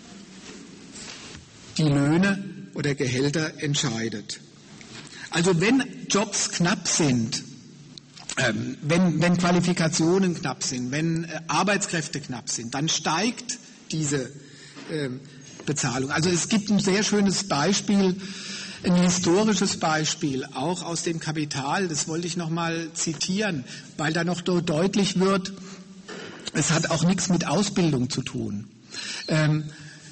die Löhne oder Gehälter entscheidet. Also wenn Jobs knapp sind, ähm, wenn, wenn Qualifikationen knapp sind, wenn äh, Arbeitskräfte knapp sind, dann steigt diese äh, Bezahlung. Also es gibt ein sehr schönes Beispiel, ein historisches Beispiel, auch aus dem Kapital, das wollte ich noch mal zitieren, weil da noch deutlich wird, es hat auch nichts mit Ausbildung zu tun. Ähm,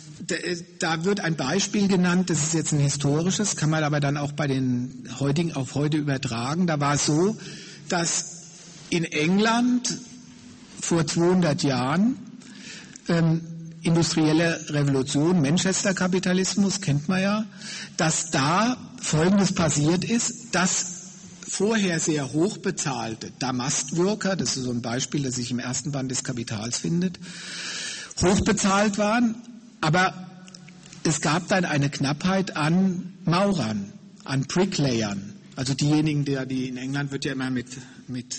da wird ein Beispiel genannt, das ist jetzt ein historisches, kann man aber dann auch bei den heutigen auf heute übertragen. Da war es so, dass in England vor zweihundert Jahren ähm, industrielle Revolution, Manchester-Kapitalismus, kennt man ja, dass da Folgendes passiert ist, dass vorher sehr hoch bezahlte Damastworker, das ist so ein Beispiel, das sich im ersten Band des Kapitals findet, hoch bezahlt waren, aber es gab dann eine Knappheit an Maurern, an Bricklayern, also diejenigen, die, die in England wird ja immer mit, mit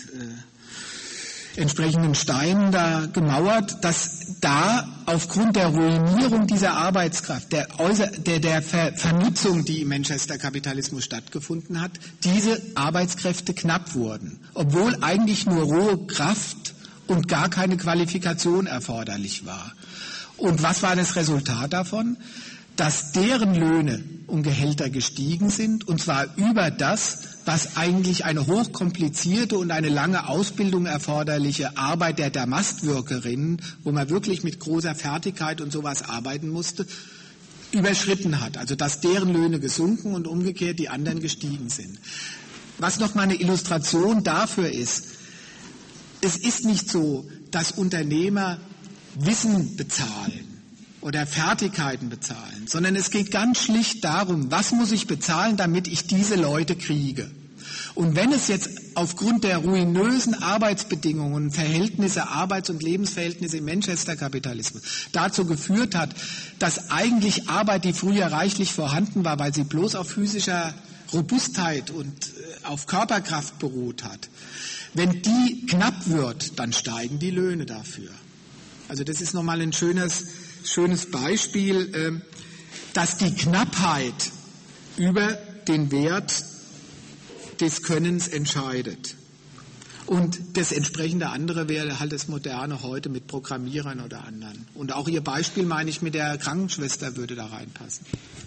äh, entsprechenden Steinen da gemauert, dass da aufgrund der Ruinierung dieser Arbeitskraft, der, der, der Ver, Vernutzung, die im Manchester-Kapitalismus stattgefunden hat, diese Arbeitskräfte knapp wurden, obwohl eigentlich nur rohe Kraft und gar keine Qualifikation erforderlich war. Und was war das Resultat davon? Dass deren Löhne und Gehälter gestiegen sind, und zwar über das, was eigentlich eine hochkomplizierte und eine lange Ausbildung erforderliche Arbeit der Damastworkerinnen, wo man wirklich mit großer Fertigkeit und sowas arbeiten musste, überschritten hat. Also dass deren Löhne gesunken und umgekehrt die anderen gestiegen sind. Was noch mal eine Illustration dafür ist, es ist nicht so, dass Unternehmer Wissen bezahlen oder Fertigkeiten bezahlen, sondern es geht ganz schlicht darum, was muss ich bezahlen, damit ich diese Leute kriege. Und wenn es jetzt aufgrund der ruinösen Arbeitsbedingungen, Verhältnisse, Arbeits- und Lebensverhältnisse im Manchester-Kapitalismus dazu geführt hat, dass eigentlich Arbeit, die früher reichlich vorhanden war, weil sie bloß auf physischer Robustheit und auf Körperkraft beruht hat, wenn die knapp wird, dann steigen die Löhne dafür. Also das ist nochmal ein schönes, schönes Beispiel, dass die Knappheit über den Wert des Könnens entscheidet. Und das entsprechende andere wäre halt das Moderne heute mit Programmierern oder anderen. Und auch Ihr Beispiel, meine ich, mit der Krankenschwester würde da reinpassen.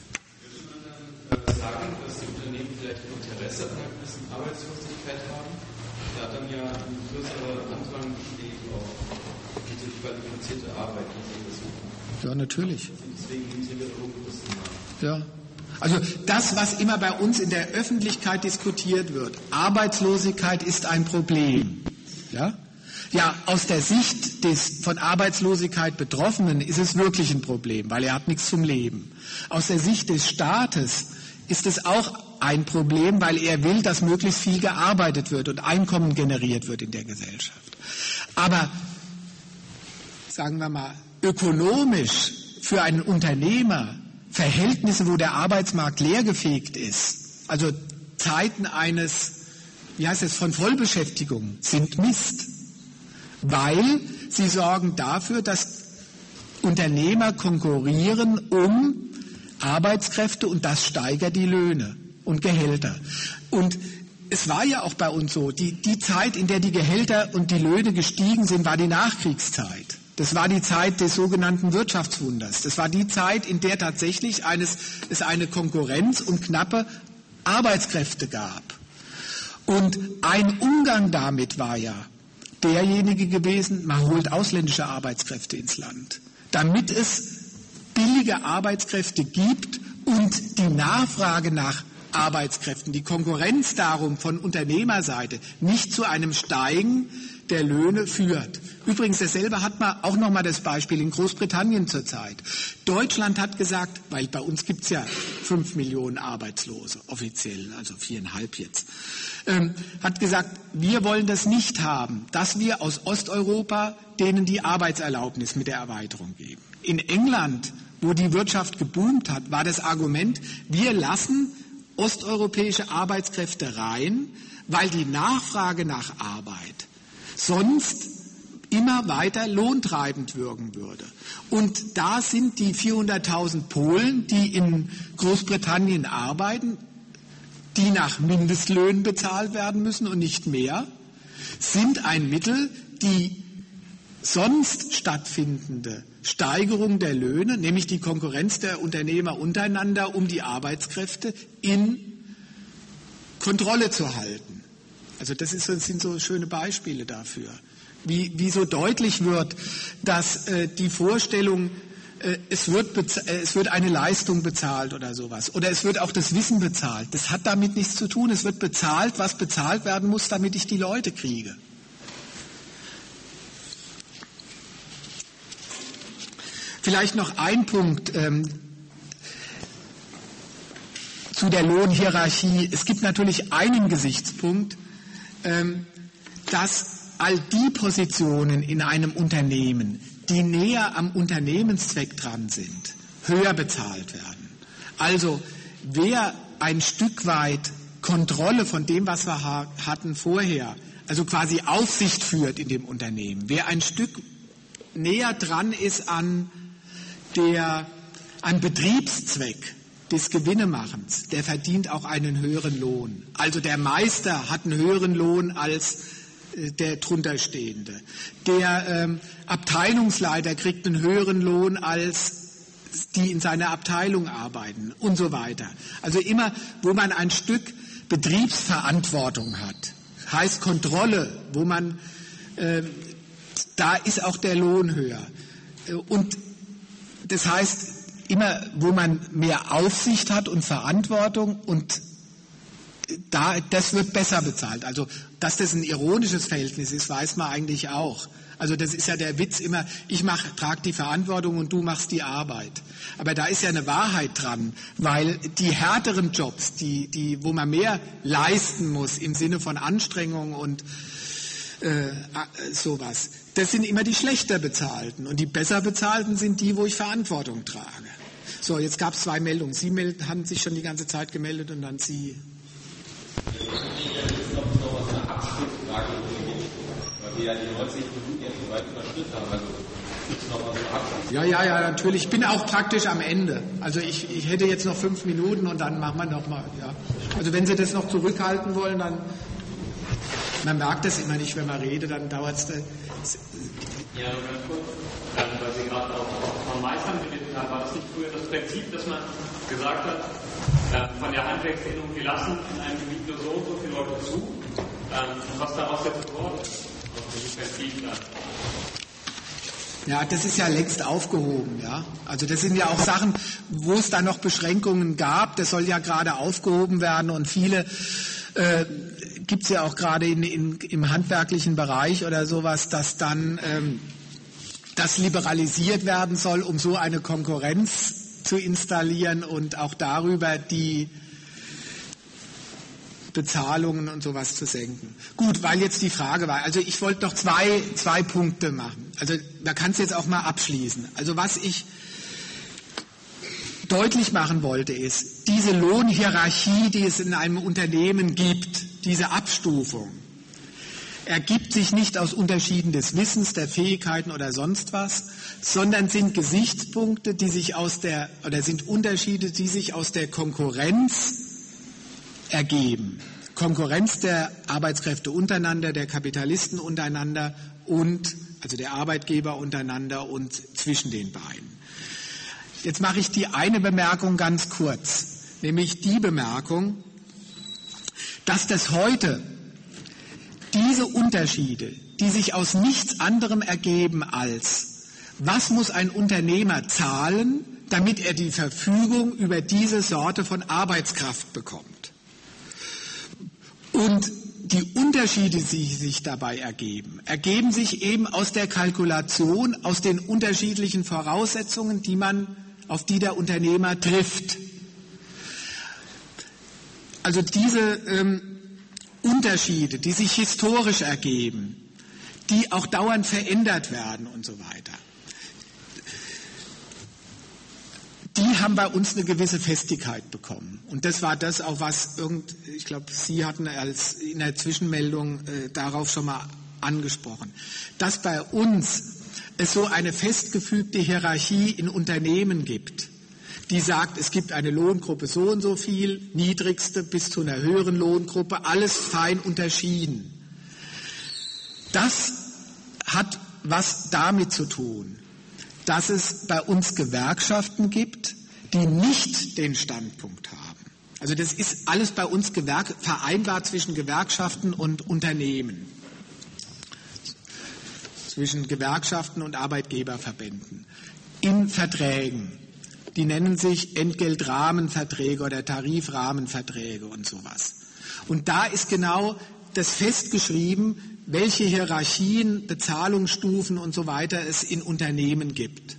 Würde man dann sagen, dass die Unternehmen vielleicht Interesse an einer gewissen Arbeitslosigkeit haben? Da dann ja ein größerer Andrang besteht auf diese qualifizierte Arbeit, die sie suchen. Ja, natürlich. Und deswegen geben sie wieder Lohnkosten nach. Ja. Also das, was immer bei uns in der Öffentlichkeit diskutiert wird, Arbeitslosigkeit ist ein Problem. Ja, ja, aus der Sicht des von Arbeitslosigkeit Betroffenen ist es wirklich ein Problem, weil er hat nichts zum Leben. Aus der Sicht des Staates ist es auch ein Problem, weil er will, dass möglichst viel gearbeitet wird und Einkommen generiert wird in der Gesellschaft. Aber, sagen wir mal, ökonomisch für einen Unternehmer Verhältnisse, wo der Arbeitsmarkt leergefegt ist, also Zeiten eines, wie heißt es, von Vollbeschäftigung, sind Mist, weil sie sorgen dafür, dass Unternehmer konkurrieren um Arbeitskräfte und das steigert die Löhne und Gehälter. Und es war ja auch bei uns so, die, die Zeit, in der die Gehälter und die Löhne gestiegen sind, war die Nachkriegszeit. Das war die Zeit des sogenannten Wirtschaftswunders. Das war die Zeit, in der tatsächlich eines, es eine Konkurrenz um knappe Arbeitskräfte gab. Und ein Umgang damit war ja derjenige gewesen, man holt ausländische Arbeitskräfte ins Land, damit es billige Arbeitskräfte gibt und die Nachfrage nach Arbeitskräften, die Konkurrenz darum von Unternehmerseite nicht zu einem Steigen der Löhne führt. Übrigens, dasselbe hat man auch nochmal das Beispiel in Großbritannien zurzeit. Deutschland hat gesagt, weil bei uns gibt es ja fünf Millionen Arbeitslose, offiziell, also viereinhalb jetzt, ähm, hat gesagt, wir wollen das nicht haben, dass wir aus Osteuropa denen die Arbeitserlaubnis mit der Erweiterung geben. In England, wo die Wirtschaft geboomt hat, war das Argument, wir lassen osteuropäische Arbeitskräfte rein, weil die Nachfrage nach Arbeit sonst immer weiter lohntreibend wirken würde. Und da sind die vierhunderttausend Polen, die in Großbritannien arbeiten, die nach Mindestlöhnen bezahlt werden müssen und nicht mehr, sind ein Mittel, die sonst stattfindende Steigerung der Löhne, nämlich die Konkurrenz der Unternehmer untereinander um die Arbeitskräfte, in Kontrolle zu halten. Also das, ist, das sind so schöne Beispiele dafür, wie, wie so deutlich wird, dass äh, die Vorstellung, äh, es, wird äh, es wird eine Leistung bezahlt oder sowas, oder es wird auch das Wissen bezahlt, das hat damit nichts zu tun. Es wird bezahlt, was bezahlt werden muss, damit ich die Leute kriege. Vielleicht noch ein Punkt ähm, zu der Lohnhierarchie. Es gibt natürlich einen Gesichtspunkt, ähm, dass all die Positionen in einem Unternehmen, die näher am Unternehmenszweck dran sind, höher bezahlt werden. Also wer ein Stück weit Kontrolle von dem, was wir ha- hatten vorher, also quasi Aufsicht führt in dem Unternehmen, wer ein Stück näher dran ist an der, am Betriebszweck des Gewinnemachens, der verdient auch einen höheren Lohn. Also der Meister hat einen höheren Lohn als äh, der drunterstehende. Der ähm, Abteilungsleiter kriegt einen höheren Lohn als die in seiner Abteilung arbeiten und so weiter. Also immer, wo man ein Stück Betriebsverantwortung hat, heißt Kontrolle, wo man, äh, da ist auch der Lohn höher. Und das heißt, immer wo man mehr Aufsicht hat und Verantwortung und da, das wird besser bezahlt. Also, dass das ein ironisches Verhältnis ist, weiß man eigentlich auch. Also das ist ja der Witz immer, ich mach, trage die Verantwortung und du machst die Arbeit. Aber da ist ja eine Wahrheit dran, weil die härteren Jobs, die, die, wo man mehr leisten muss im Sinne von Anstrengung und äh, sowas, das sind immer die schlechter bezahlten. Und die besser bezahlten sind die, wo ich Verantwortung trage. So, jetzt gab es zwei Meldungen. Sie melden, haben sich schon die ganze Zeit gemeldet und dann Sie. Ja, die neunzig Minuten jetzt so weit überschritten haben. Also gibt's noch mal so Abschluss? Ja, ja, ja, natürlich. Ich bin auch praktisch am Ende. Also ich, ich hätte jetzt noch fünf Minuten und dann machen wir noch mal. Ja. Also wenn Sie das noch zurückhalten wollen, dann man merkt das immer nicht, wenn man redet, dann dauert es. Ja, ganz kurz, ähm, weil Sie gerade auch von Meistern geredet haben, war das nicht früher das Prinzip, dass man gesagt hat, äh, von der Handwerksinnung, wir lassen in einem Gebiet nur so und so viele Leute zu, ähm, was daraus jetzt geworden ist? Ja, das ist ja längst aufgehoben, ja. Also das sind ja auch Sachen, wo es da noch Beschränkungen gab, das soll ja gerade aufgehoben werden und viele äh, gibt es ja auch gerade in, in, im handwerklichen Bereich oder sowas, dass dann ähm, das liberalisiert werden soll, um so eine Konkurrenz zu installieren und auch darüber die Bezahlungen und sowas zu senken. Gut, weil jetzt die Frage war, also ich wollte noch zwei, zwei Punkte machen. Also da kannst du jetzt auch mal abschließen. Also was ich deutlich machen wollte ist, diese Lohnhierarchie, die es in einem Unternehmen gibt, diese Abstufung, ergibt sich nicht aus Unterschieden des Wissens, der Fähigkeiten oder sonst was, sondern sind Gesichtspunkte, die sich aus der, oder sind Unterschiede, die sich aus der Konkurrenz ergeben. Konkurrenz der Arbeitskräfte untereinander, der Kapitalisten untereinander und, also der Arbeitgeber untereinander und zwischen den beiden. Jetzt mache ich die eine Bemerkung ganz kurz, nämlich die Bemerkung, dass das heute diese Unterschiede, die sich aus nichts anderem ergeben als, was muss ein Unternehmer zahlen, damit er die Verfügung über diese Sorte von Arbeitskraft bekommt. Und die Unterschiede, die sich dabei ergeben, ergeben sich eben aus der Kalkulation, aus den unterschiedlichen Voraussetzungen, die man, auf die der Unternehmer trifft. Also diese ähm, Unterschiede, die sich historisch ergeben, die auch dauernd verändert werden und so weiter, die haben bei uns eine gewisse Festigkeit bekommen. Und das war das auch, was irgend, ich glaube, Sie hatten als in der Zwischenmeldung äh, darauf schon mal angesprochen, dass bei uns es so eine festgefügte Hierarchie in Unternehmen gibt, die sagt, es gibt eine Lohngruppe so und so viel, niedrigste bis zu einer höheren Lohngruppe, alles fein unterschieden. Das hat was damit zu tun, dass es bei uns Gewerkschaften gibt, die nicht den Standpunkt haben. Also das ist alles bei uns Gewerk- vereinbart zwischen Gewerkschaften und Unternehmen, zwischen Gewerkschaften und Arbeitgeberverbänden, in Verträgen. Die nennen sich Entgeltrahmenverträge oder Tarifrahmenverträge und sowas. Und da ist genau das festgeschrieben, welche Hierarchien, Bezahlungsstufen und so weiter es in Unternehmen gibt.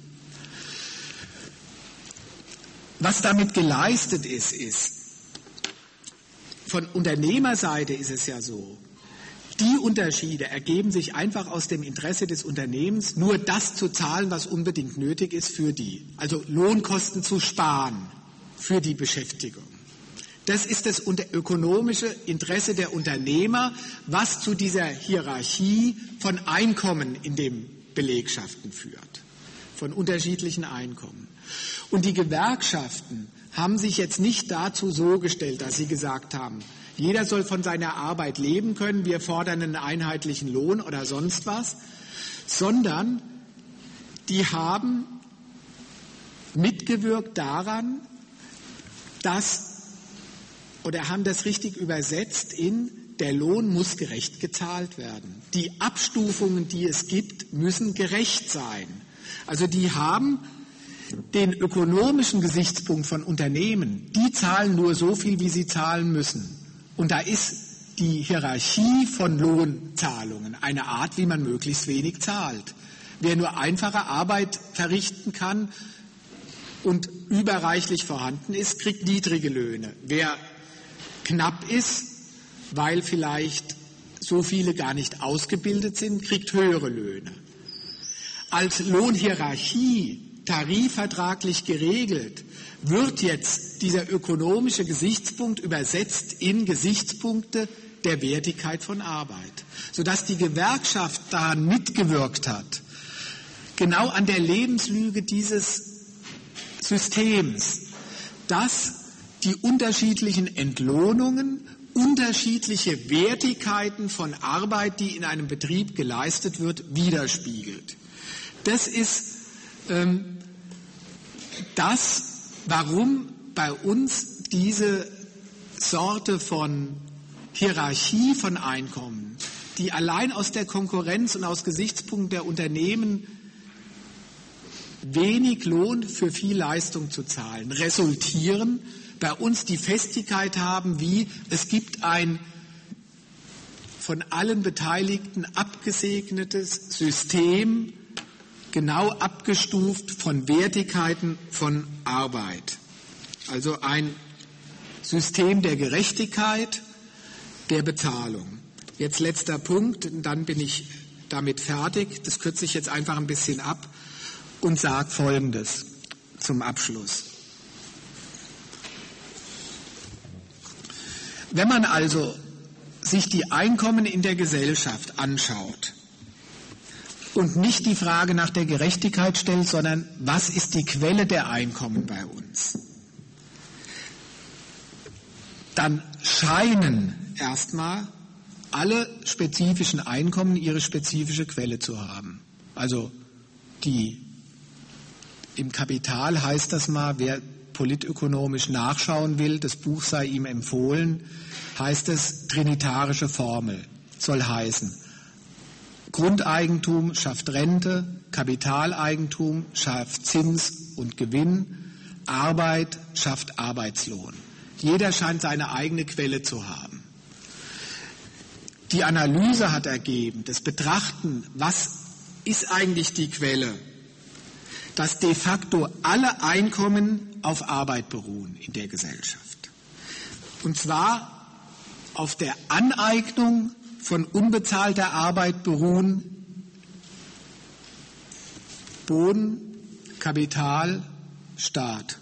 Was damit geleistet ist, ist, von Unternehmerseite ist es ja so, die Unterschiede ergeben sich einfach aus dem Interesse des Unternehmens, nur das zu zahlen, was unbedingt nötig ist für die. Also Lohnkosten zu sparen für die Beschäftigung. Das ist das ökonomische Interesse der Unternehmer, was zu dieser Hierarchie von Einkommen in den Belegschaften führt, von unterschiedlichen Einkommen. Und die Gewerkschaften haben sich jetzt nicht dazu so gestellt, dass sie gesagt haben, jeder soll von seiner Arbeit leben können, wir fordern einen einheitlichen Lohn oder sonst was, sondern die haben mitgewirkt daran, dass oder haben das richtig übersetzt in, der Lohn muss gerecht gezahlt werden. Die Abstufungen, die es gibt, müssen gerecht sein. Also die haben den ökonomischen Gesichtspunkt von Unternehmen, die zahlen nur so viel, wie sie zahlen müssen. Und da ist die Hierarchie von Lohnzahlungen eine Art, wie man möglichst wenig zahlt. Wer nur einfache Arbeit verrichten kann und überreichlich vorhanden ist, kriegt niedrige Löhne. Wer knapp ist, weil vielleicht so viele gar nicht ausgebildet sind, kriegt höhere Löhne. Als Lohnhierarchie tarifvertraglich geregelt, wird jetzt dieser ökonomische Gesichtspunkt übersetzt in Gesichtspunkte der Wertigkeit von Arbeit, sodass die Gewerkschaft daran mitgewirkt hat, genau an der Lebenslüge dieses Systems, dass die unterschiedlichen Entlohnungen unterschiedliche Wertigkeiten von Arbeit, die in einem Betrieb geleistet wird, widerspiegelt. Das ist ähm, das, warum bei uns diese Sorte von Hierarchie von Einkommen, die allein aus der Konkurrenz und aus Gesichtspunkten der Unternehmen wenig Lohn für viel Leistung zu zahlen, resultieren, bei uns die Festigkeit haben, wie es gibt ein von allen Beteiligten abgesegnetes System, genau abgestuft von Wertigkeiten von Arbeit. Also ein System der Gerechtigkeit, der Bezahlung. Jetzt letzter Punkt, dann bin ich damit fertig. Das kürze ich jetzt einfach ein bisschen ab und sage Folgendes zum Abschluss. Wenn man also sich die Einkommen in der Gesellschaft anschaut und nicht die Frage nach der Gerechtigkeit stellt, sondern was ist die Quelle der Einkommen bei uns, dann scheinen erstmal alle spezifischen Einkommen ihre spezifische Quelle zu haben. Also die im Kapital heißt das mal, wer politökonomisch nachschauen will, das Buch sei ihm empfohlen, heißt es trinitarische Formel, soll heißen, Grundeigentum schafft Rente, Kapitaleigentum schafft Zins und Gewinn, Arbeit schafft Arbeitslohn. Jeder scheint seine eigene Quelle zu haben. Die Analyse hat ergeben, das Betrachten, was ist eigentlich die Quelle, dass de facto alle Einkommen auf Arbeit beruhen in der Gesellschaft. Und zwar auf der Aneignung von unbezahlter Arbeit beruhen Boden, Kapital, Staat.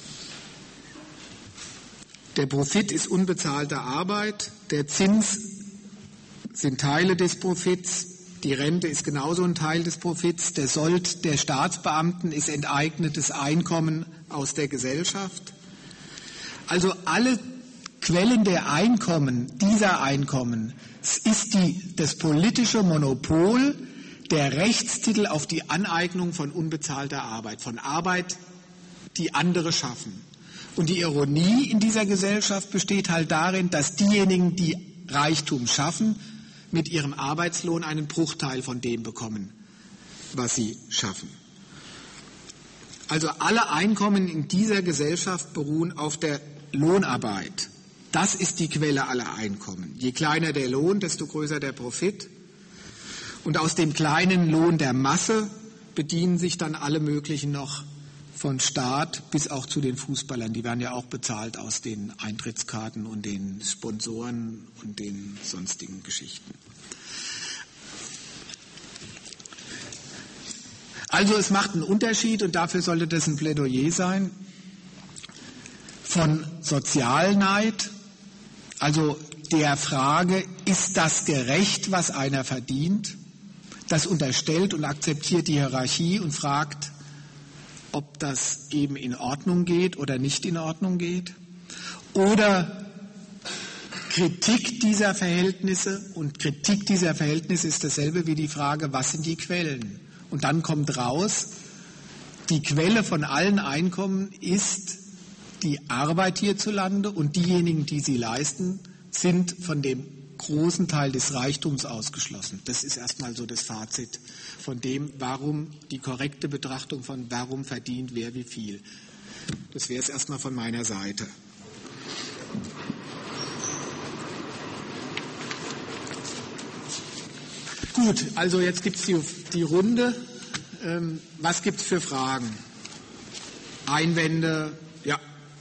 Der Profit ist unbezahlte Arbeit, der Zins sind Teile des Profits, die Rente ist genauso ein Teil des Profits, der Sold der Staatsbeamten ist enteignetes Einkommen aus der Gesellschaft. Also alle Quellen der Einkommen, dieser Einkommen, ist die, das politische Monopol der Rechtstitel auf die Aneignung von unbezahlter Arbeit, von Arbeit, die andere schaffen. Und die Ironie in dieser Gesellschaft besteht halt darin, dass diejenigen, die Reichtum schaffen, mit ihrem Arbeitslohn einen Bruchteil von dem bekommen, was sie schaffen. Also alle Einkommen in dieser Gesellschaft beruhen auf der Lohnarbeit. Das ist die Quelle aller Einkommen. Je kleiner der Lohn, desto größer der Profit. Und aus dem kleinen Lohn der Masse bedienen sich dann alle möglichen noch von Staat bis auch zu den Fußballern. Die werden ja auch bezahlt aus den Eintrittskarten und den Sponsoren und den sonstigen Geschichten. Also es macht einen Unterschied, und dafür sollte das ein Plädoyer sein, von Sozialneid, also der Frage, ist das gerecht, was einer verdient? Das unterstellt und akzeptiert die Hierarchie und fragt, ob das eben in Ordnung geht oder nicht in Ordnung geht. Oder Kritik dieser Verhältnisse, und Kritik dieser Verhältnisse ist dasselbe wie die Frage, was sind die Quellen? Und dann kommt raus, die Quelle von allen Einkommen ist die Arbeit hierzulande, und diejenigen, die sie leisten, sind von dem großen Teil des Reichtums ausgeschlossen. Das ist erstmal so das Fazit von dem, warum die korrekte Betrachtung von warum verdient wer wie viel. Das wäre es erstmal von meiner Seite. Gut, also jetzt gibt es die, die Runde. Ähm, was gibt es für Fragen? Einwände? Ja.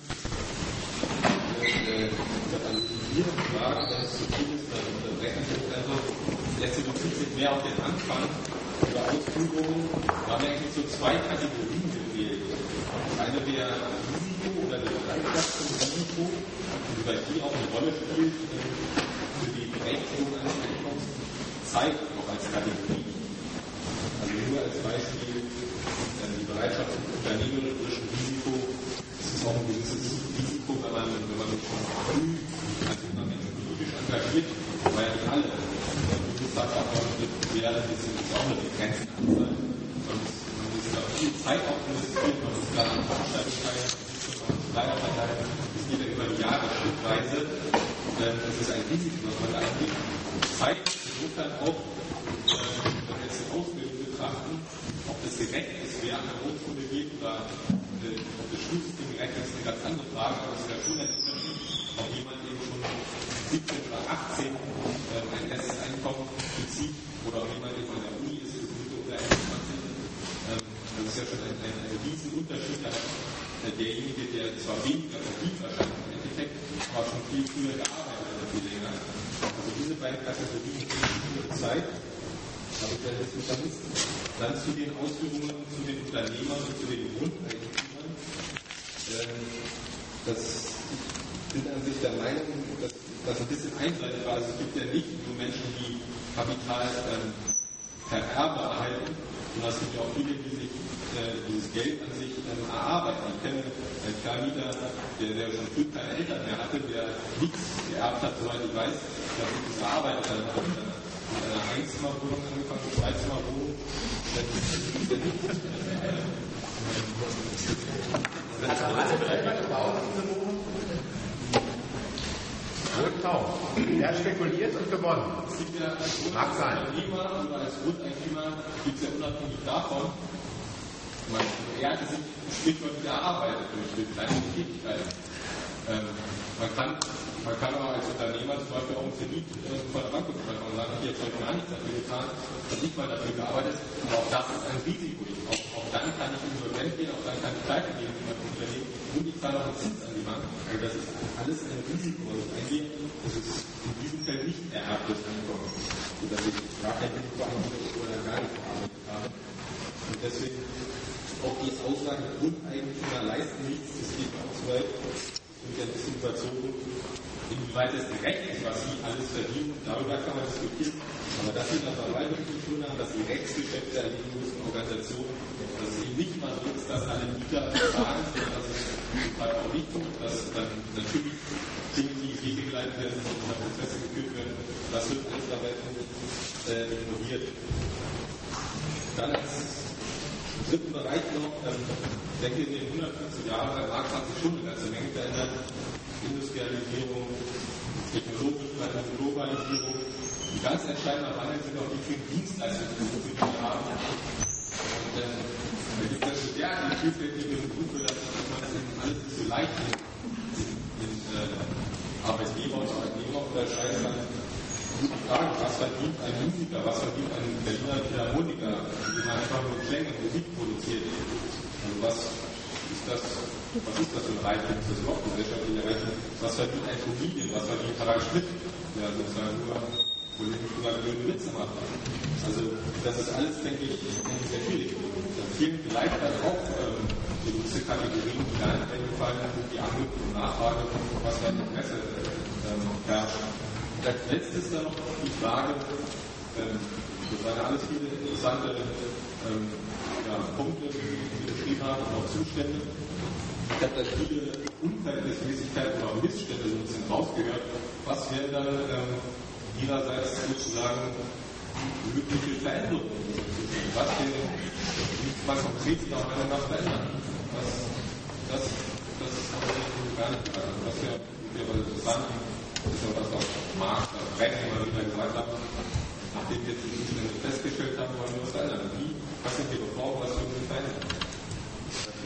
Ihre Frage, wenn es zu viel ist, dann unterbrechen Sie es einfach. Jetzt bezieht sich mehr auf den Anfang der Ausführungen. Da haben wir eigentlich so zwei Kategorien gewählt. Eine wäre Risiko oder die Bereitschaft zum Risiko, die bei die auch eine Rolle spielt für die Berechtigung eines Einkommens, zeigt noch als Kategorie. Also nur als Beispiel die Bereitschaft zum unternehmerischen Risiko. Es ist auch ein gewisses Risiko, wenn man, wenn man schon früh als Unternehmen politisch engagiert, weil ja nicht alle. Der Bundestagsabgeordnete wäre ein bisschen auch eine begrenzte Anzahl. Und man ist da viel Zeit auch investiert, man ist gerade an Veranstaltungen, leider verteilt, es geht ja über die Jahre schrittweise. Das ist ein Risiko, was man da eingeht. Zeit insofern auch, wenn wir jetzt die Ausbildung betrachten, ob das gerecht ist, wer an der Hochschule geht oder ob das Schulsystem gerecht ist, ist eine ganz andere Frage, aber es ist ja schon ein Unterschied, ob jemand eben schon siebzehn oder achtzehn ein erstes Einkommen bezieht oder ob jemand eben an der Uni ist, Mitte oder Ende zwanzig. Das ist ja schon ein, ein, ein riesen Unterschied. Da hat derjenige, der zwar weniger verdient wahrscheinlich im Endeffekt, aber schon viel früher gearbeitet oder viel länger. Also diese beiden Kategorien für Zeit habe ich ja jetzt vermisst. Dann zu den Ausführungen zu den Unternehmern und zu den Grundeigentümern. Das sind an sich der Meinung, dass das ein bisschen einseitig war. Also es gibt ja nicht nur Menschen, die Kapital ähm, per Erbe erhalten, sondern es gibt ja auch viele, die sich äh, dieses Geld an sich ähm, erarbeiten. Ich kenne einen Vermieter, der, der schon früh keine Eltern mehr hatte, der nichts geerbt hat, soweit ich weiß, der sich das erarbeitet hat. Mit einer Einzimmerwohnung angefangen, mit Zweizimmerwohnung. Hat er alle selber gebaut, diese Wohnung? Wohltau. Er hat spekuliert und gewonnen. Es gibt ja als Mag sein. Grundeigentümer oder als Grundeigentümer gibt es ja unabhängig davon, man, er hatte sich Stichwort wieder erarbeitet durch kleine Tätigkeiten. Ähm, man, kann, man kann aber als Unternehmer zum Beispiel auch einen Kredit äh, von der Bank bekommen und sagen, ich habe gar nichts dafür getan, habe nicht mal dafür gearbeitet, aber auch das ist ein Risiko. Auch, auch dann kann ich insolvent gehen, auch dann kann ich pleite gehen in meinem Unternehmen und ich zahle auch einen Zins an die Bank. Also das ist alles ein Risiko, was ich eingehe. Das ist in diesem Fall nicht ererbtes Einkommen, sodass ich gar kein Risiko bearbeitet oder gar nicht bearbeitet habe. Und deswegen auch die Aussage, Grundeigentümer leisten nichts, das geht auch zu weit. Und ein bisschen überzogen, inwieweit es gerecht ist, was sie alles verdienen, darüber kann man diskutieren. Aber das sind dann Verwaltung zu tun haben, dass die Rechtsgeschäfte an den großen Organisationen, dass es eben nicht mal so ist, dass alle Mieter sagen, sondern dass es zum Teil auch nicht tut, dass dann natürlich Dinge, die Wege geleitet werden, dass Prozesse geführt werden, das wird alles dabei äh, ignoriert. Dann als dritten Bereich noch, ähm, ich denke, in den hundertfünfzig Jahren der Markt hat sich schon eine ganze Menge verändert. Industrialisierung, technologische Globalisierung. Ein ganz entscheidender Wandel sind auch die vielen Dienstleistungen, die wir haben. Und äh, da gibt es ja die vielfältige Berufe, dass man das eben alles nicht so leicht in, in äh, Arbeitgeber und Arbeitnehmer unterscheiden kann. Gute Frage, was verdient ein Musiker, was verdient ein Berliner Philharmoniker, der einfach nur Klänge und Musik produziert? Also was ist das, was ist das für ein Reichtum? Ist das überhaupt gesellschaftliche Reichtum? Was verdient ein Comedian, was verdient Harald Schmidt, der sozusagen nur politisch über blöde Witze macht? Also das ist alles, denke ich, sehr schwierig. Da fehlen vielleicht dann auch ähm, gewisse Kategorien, die da entfallen, die Angebot und Nachfrage, was da Interesse ähm, herrscht. Als letztes dann noch die Frage, ähm, das waren alles viele interessante ähm, ja, Punkte, die Sie beschrieben haben, und auch Zustände. Ich habe da viele Unverhältnismäßigkeiten oder Missstände so ein bisschen rausgehört. Was wäre dann ähm, Ihrerseits sozusagen mögliche Veränderungen? Was wäre, was konkret Sie auch meiner Meinung nach verändern? Was, das, das haben wir gar nicht gesagt. Was wäre interessant? Das ist ja was auch Marx, Brecht immer wieder gesagt hat, nachdem wir jetzt die Zustände festgestellt haben, wollen wir uns verändern. Wie? Was sind die Reformen, was würden wir verändern?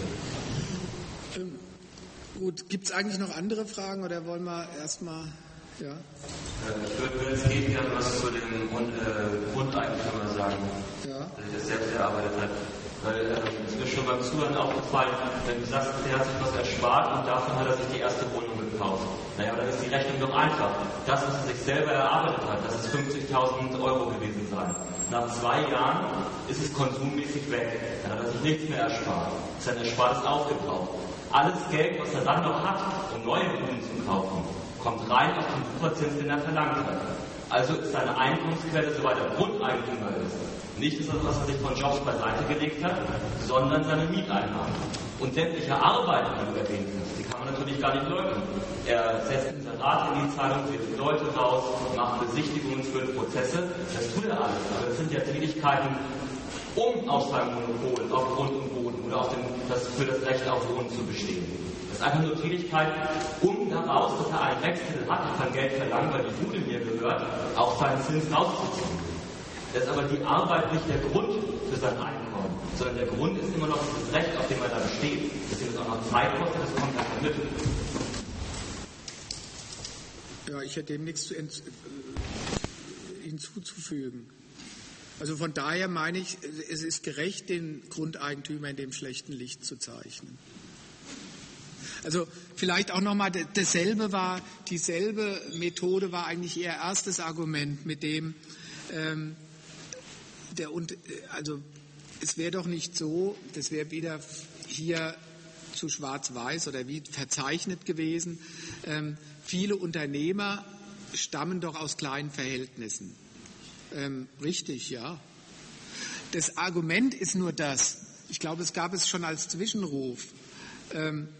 Ähm, gut, gibt es eigentlich noch andere Fragen oder wollen wir erstmal Ja. Ich würde jetzt eben gerne was zu dem äh, Grundeigentümer sagen, ja. der sich das selbst erarbeitet hat. Weil äh, es ist mir schon beim Zuhören aufgefallen, wenn du sagst, der hat sich was erspart und davon hat er sich die erste Wohnung gekauft. Naja, dann ist die Rechnung doch einfach. Das, was er sich selber erarbeitet hat, das ist fünfzigtausend Euro gewesen sein. Nach zwei Jahren ist es konsummäßig weg. Dann hat er sich nichts mehr erspart. Sein Erspartes aufgebraucht. Alles Geld, was er dann noch hat, um neue Wohnungen zu kaufen, kommt rein auf den Superzins, den er verlangt hat. Also ist seine Einkommensquelle, soweit er Grundeigentümer ist, nicht das, was er sich von Jobs beiseite gelegt hat, sondern seine Mieteinnahmen. Und sämtliche Arbeiten, die du erwähnt hast, die kann man natürlich gar nicht leugnen. Er setzt Inserat in die Zeitung, wählt Leute raus, macht Besichtigungen, führt Prozesse, das tut er alles. Aber das sind ja Tätigkeiten, um auf seinem Monopol, auf Grund und Boden oder auf dem, das, für das Recht auf Wohnen zu bestehen. Das ist einfach nur Tätigkeit, um daraus, dass er einen Wechsel hat, er kann Geld verlangen, weil die Bude mir gehört, auch seinen Zins rauszuziehen. Das ist aber die Arbeit nicht der Grund für sein Einkommen, sondern der Grund ist immer noch das Recht, auf dem er da besteht. Deswegen ist auch noch Zeit kostet, das kommt einfach mit. Ja, ich hätte dem nichts zu ent- hinzuzufügen. Also von daher meine ich, es ist gerecht, den Grundeigentümer in dem schlechten Licht zu zeichnen. Also vielleicht auch nochmal, dasselbe war, dieselbe Methode war eigentlich ihr erstes Argument, mit dem ähm, der und also es wäre doch nicht so, das wäre wieder hier zu schwarz-weiß oder wie verzeichnet gewesen. Ähm, viele Unternehmer stammen doch aus kleinen Verhältnissen. Ähm, richtig, ja. Das Argument ist nur das, ich glaube, es gab es schon als Zwischenruf. Ähm,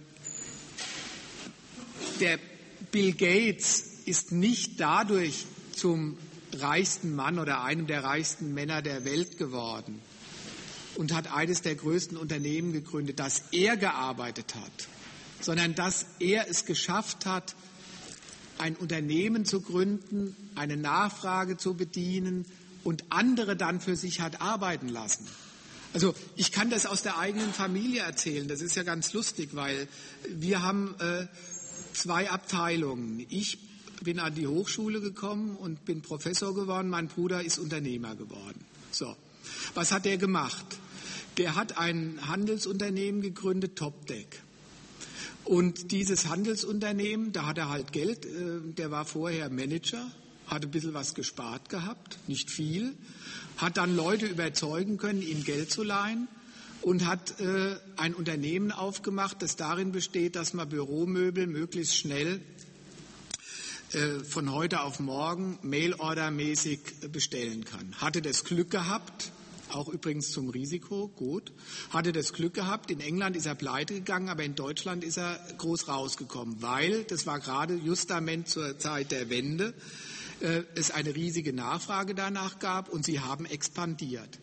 der Bill Gates ist nicht dadurch zum reichsten Mann oder einem der reichsten Männer der Welt geworden und hat eines der größten Unternehmen gegründet, dass er gearbeitet hat, sondern dass er es geschafft hat, ein Unternehmen zu gründen, eine Nachfrage zu bedienen und andere dann für sich hat arbeiten lassen. Also ich kann das aus der eigenen Familie erzählen, das ist ja ganz lustig, weil wir haben äh, zwei Abteilungen. Ich bin an die Hochschule gekommen und bin Professor geworden. Mein Bruder ist Unternehmer geworden. So, was hat der gemacht? Der hat ein Handelsunternehmen gegründet, Topdeck. Und dieses Handelsunternehmen, da hat er halt Geld, der war vorher Manager, hat ein bisschen was gespart gehabt, nicht viel, hat dann Leute überzeugen können, ihm Geld zu leihen und hat äh, ein Unternehmen aufgemacht, das darin besteht, dass man Büromöbel möglichst schnell äh, von heute auf morgen mailordermäßig bestellen kann. Hatte das Glück gehabt, auch übrigens zum Risiko, gut, hatte das Glück gehabt, in England ist er pleite gegangen, aber in Deutschland ist er groß rausgekommen, weil, das war gerade justament zur Zeit der Wende, äh, es eine riesige Nachfrage danach gab und sie haben expandiert.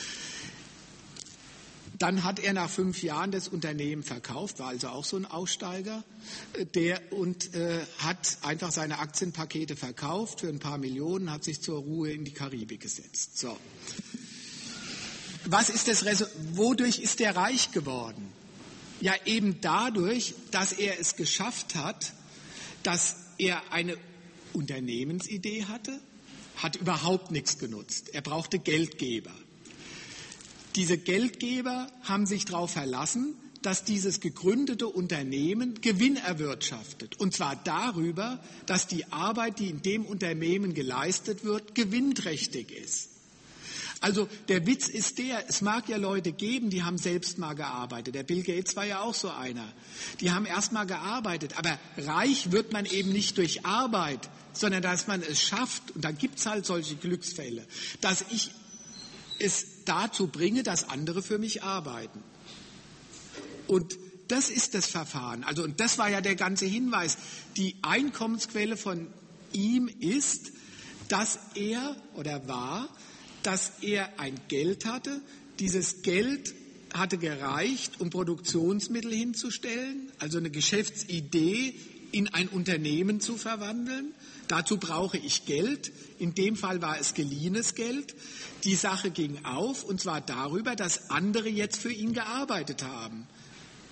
Dann hat er nach fünf Jahren das Unternehmen verkauft, war also auch so ein Aussteiger, der und äh, hat einfach seine Aktienpakete verkauft für ein paar Millionen, hat sich zur Ruhe in die Karibik gesetzt. So. Was ist das Resu- Wodurch ist er reich geworden? Ja, eben dadurch, dass er es geschafft hat, dass er eine Unternehmensidee hatte, hat überhaupt nichts genutzt. Er brauchte Geldgeber. Diese Geldgeber haben sich darauf verlassen, dass dieses gegründete Unternehmen Gewinn erwirtschaftet. Und zwar darüber, dass die Arbeit, die in dem Unternehmen geleistet wird, gewinnträchtig ist. Also der Witz ist der, es mag ja Leute geben, die haben selbst mal gearbeitet. Der Bill Gates war ja auch so einer. Die haben erst mal gearbeitet. Aber reich wird man eben nicht durch Arbeit, sondern dass man es schafft. Und dann gibt es halt solche Glücksfälle, dass ich es dazu bringe, dass andere für mich arbeiten. Und das ist das Verfahren. Also, und das war ja der ganze Hinweis. Die Einkommensquelle von ihm ist, dass er oder war, dass er ein Geld hatte. Dieses Geld hatte gereicht, um Produktionsmittel hinzustellen, also eine Geschäftsidee in ein Unternehmen zu verwandeln. Dazu brauche ich Geld. In dem Fall war es geliehenes Geld. Die Sache ging auf, und zwar darüber, dass andere jetzt für ihn gearbeitet haben.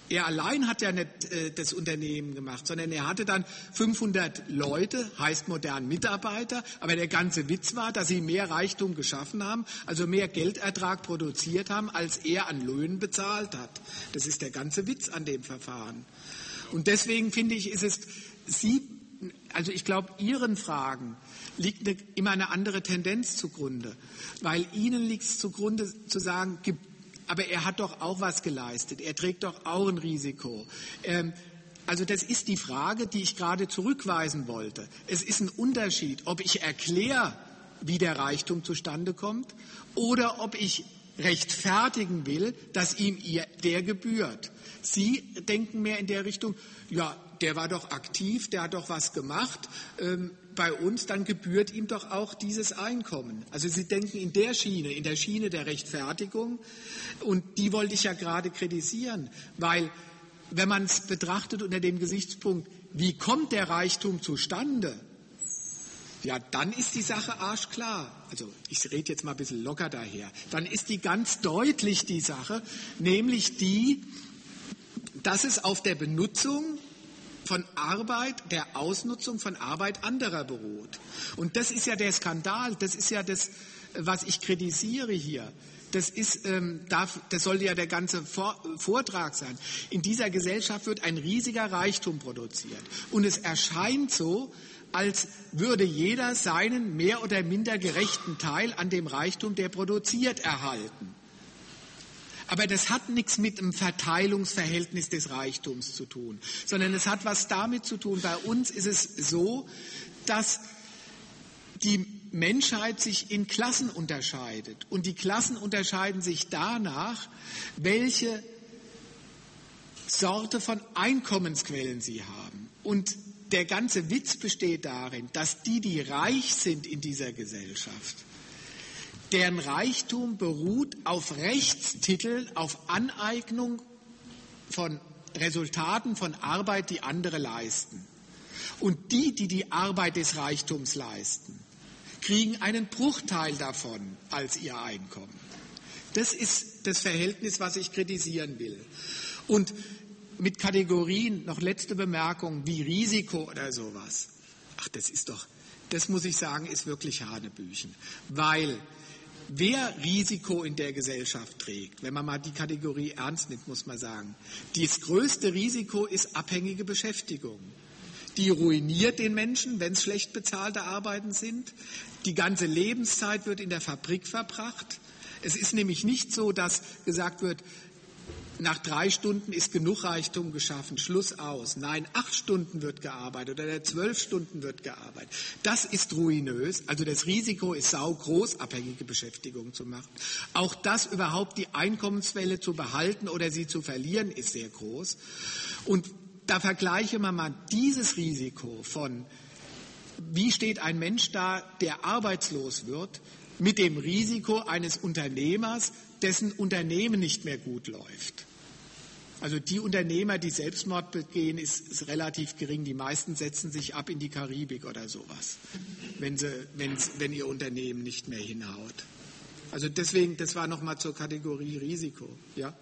Er allein hat ja nicht äh, das Unternehmen gemacht, sondern er hatte dann fünfhundert Leute, heißt modern Mitarbeiter, aber der ganze Witz war, dass sie mehr Reichtum geschaffen haben, also mehr Geldertrag produziert haben, als er an Löhnen bezahlt hat. Das ist der ganze Witz an dem Verfahren. Und deswegen finde ich, ist es, Sie, also ich glaube, Ihren Fragen liegt eine, immer eine andere Tendenz zugrunde, weil Ihnen liegt es zugrunde zu sagen, gibt aber er hat doch auch was geleistet. Er trägt doch auch ein Risiko. Ähm, also das ist die Frage, die ich gerade zurückweisen wollte. Es ist ein Unterschied, ob ich erkläre, wie der Reichtum zustande kommt, oder ob ich rechtfertigen will, dass ihm ihr der gebührt. Sie denken mehr in der Richtung, ja, der war doch aktiv, der hat doch was gemacht. Ähm, bei uns, dann gebührt ihm doch auch dieses Einkommen. Also Sie denken in der Schiene, in der Schiene der Rechtfertigung, und die wollte ich ja gerade kritisieren, weil wenn man es betrachtet unter dem Gesichtspunkt, wie kommt der Reichtum zustande, ja, dann ist die Sache arschklar. Also ich rede jetzt mal ein bisschen locker daher. Dann ist die ganz deutlich die Sache, nämlich die, dass es auf der Benutzung von Arbeit, der Ausnutzung von Arbeit anderer beruht. Und das ist ja der Skandal, das ist ja das, was ich kritisiere hier. Das ist, ähm, darf, das sollte ja der ganze Vor- Vortrag sein. In dieser Gesellschaft wird ein riesiger Reichtum produziert. Und es erscheint so, als würde jeder seinen mehr oder minder gerechten Teil an dem Reichtum, der produziert, erhalten. Aber das hat nichts mit dem Verteilungsverhältnis des Reichtums zu tun, sondern es hat was damit zu tun. Bei uns ist es so, dass die Menschheit sich in Klassen unterscheidet. Und die Klassen unterscheiden sich danach, welche Sorte von Einkommensquellen sie haben. Und der ganze Witz besteht darin, dass die, die reich sind in dieser Gesellschaft, deren Reichtum beruht auf Rechtstiteln, auf Aneignung von Resultaten von Arbeit, die andere leisten. Und die, die die Arbeit des Reichtums leisten, kriegen einen Bruchteil davon als ihr Einkommen. Das ist das Verhältnis, was ich kritisieren will. Und mit Kategorien, noch letzte Bemerkung, wie Risiko oder sowas. Ach, das ist doch, das muss ich sagen, ist wirklich Hanebüchen. Weil wer Risiko in der Gesellschaft trägt, wenn man mal die Kategorie ernst nimmt, muss man sagen, das größte Risiko ist abhängige Beschäftigung. Die ruiniert den Menschen, wenn es schlecht bezahlte Arbeiten sind. Die ganze Lebenszeit wird in der Fabrik verbracht. Es ist nämlich nicht so, dass gesagt wird, nach drei Stunden ist genug Reichtum geschaffen, Schluss aus. Nein, acht Stunden wird gearbeitet oder zwölf Stunden wird gearbeitet. Das ist ruinös. Also das Risiko ist saugroß, abhängige Beschäftigung zu machen. Auch das überhaupt die Einkommenswelle zu behalten oder sie zu verlieren, ist sehr groß. Und da vergleiche man mal dieses Risiko von, wie steht ein Mensch da, der arbeitslos wird, mit dem Risiko eines Unternehmers, dessen Unternehmen nicht mehr gut läuft. Also die Unternehmer, die Selbstmord begehen, ist, ist relativ gering. Die meisten setzen sich ab in die Karibik oder sowas, wenn, sie, wenn, wenn ihr Unternehmen nicht mehr hinhaut. Also deswegen, das war nochmal zur Kategorie Risiko. Ja?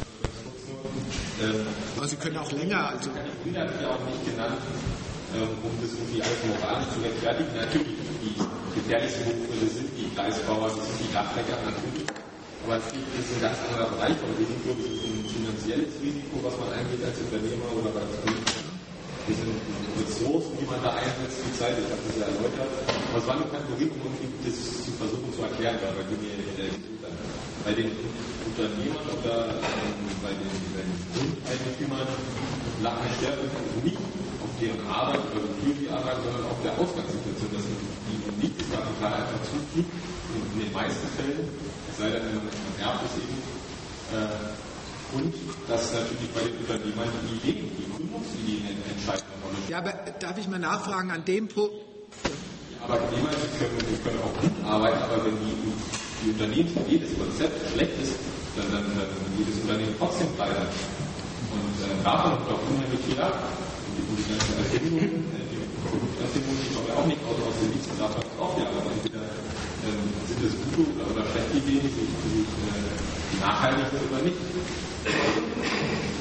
Aber Sie können auch länger. Also ich bin natürlich auch nicht genannt, um das irgendwie alles moralisch zu rechtfertigen. Natürlich, die gefährlichsten Berufe sind die Gleisbauer, das sind die Dachdecker natürlich. Aber es gibt ein ganz anderer Bereich, aber wir sind, glaube ich, ein finanzielles Risiko, was man eingeht als Unternehmer oder als Politiker. Das sind Ressourcen, die man da einsetzt, die Zeit, ich habe das ja erläutert. Aber es war nur kein Problem, um das zu versuchen zu erklären, weil wir mir äh, bei den Unternehmern oder ähm, bei den, den Grundeigentümern lag ein Schwerpunkt nicht auf deren Arbeit oder für die Arbeit, sondern auf der Ausgangssituation, dass die nicht das Kapital einfach zufliegt. Und in den meisten Fällen, es sei denn, man erbt es eben, äh, und dass natürlich bei den Unternehmern die Ideen, die Gründungsideen entscheidend eine Rolle spielen. Ja, aber darf ich mal nachfragen an dem Punkt? Die Arbeitnehmer können, können auch gut arbeiten, aber wenn die, die Unternehmensidee, das Konzept schlecht ist, dann, dann, dann geht das Unternehmen trotzdem pleite. Und äh, davon kommt auch unheimlich viel ab. Und die, die ganze Erfindung, äh, die Produkterfindung, die kommt ja auch nicht aus, aus dem Nichts, und davon auch ja, aber entweder ähm, sind es gute oder, oder schlechte Ideen, die, die, äh, die nachhaltig sind oder nicht.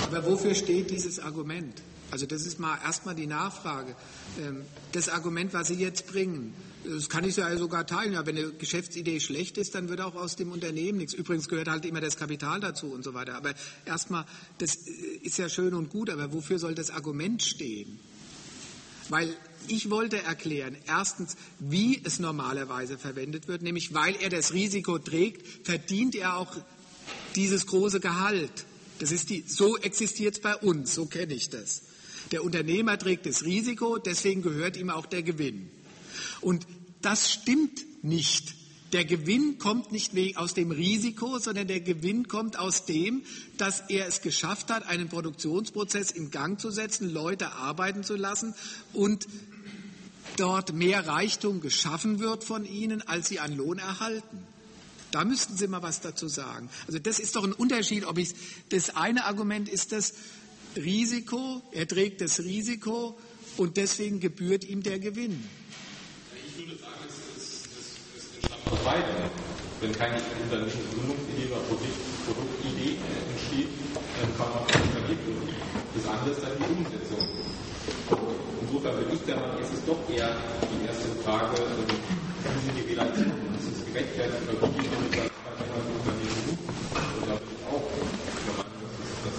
Aber wofür steht dieses Argument? Also das ist mal erstmal die Nachfrage. Das Argument, was Sie jetzt bringen, das kann ich ja sogar teilen. Ja, wenn eine Geschäftsidee schlecht ist, dann wird auch aus dem Unternehmen nichts. Übrigens gehört halt immer das Kapital dazu und so weiter. Aber erstmal, das ist ja schön und gut, aber wofür soll das Argument stehen? Weil ich wollte erklären, erstens, wie es normalerweise verwendet wird, nämlich weil er das Risiko trägt, verdient er auch dieses große Gehalt. Das ist die, so existiert es bei uns, so kenne ich das. Der Unternehmer trägt das Risiko, deswegen gehört ihm auch der Gewinn. Und das stimmt nicht. Der Gewinn kommt nicht aus dem Risiko, sondern der Gewinn kommt aus dem, dass er es geschafft hat, einen Produktionsprozess in Gang zu setzen, Leute arbeiten zu lassen und dort mehr Reichtum geschaffen wird von ihnen, als sie an Lohn erhalten. Da müssten Sie mal was dazu sagen. Also das ist doch ein Unterschied, ob ich das eine Argument ist das Risiko, er trägt das Risiko und deswegen gebührt ihm der Gewinn. Ich würde sagen, es, es, es, es entstammt aus beiden. Wenn keine Unternehmensgründungsidee oder Produkt, Produktidee entsteht, dann kann man auch nicht verwirklichen. Das andere ist dann die Umsetzung. Insofern würde ich sagen, es ist doch eher die erste Frage, wie sind die Relationen? Ist es gerechtfertigt, oder wie man das Unternehmen sucht? Und da bin ich auch der Meinung, dass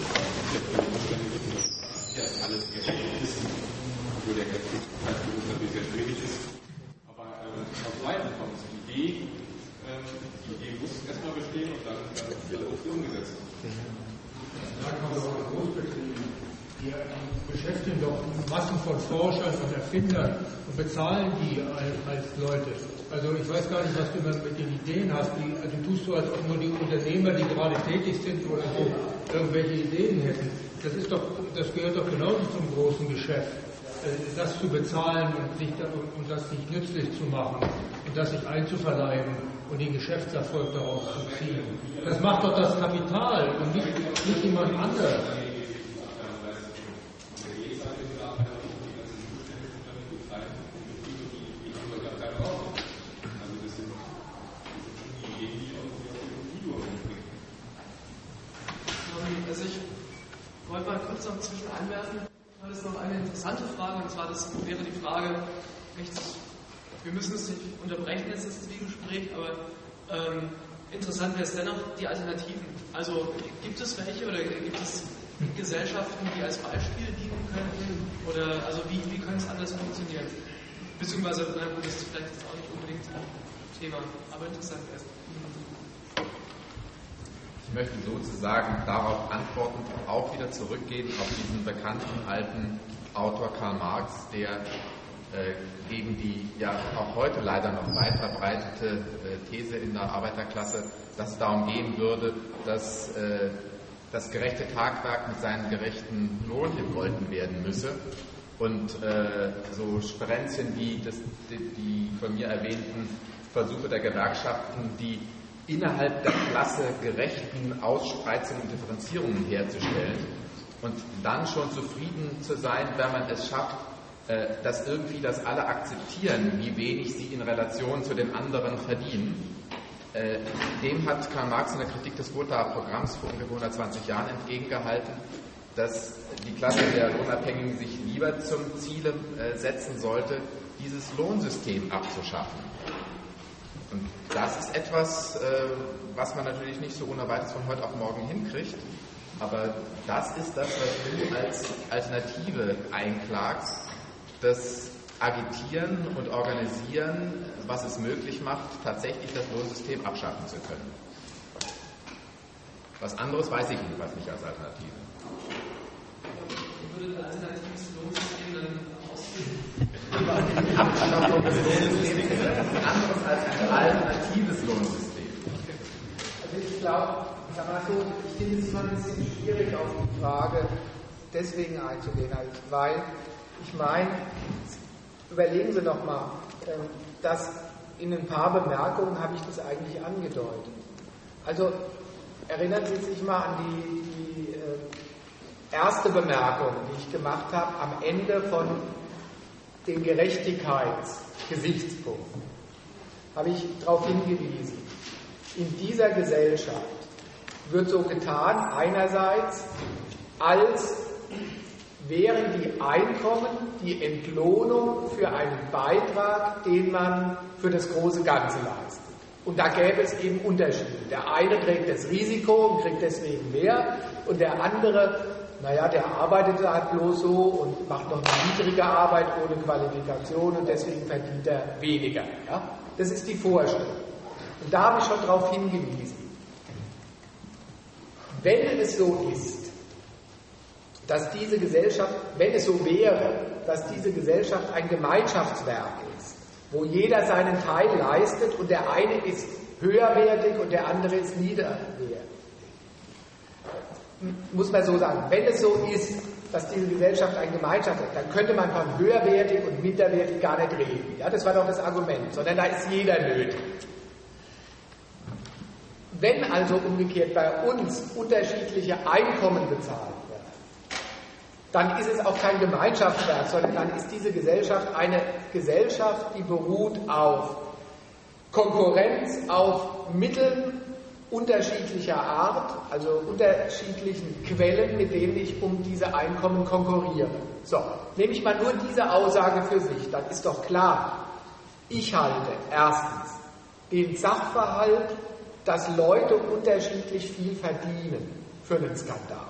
das ja alles gerecht ist, obwohl der Gerechtigkeitsbegriff natürlich sehr schwierig ist. Aber ähm, aus beiden kommt es. Die Idee, ähm, die Idee muss erstmal bestehen und dann, dann wird auch umgesetzt. Da kann man doch groß betrieben. Wir beschäftigen doch Massen von Forschern und Erfindern und bezahlen die als, als Leute. Also ich weiß gar nicht, was du immer mit den Ideen hast. Die, also tust du, als ob nur die Unternehmer, die gerade tätig sind oder so, irgendwelche Ideen hätten. Das ist doch, das gehört doch genauso zum großen Geschäft. Das zu bezahlen und, sich da, und das sich nützlich zu machen und das sich einzuverleiben und den Geschäftserfolg daraus zu ziehen. Das macht doch das Kapital und nicht, nicht jemand anderes. Also ich wollte mal kurz noch zwischen einwerfen, weil es noch eine interessante Frage, und zwar das wäre die Frage, nicht, wir müssen es nicht unterbrechen jetzt das Zwiegespräch, aber ähm, interessant wäre es dennoch die Alternativen. Also gibt es welche oder gibt es Gesellschaften, die als Beispiel dienen könnten oder also wie, wie könnte es anders funktionieren? Beziehungsweise, na gut, das ist vielleicht jetzt auch nicht unbedingt Thema, aber interessant wäre es. Ich möchte sozusagen darauf antworten, auch wieder zurückgehen auf diesen bekannten alten Autor Karl Marx, der äh, gegen die ja auch heute leider noch weit verbreitete äh, These in der Arbeiterklasse, dass es darum gehen würde, dass äh, das gerechte Tagwerk mit seinem gerechten Lohn gegolten werden müsse. Und äh, so Sperenzien wie das, die, die von mir erwähnten Versuche der Gewerkschaften, die innerhalb der Klasse gerechten Ausspreizungen und Differenzierungen herzustellen und dann schon zufrieden zu sein, wenn man es schafft, äh, dass irgendwie das alle akzeptieren, wie wenig sie in Relation zu den anderen verdienen. Äh, dem hat Karl Marx in der Kritik des Gothaer Programms vor ungefähr hundertzwanzig Jahren entgegengehalten, dass die Klasse der Lohnabhängigen sich lieber zum Ziel äh, setzen sollte, dieses Lohnsystem abzuschaffen. Und das ist etwas, äh, was man natürlich nicht so ohne weiteres von heute auf morgen hinkriegt, aber das ist das, was du als Alternative einklagst, das Agitieren und Organisieren, was es möglich macht, tatsächlich das Lohnsystem abschaffen zu können. Was anderes weiß ich jedenfalls nicht als Alternative. Wie würde ein alternatives Lohnsystem dann aussehen? Abschaffung des Lohnsystems ist anderes als ein alternatives Lohnsystem. Also ich glaube, ich sag mal so, ich finde es immer ein bisschen schwierig, auf die Frage deswegen einzugehen, weil ich meine, überlegen Sie doch mal, dass in ein paar Bemerkungen habe ich das eigentlich angedeutet. Also erinnern Sie sich mal an die, die äh, erste Bemerkung, die ich gemacht habe, am Ende von den Gerechtigkeitsgesichtspunkten. Habe ich darauf hingewiesen. In dieser Gesellschaft wird so getan, einerseits, als wären die Einkommen die Entlohnung für einen Beitrag, den man für das große Ganze leistet. Und da gäbe es eben Unterschiede. Der eine trägt das Risiko und kriegt deswegen mehr und der andere, naja, der arbeitet halt bloß so und macht noch eine niedrige Arbeit ohne Qualifikation und deswegen verdient er weniger. Ja? Das ist die Vorstellung. Und da habe ich schon darauf hingewiesen. Wenn es so ist, dass diese Gesellschaft, wenn es so wäre, dass diese Gesellschaft ein Gemeinschaftswerk ist, wo jeder seinen Teil leistet und der eine ist höherwertig und der andere ist niederwertig, muss man so sagen, wenn es so ist, dass diese Gesellschaft ein Gemeinschaftswerk ist, dann könnte man von höherwertig und minderwertig gar nicht reden. Ja, das war doch das Argument, sondern da ist jeder nötig. Wenn also umgekehrt bei uns unterschiedliche Einkommen bezahlt werden, dann ist es auch kein Gemeinschaftswerk, sondern dann ist diese Gesellschaft eine Gesellschaft, die beruht auf Konkurrenz, auf Mitteln unterschiedlicher Art, also unterschiedlichen Quellen, mit denen ich um diese Einkommen konkurriere. So, nehme ich mal nur diese Aussage für sich, dann ist doch klar, ich halte erstens den Sachverhalt, dass Leute unterschiedlich viel verdienen, für einen Skandal.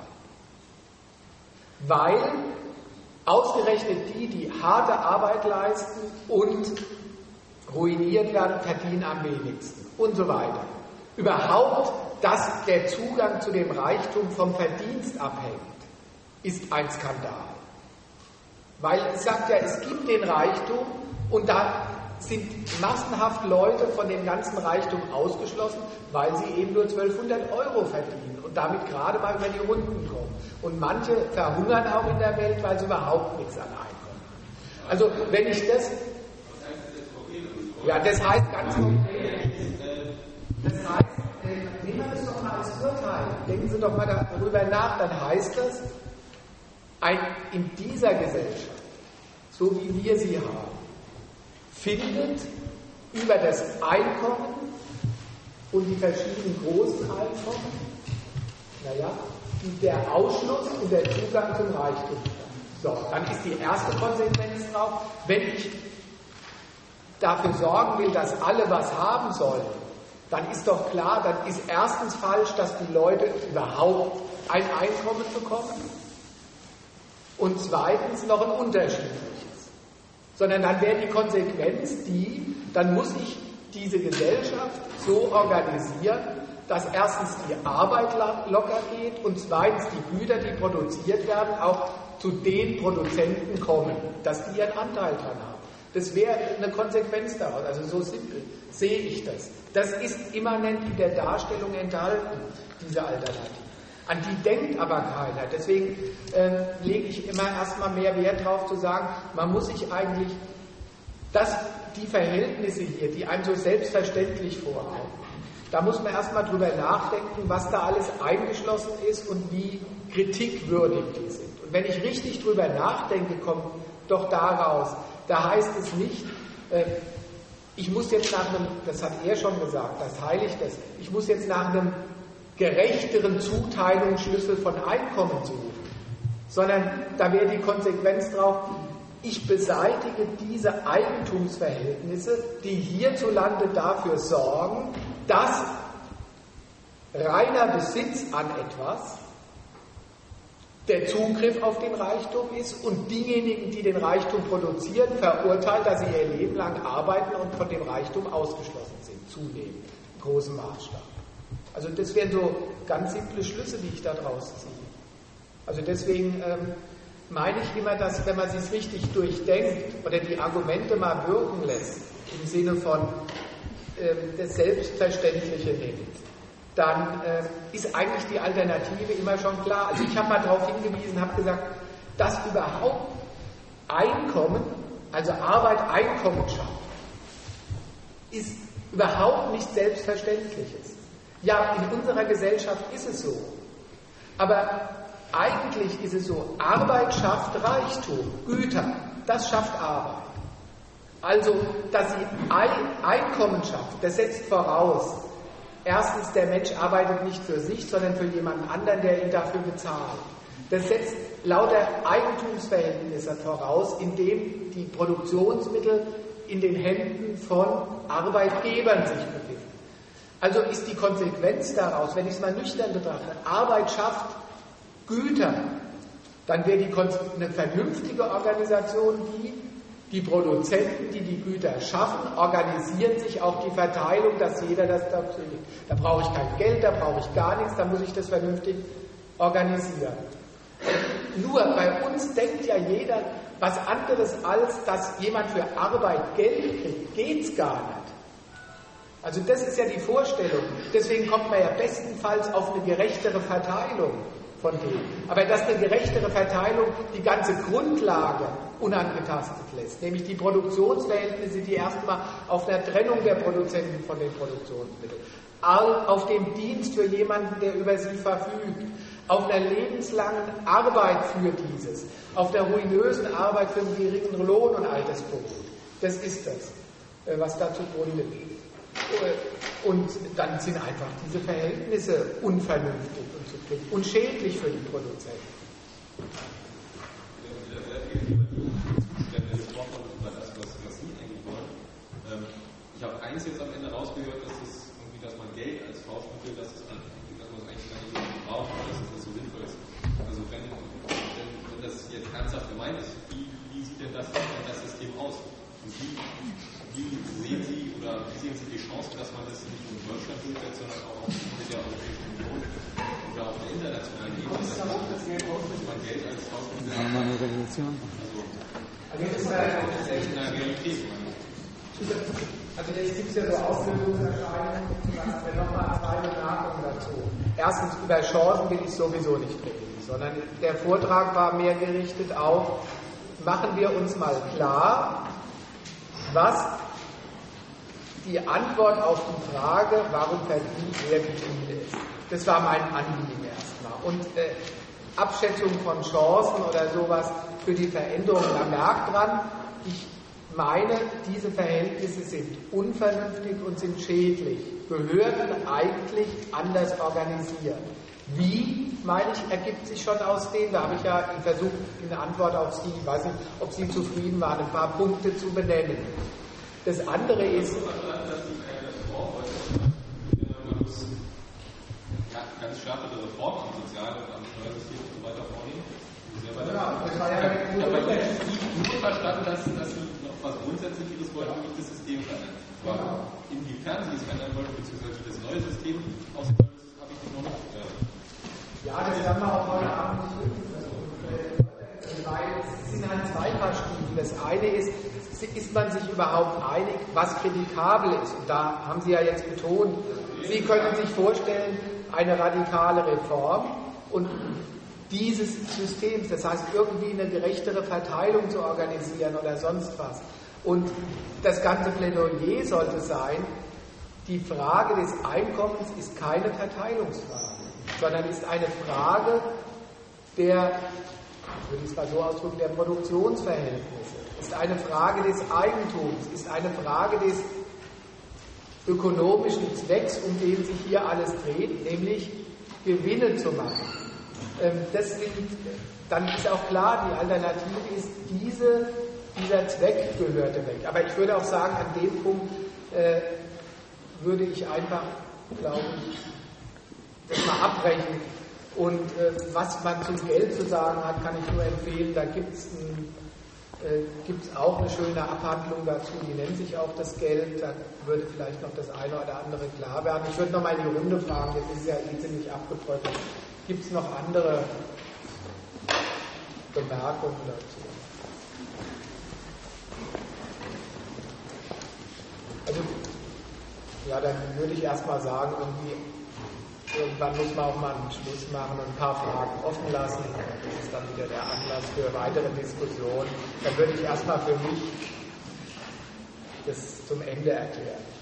Weil ausgerechnet die, die harte Arbeit leisten und ruiniert werden, verdienen am wenigsten und so weiter. Überhaupt, dass der Zugang zu dem Reichtum vom Verdienst abhängt, ist ein Skandal. Weil es sagt ja, es gibt den Reichtum und da sind massenhaft Leute von dem ganzen Reichtum ausgeschlossen, weil sie eben nur zwölfhundert Euro verdienen und damit gerade mal über die Runden kommen. Und manche verhungern auch in der Welt, weil sie überhaupt nichts an Einkommen haben. Also wenn ich das... Ja, das heißt ganz konkret... Das heißt, nehmen wir das doch mal als Urteil. Denken Sie doch mal darüber nach, dann heißt das, ein, in dieser Gesellschaft, so wie wir sie haben, findet über das Einkommen und die verschiedenen großen Einkommen, naja, der Ausschluss und der Zugang zum Reichtum statt. So, dann ist die erste Konsequenz drauf, wenn ich dafür sorgen will, dass alle was haben sollen, dann ist doch klar, dann ist erstens falsch, dass die Leute überhaupt ein Einkommen bekommen und zweitens noch ein unterschiedliches. Sondern dann wäre die Konsequenz die, dann muss ich diese Gesellschaft so organisieren, dass erstens die Arbeit locker geht und zweitens die Güter, die produziert werden, auch zu den Produzenten kommen, dass die ihren Anteil dran haben. Das wäre eine Konsequenz daraus, also so simpel sehe ich das. Das ist immanent in der Darstellung enthalten, diese Alternative. An die denkt aber keiner. Deswegen äh, lege ich immer erstmal mehr Wert darauf zu sagen, man muss sich eigentlich, dass die Verhältnisse hier, die einem so selbstverständlich vorkommen, da muss man erstmal drüber nachdenken, was da alles eingeschlossen ist und wie kritikwürdig die sind. Und wenn ich richtig drüber nachdenke, kommt doch daraus, da heißt es nicht, äh, ich muss jetzt nach einem, das hat er schon gesagt, das teile ich das, ich muss jetzt nach einem gerechteren Zuteilungsschlüssel von Einkommen suchen, sondern da wäre die Konsequenz drauf, ich beseitige diese Eigentumsverhältnisse, die hierzulande dafür sorgen, dass reiner Besitz an etwas der Zugriff auf den Reichtum ist und diejenigen, die den Reichtum produzieren, verurteilt, dass sie ihr Leben lang arbeiten und von dem Reichtum ausgeschlossen sind, zunehmend, im großen Maßstab. Also das wären so ganz simple Schlüsse, die ich da draus ziehe. Also deswegen ähm, meine ich immer, dass wenn man sich richtig durchdenkt oder die Argumente mal wirken lässt, im Sinne von ähm, das Selbstverständliche nimmt, dann ähm, ist eigentlich die Alternative immer schon klar. Also ich habe mal darauf hingewiesen, habe gesagt, dass überhaupt Einkommen, also Arbeit Einkommen schafft, ist überhaupt nicht Selbstverständliches. Ja, in unserer Gesellschaft ist es so. Aber eigentlich ist es so, Arbeit schafft Reichtum, Güter, das schafft Arbeit. Also, dass sie Einkommen schafft, das setzt voraus, erstens, der Mensch arbeitet nicht für sich, sondern für jemanden anderen, der ihn dafür bezahlt. Das setzt lauter Eigentumsverhältnisse voraus, in dem die Produktionsmittel in den Händen von Arbeitgebern sich befinden. Also ist die Konsequenz daraus, wenn ich es mal nüchtern betrachte, Arbeit schafft Güter, dann wäre die eine vernünftige Organisation die, die Produzenten, die die Güter schaffen, organisieren sich auch die Verteilung, dass jeder das da kriegt. Da brauche ich kein Geld, da brauche ich gar nichts, da muss ich das vernünftig organisieren. Nur bei uns denkt ja jeder was anderes, als dass jemand für Arbeit Geld kriegt, geht's gar nicht. Also das ist ja die Vorstellung. Deswegen kommt man ja bestenfalls auf eine gerechtere Verteilung von dem. Aber dass eine gerechtere Verteilung die ganze Grundlage unangetastet lässt, nämlich die Produktionsverhältnisse, die erstmal auf einer Trennung der Produzenten von den Produktionsmitteln, auf dem Dienst für jemanden, der über sie verfügt, auf einer lebenslangen Arbeit für dieses, auf der ruinösen Arbeit für einen geringen Lohn und Altersberuf. Das ist das, was da zugrunde liegt. Und dann sind einfach diese Verhältnisse unvernünftig und zu kriegen und schädlich für die Produzenten. Ich habe eins jetzt am Ende rausgehört, dass, es irgendwie, dass man Geld als Tauschmittel, dass, es, dass man es eigentlich gar nicht so braucht, dass es nicht so sinnvoll ist. Also wenn, wenn, wenn das jetzt ernsthaft gemeint ist, wie, wie sieht denn das, das System aus? Und wie, wie sehen Sie oder wie sehen Sie die Chance, dass man das nicht nur in Deutschland durchsetzt, sondern auch mit der Europäischen Union oder auf der internationalen Ebene, dass man Geld als Tauschmittel hat? Also, das ist echt eine Realität. Also jetzt gibt es ja so Auslösungserscheinungen, wir nochmal zwei Bemerkungen dazu. Erstens, über Chancen will ich sowieso nicht reden, sondern der Vortrag war mehr gerichtet auf, machen wir uns mal klar, was die Antwort auf die Frage, warum verdient wer wie viel ist. Das war mein Anliegen erstmal. Und äh, Abschätzung von Chancen oder sowas für die Veränderung, da merkt dran, ich meine, diese Verhältnisse sind unvernünftig und sind schädlich. Behörden eigentlich anders organisieren. Wie, meine ich, ergibt sich schon aus dem, da habe ich ja versucht, in Antwort auf Sie, ich weiß nicht, ob Sie zufrieden waren, ein paar Punkte zu benennen. Das andere ist... ganz starke Reformen am Sozial- und am Steuersystem und so weiter vornehmen. Ja, das war ja ich habe nur verstanden, dass, dass Sie noch was Grundsätzliches wollten, wie das System verändern. Aber inwiefern Sie es verändern wollen, beziehungsweise das neue System aussehen soll, das habe ich noch nicht gehört. Ja, das werden wir auch heute Abend nicht wissen. Weil es sind halt zwei Paar Stufen. Das eine ist, ist man sich überhaupt einig, was kritikabel ist? Und da haben Sie ja jetzt betont, Sie können sich vorstellen, eine radikale Reform und dieses Systems, das heißt irgendwie eine gerechtere Verteilung zu organisieren oder sonst was. Und das ganze Plädoyer sollte sein, die Frage des Einkommens ist keine Verteilungsfrage, sondern ist eine Frage der, ich würde es mal so ausdrücken, der Produktionsverhältnisse, ist eine Frage des Eigentums, ist eine Frage des ökonomischen Zwecks, um den sich hier alles dreht, nämlich Gewinne zu machen. Das sind, dann ist auch klar, die Alternative ist, diese, dieser Zweck gehörte weg. Aber ich würde auch sagen, an dem Punkt äh, würde ich einfach, glaube ich, das mal abbrechen. Und äh, was man zum Geld zu sagen hat, kann ich nur empfehlen, da gibt es äh, gibt's auch eine schöne Abhandlung dazu, die nennt sich auch das Geld, da würde vielleicht noch das eine oder andere klar werden. Ich würde noch mal in die Runde fragen, das ist ja eh ziemlich abgebröckelt. Gibt es noch andere Bemerkungen dazu? Also, ja, dann würde ich erstmal sagen, irgendwie, irgendwann muss man auch mal einen Schluss machen und ein paar Fragen offen lassen. Das ist dann wieder der Anlass für weitere Diskussionen. Dann würde ich erstmal für mich das zum Ende erklären.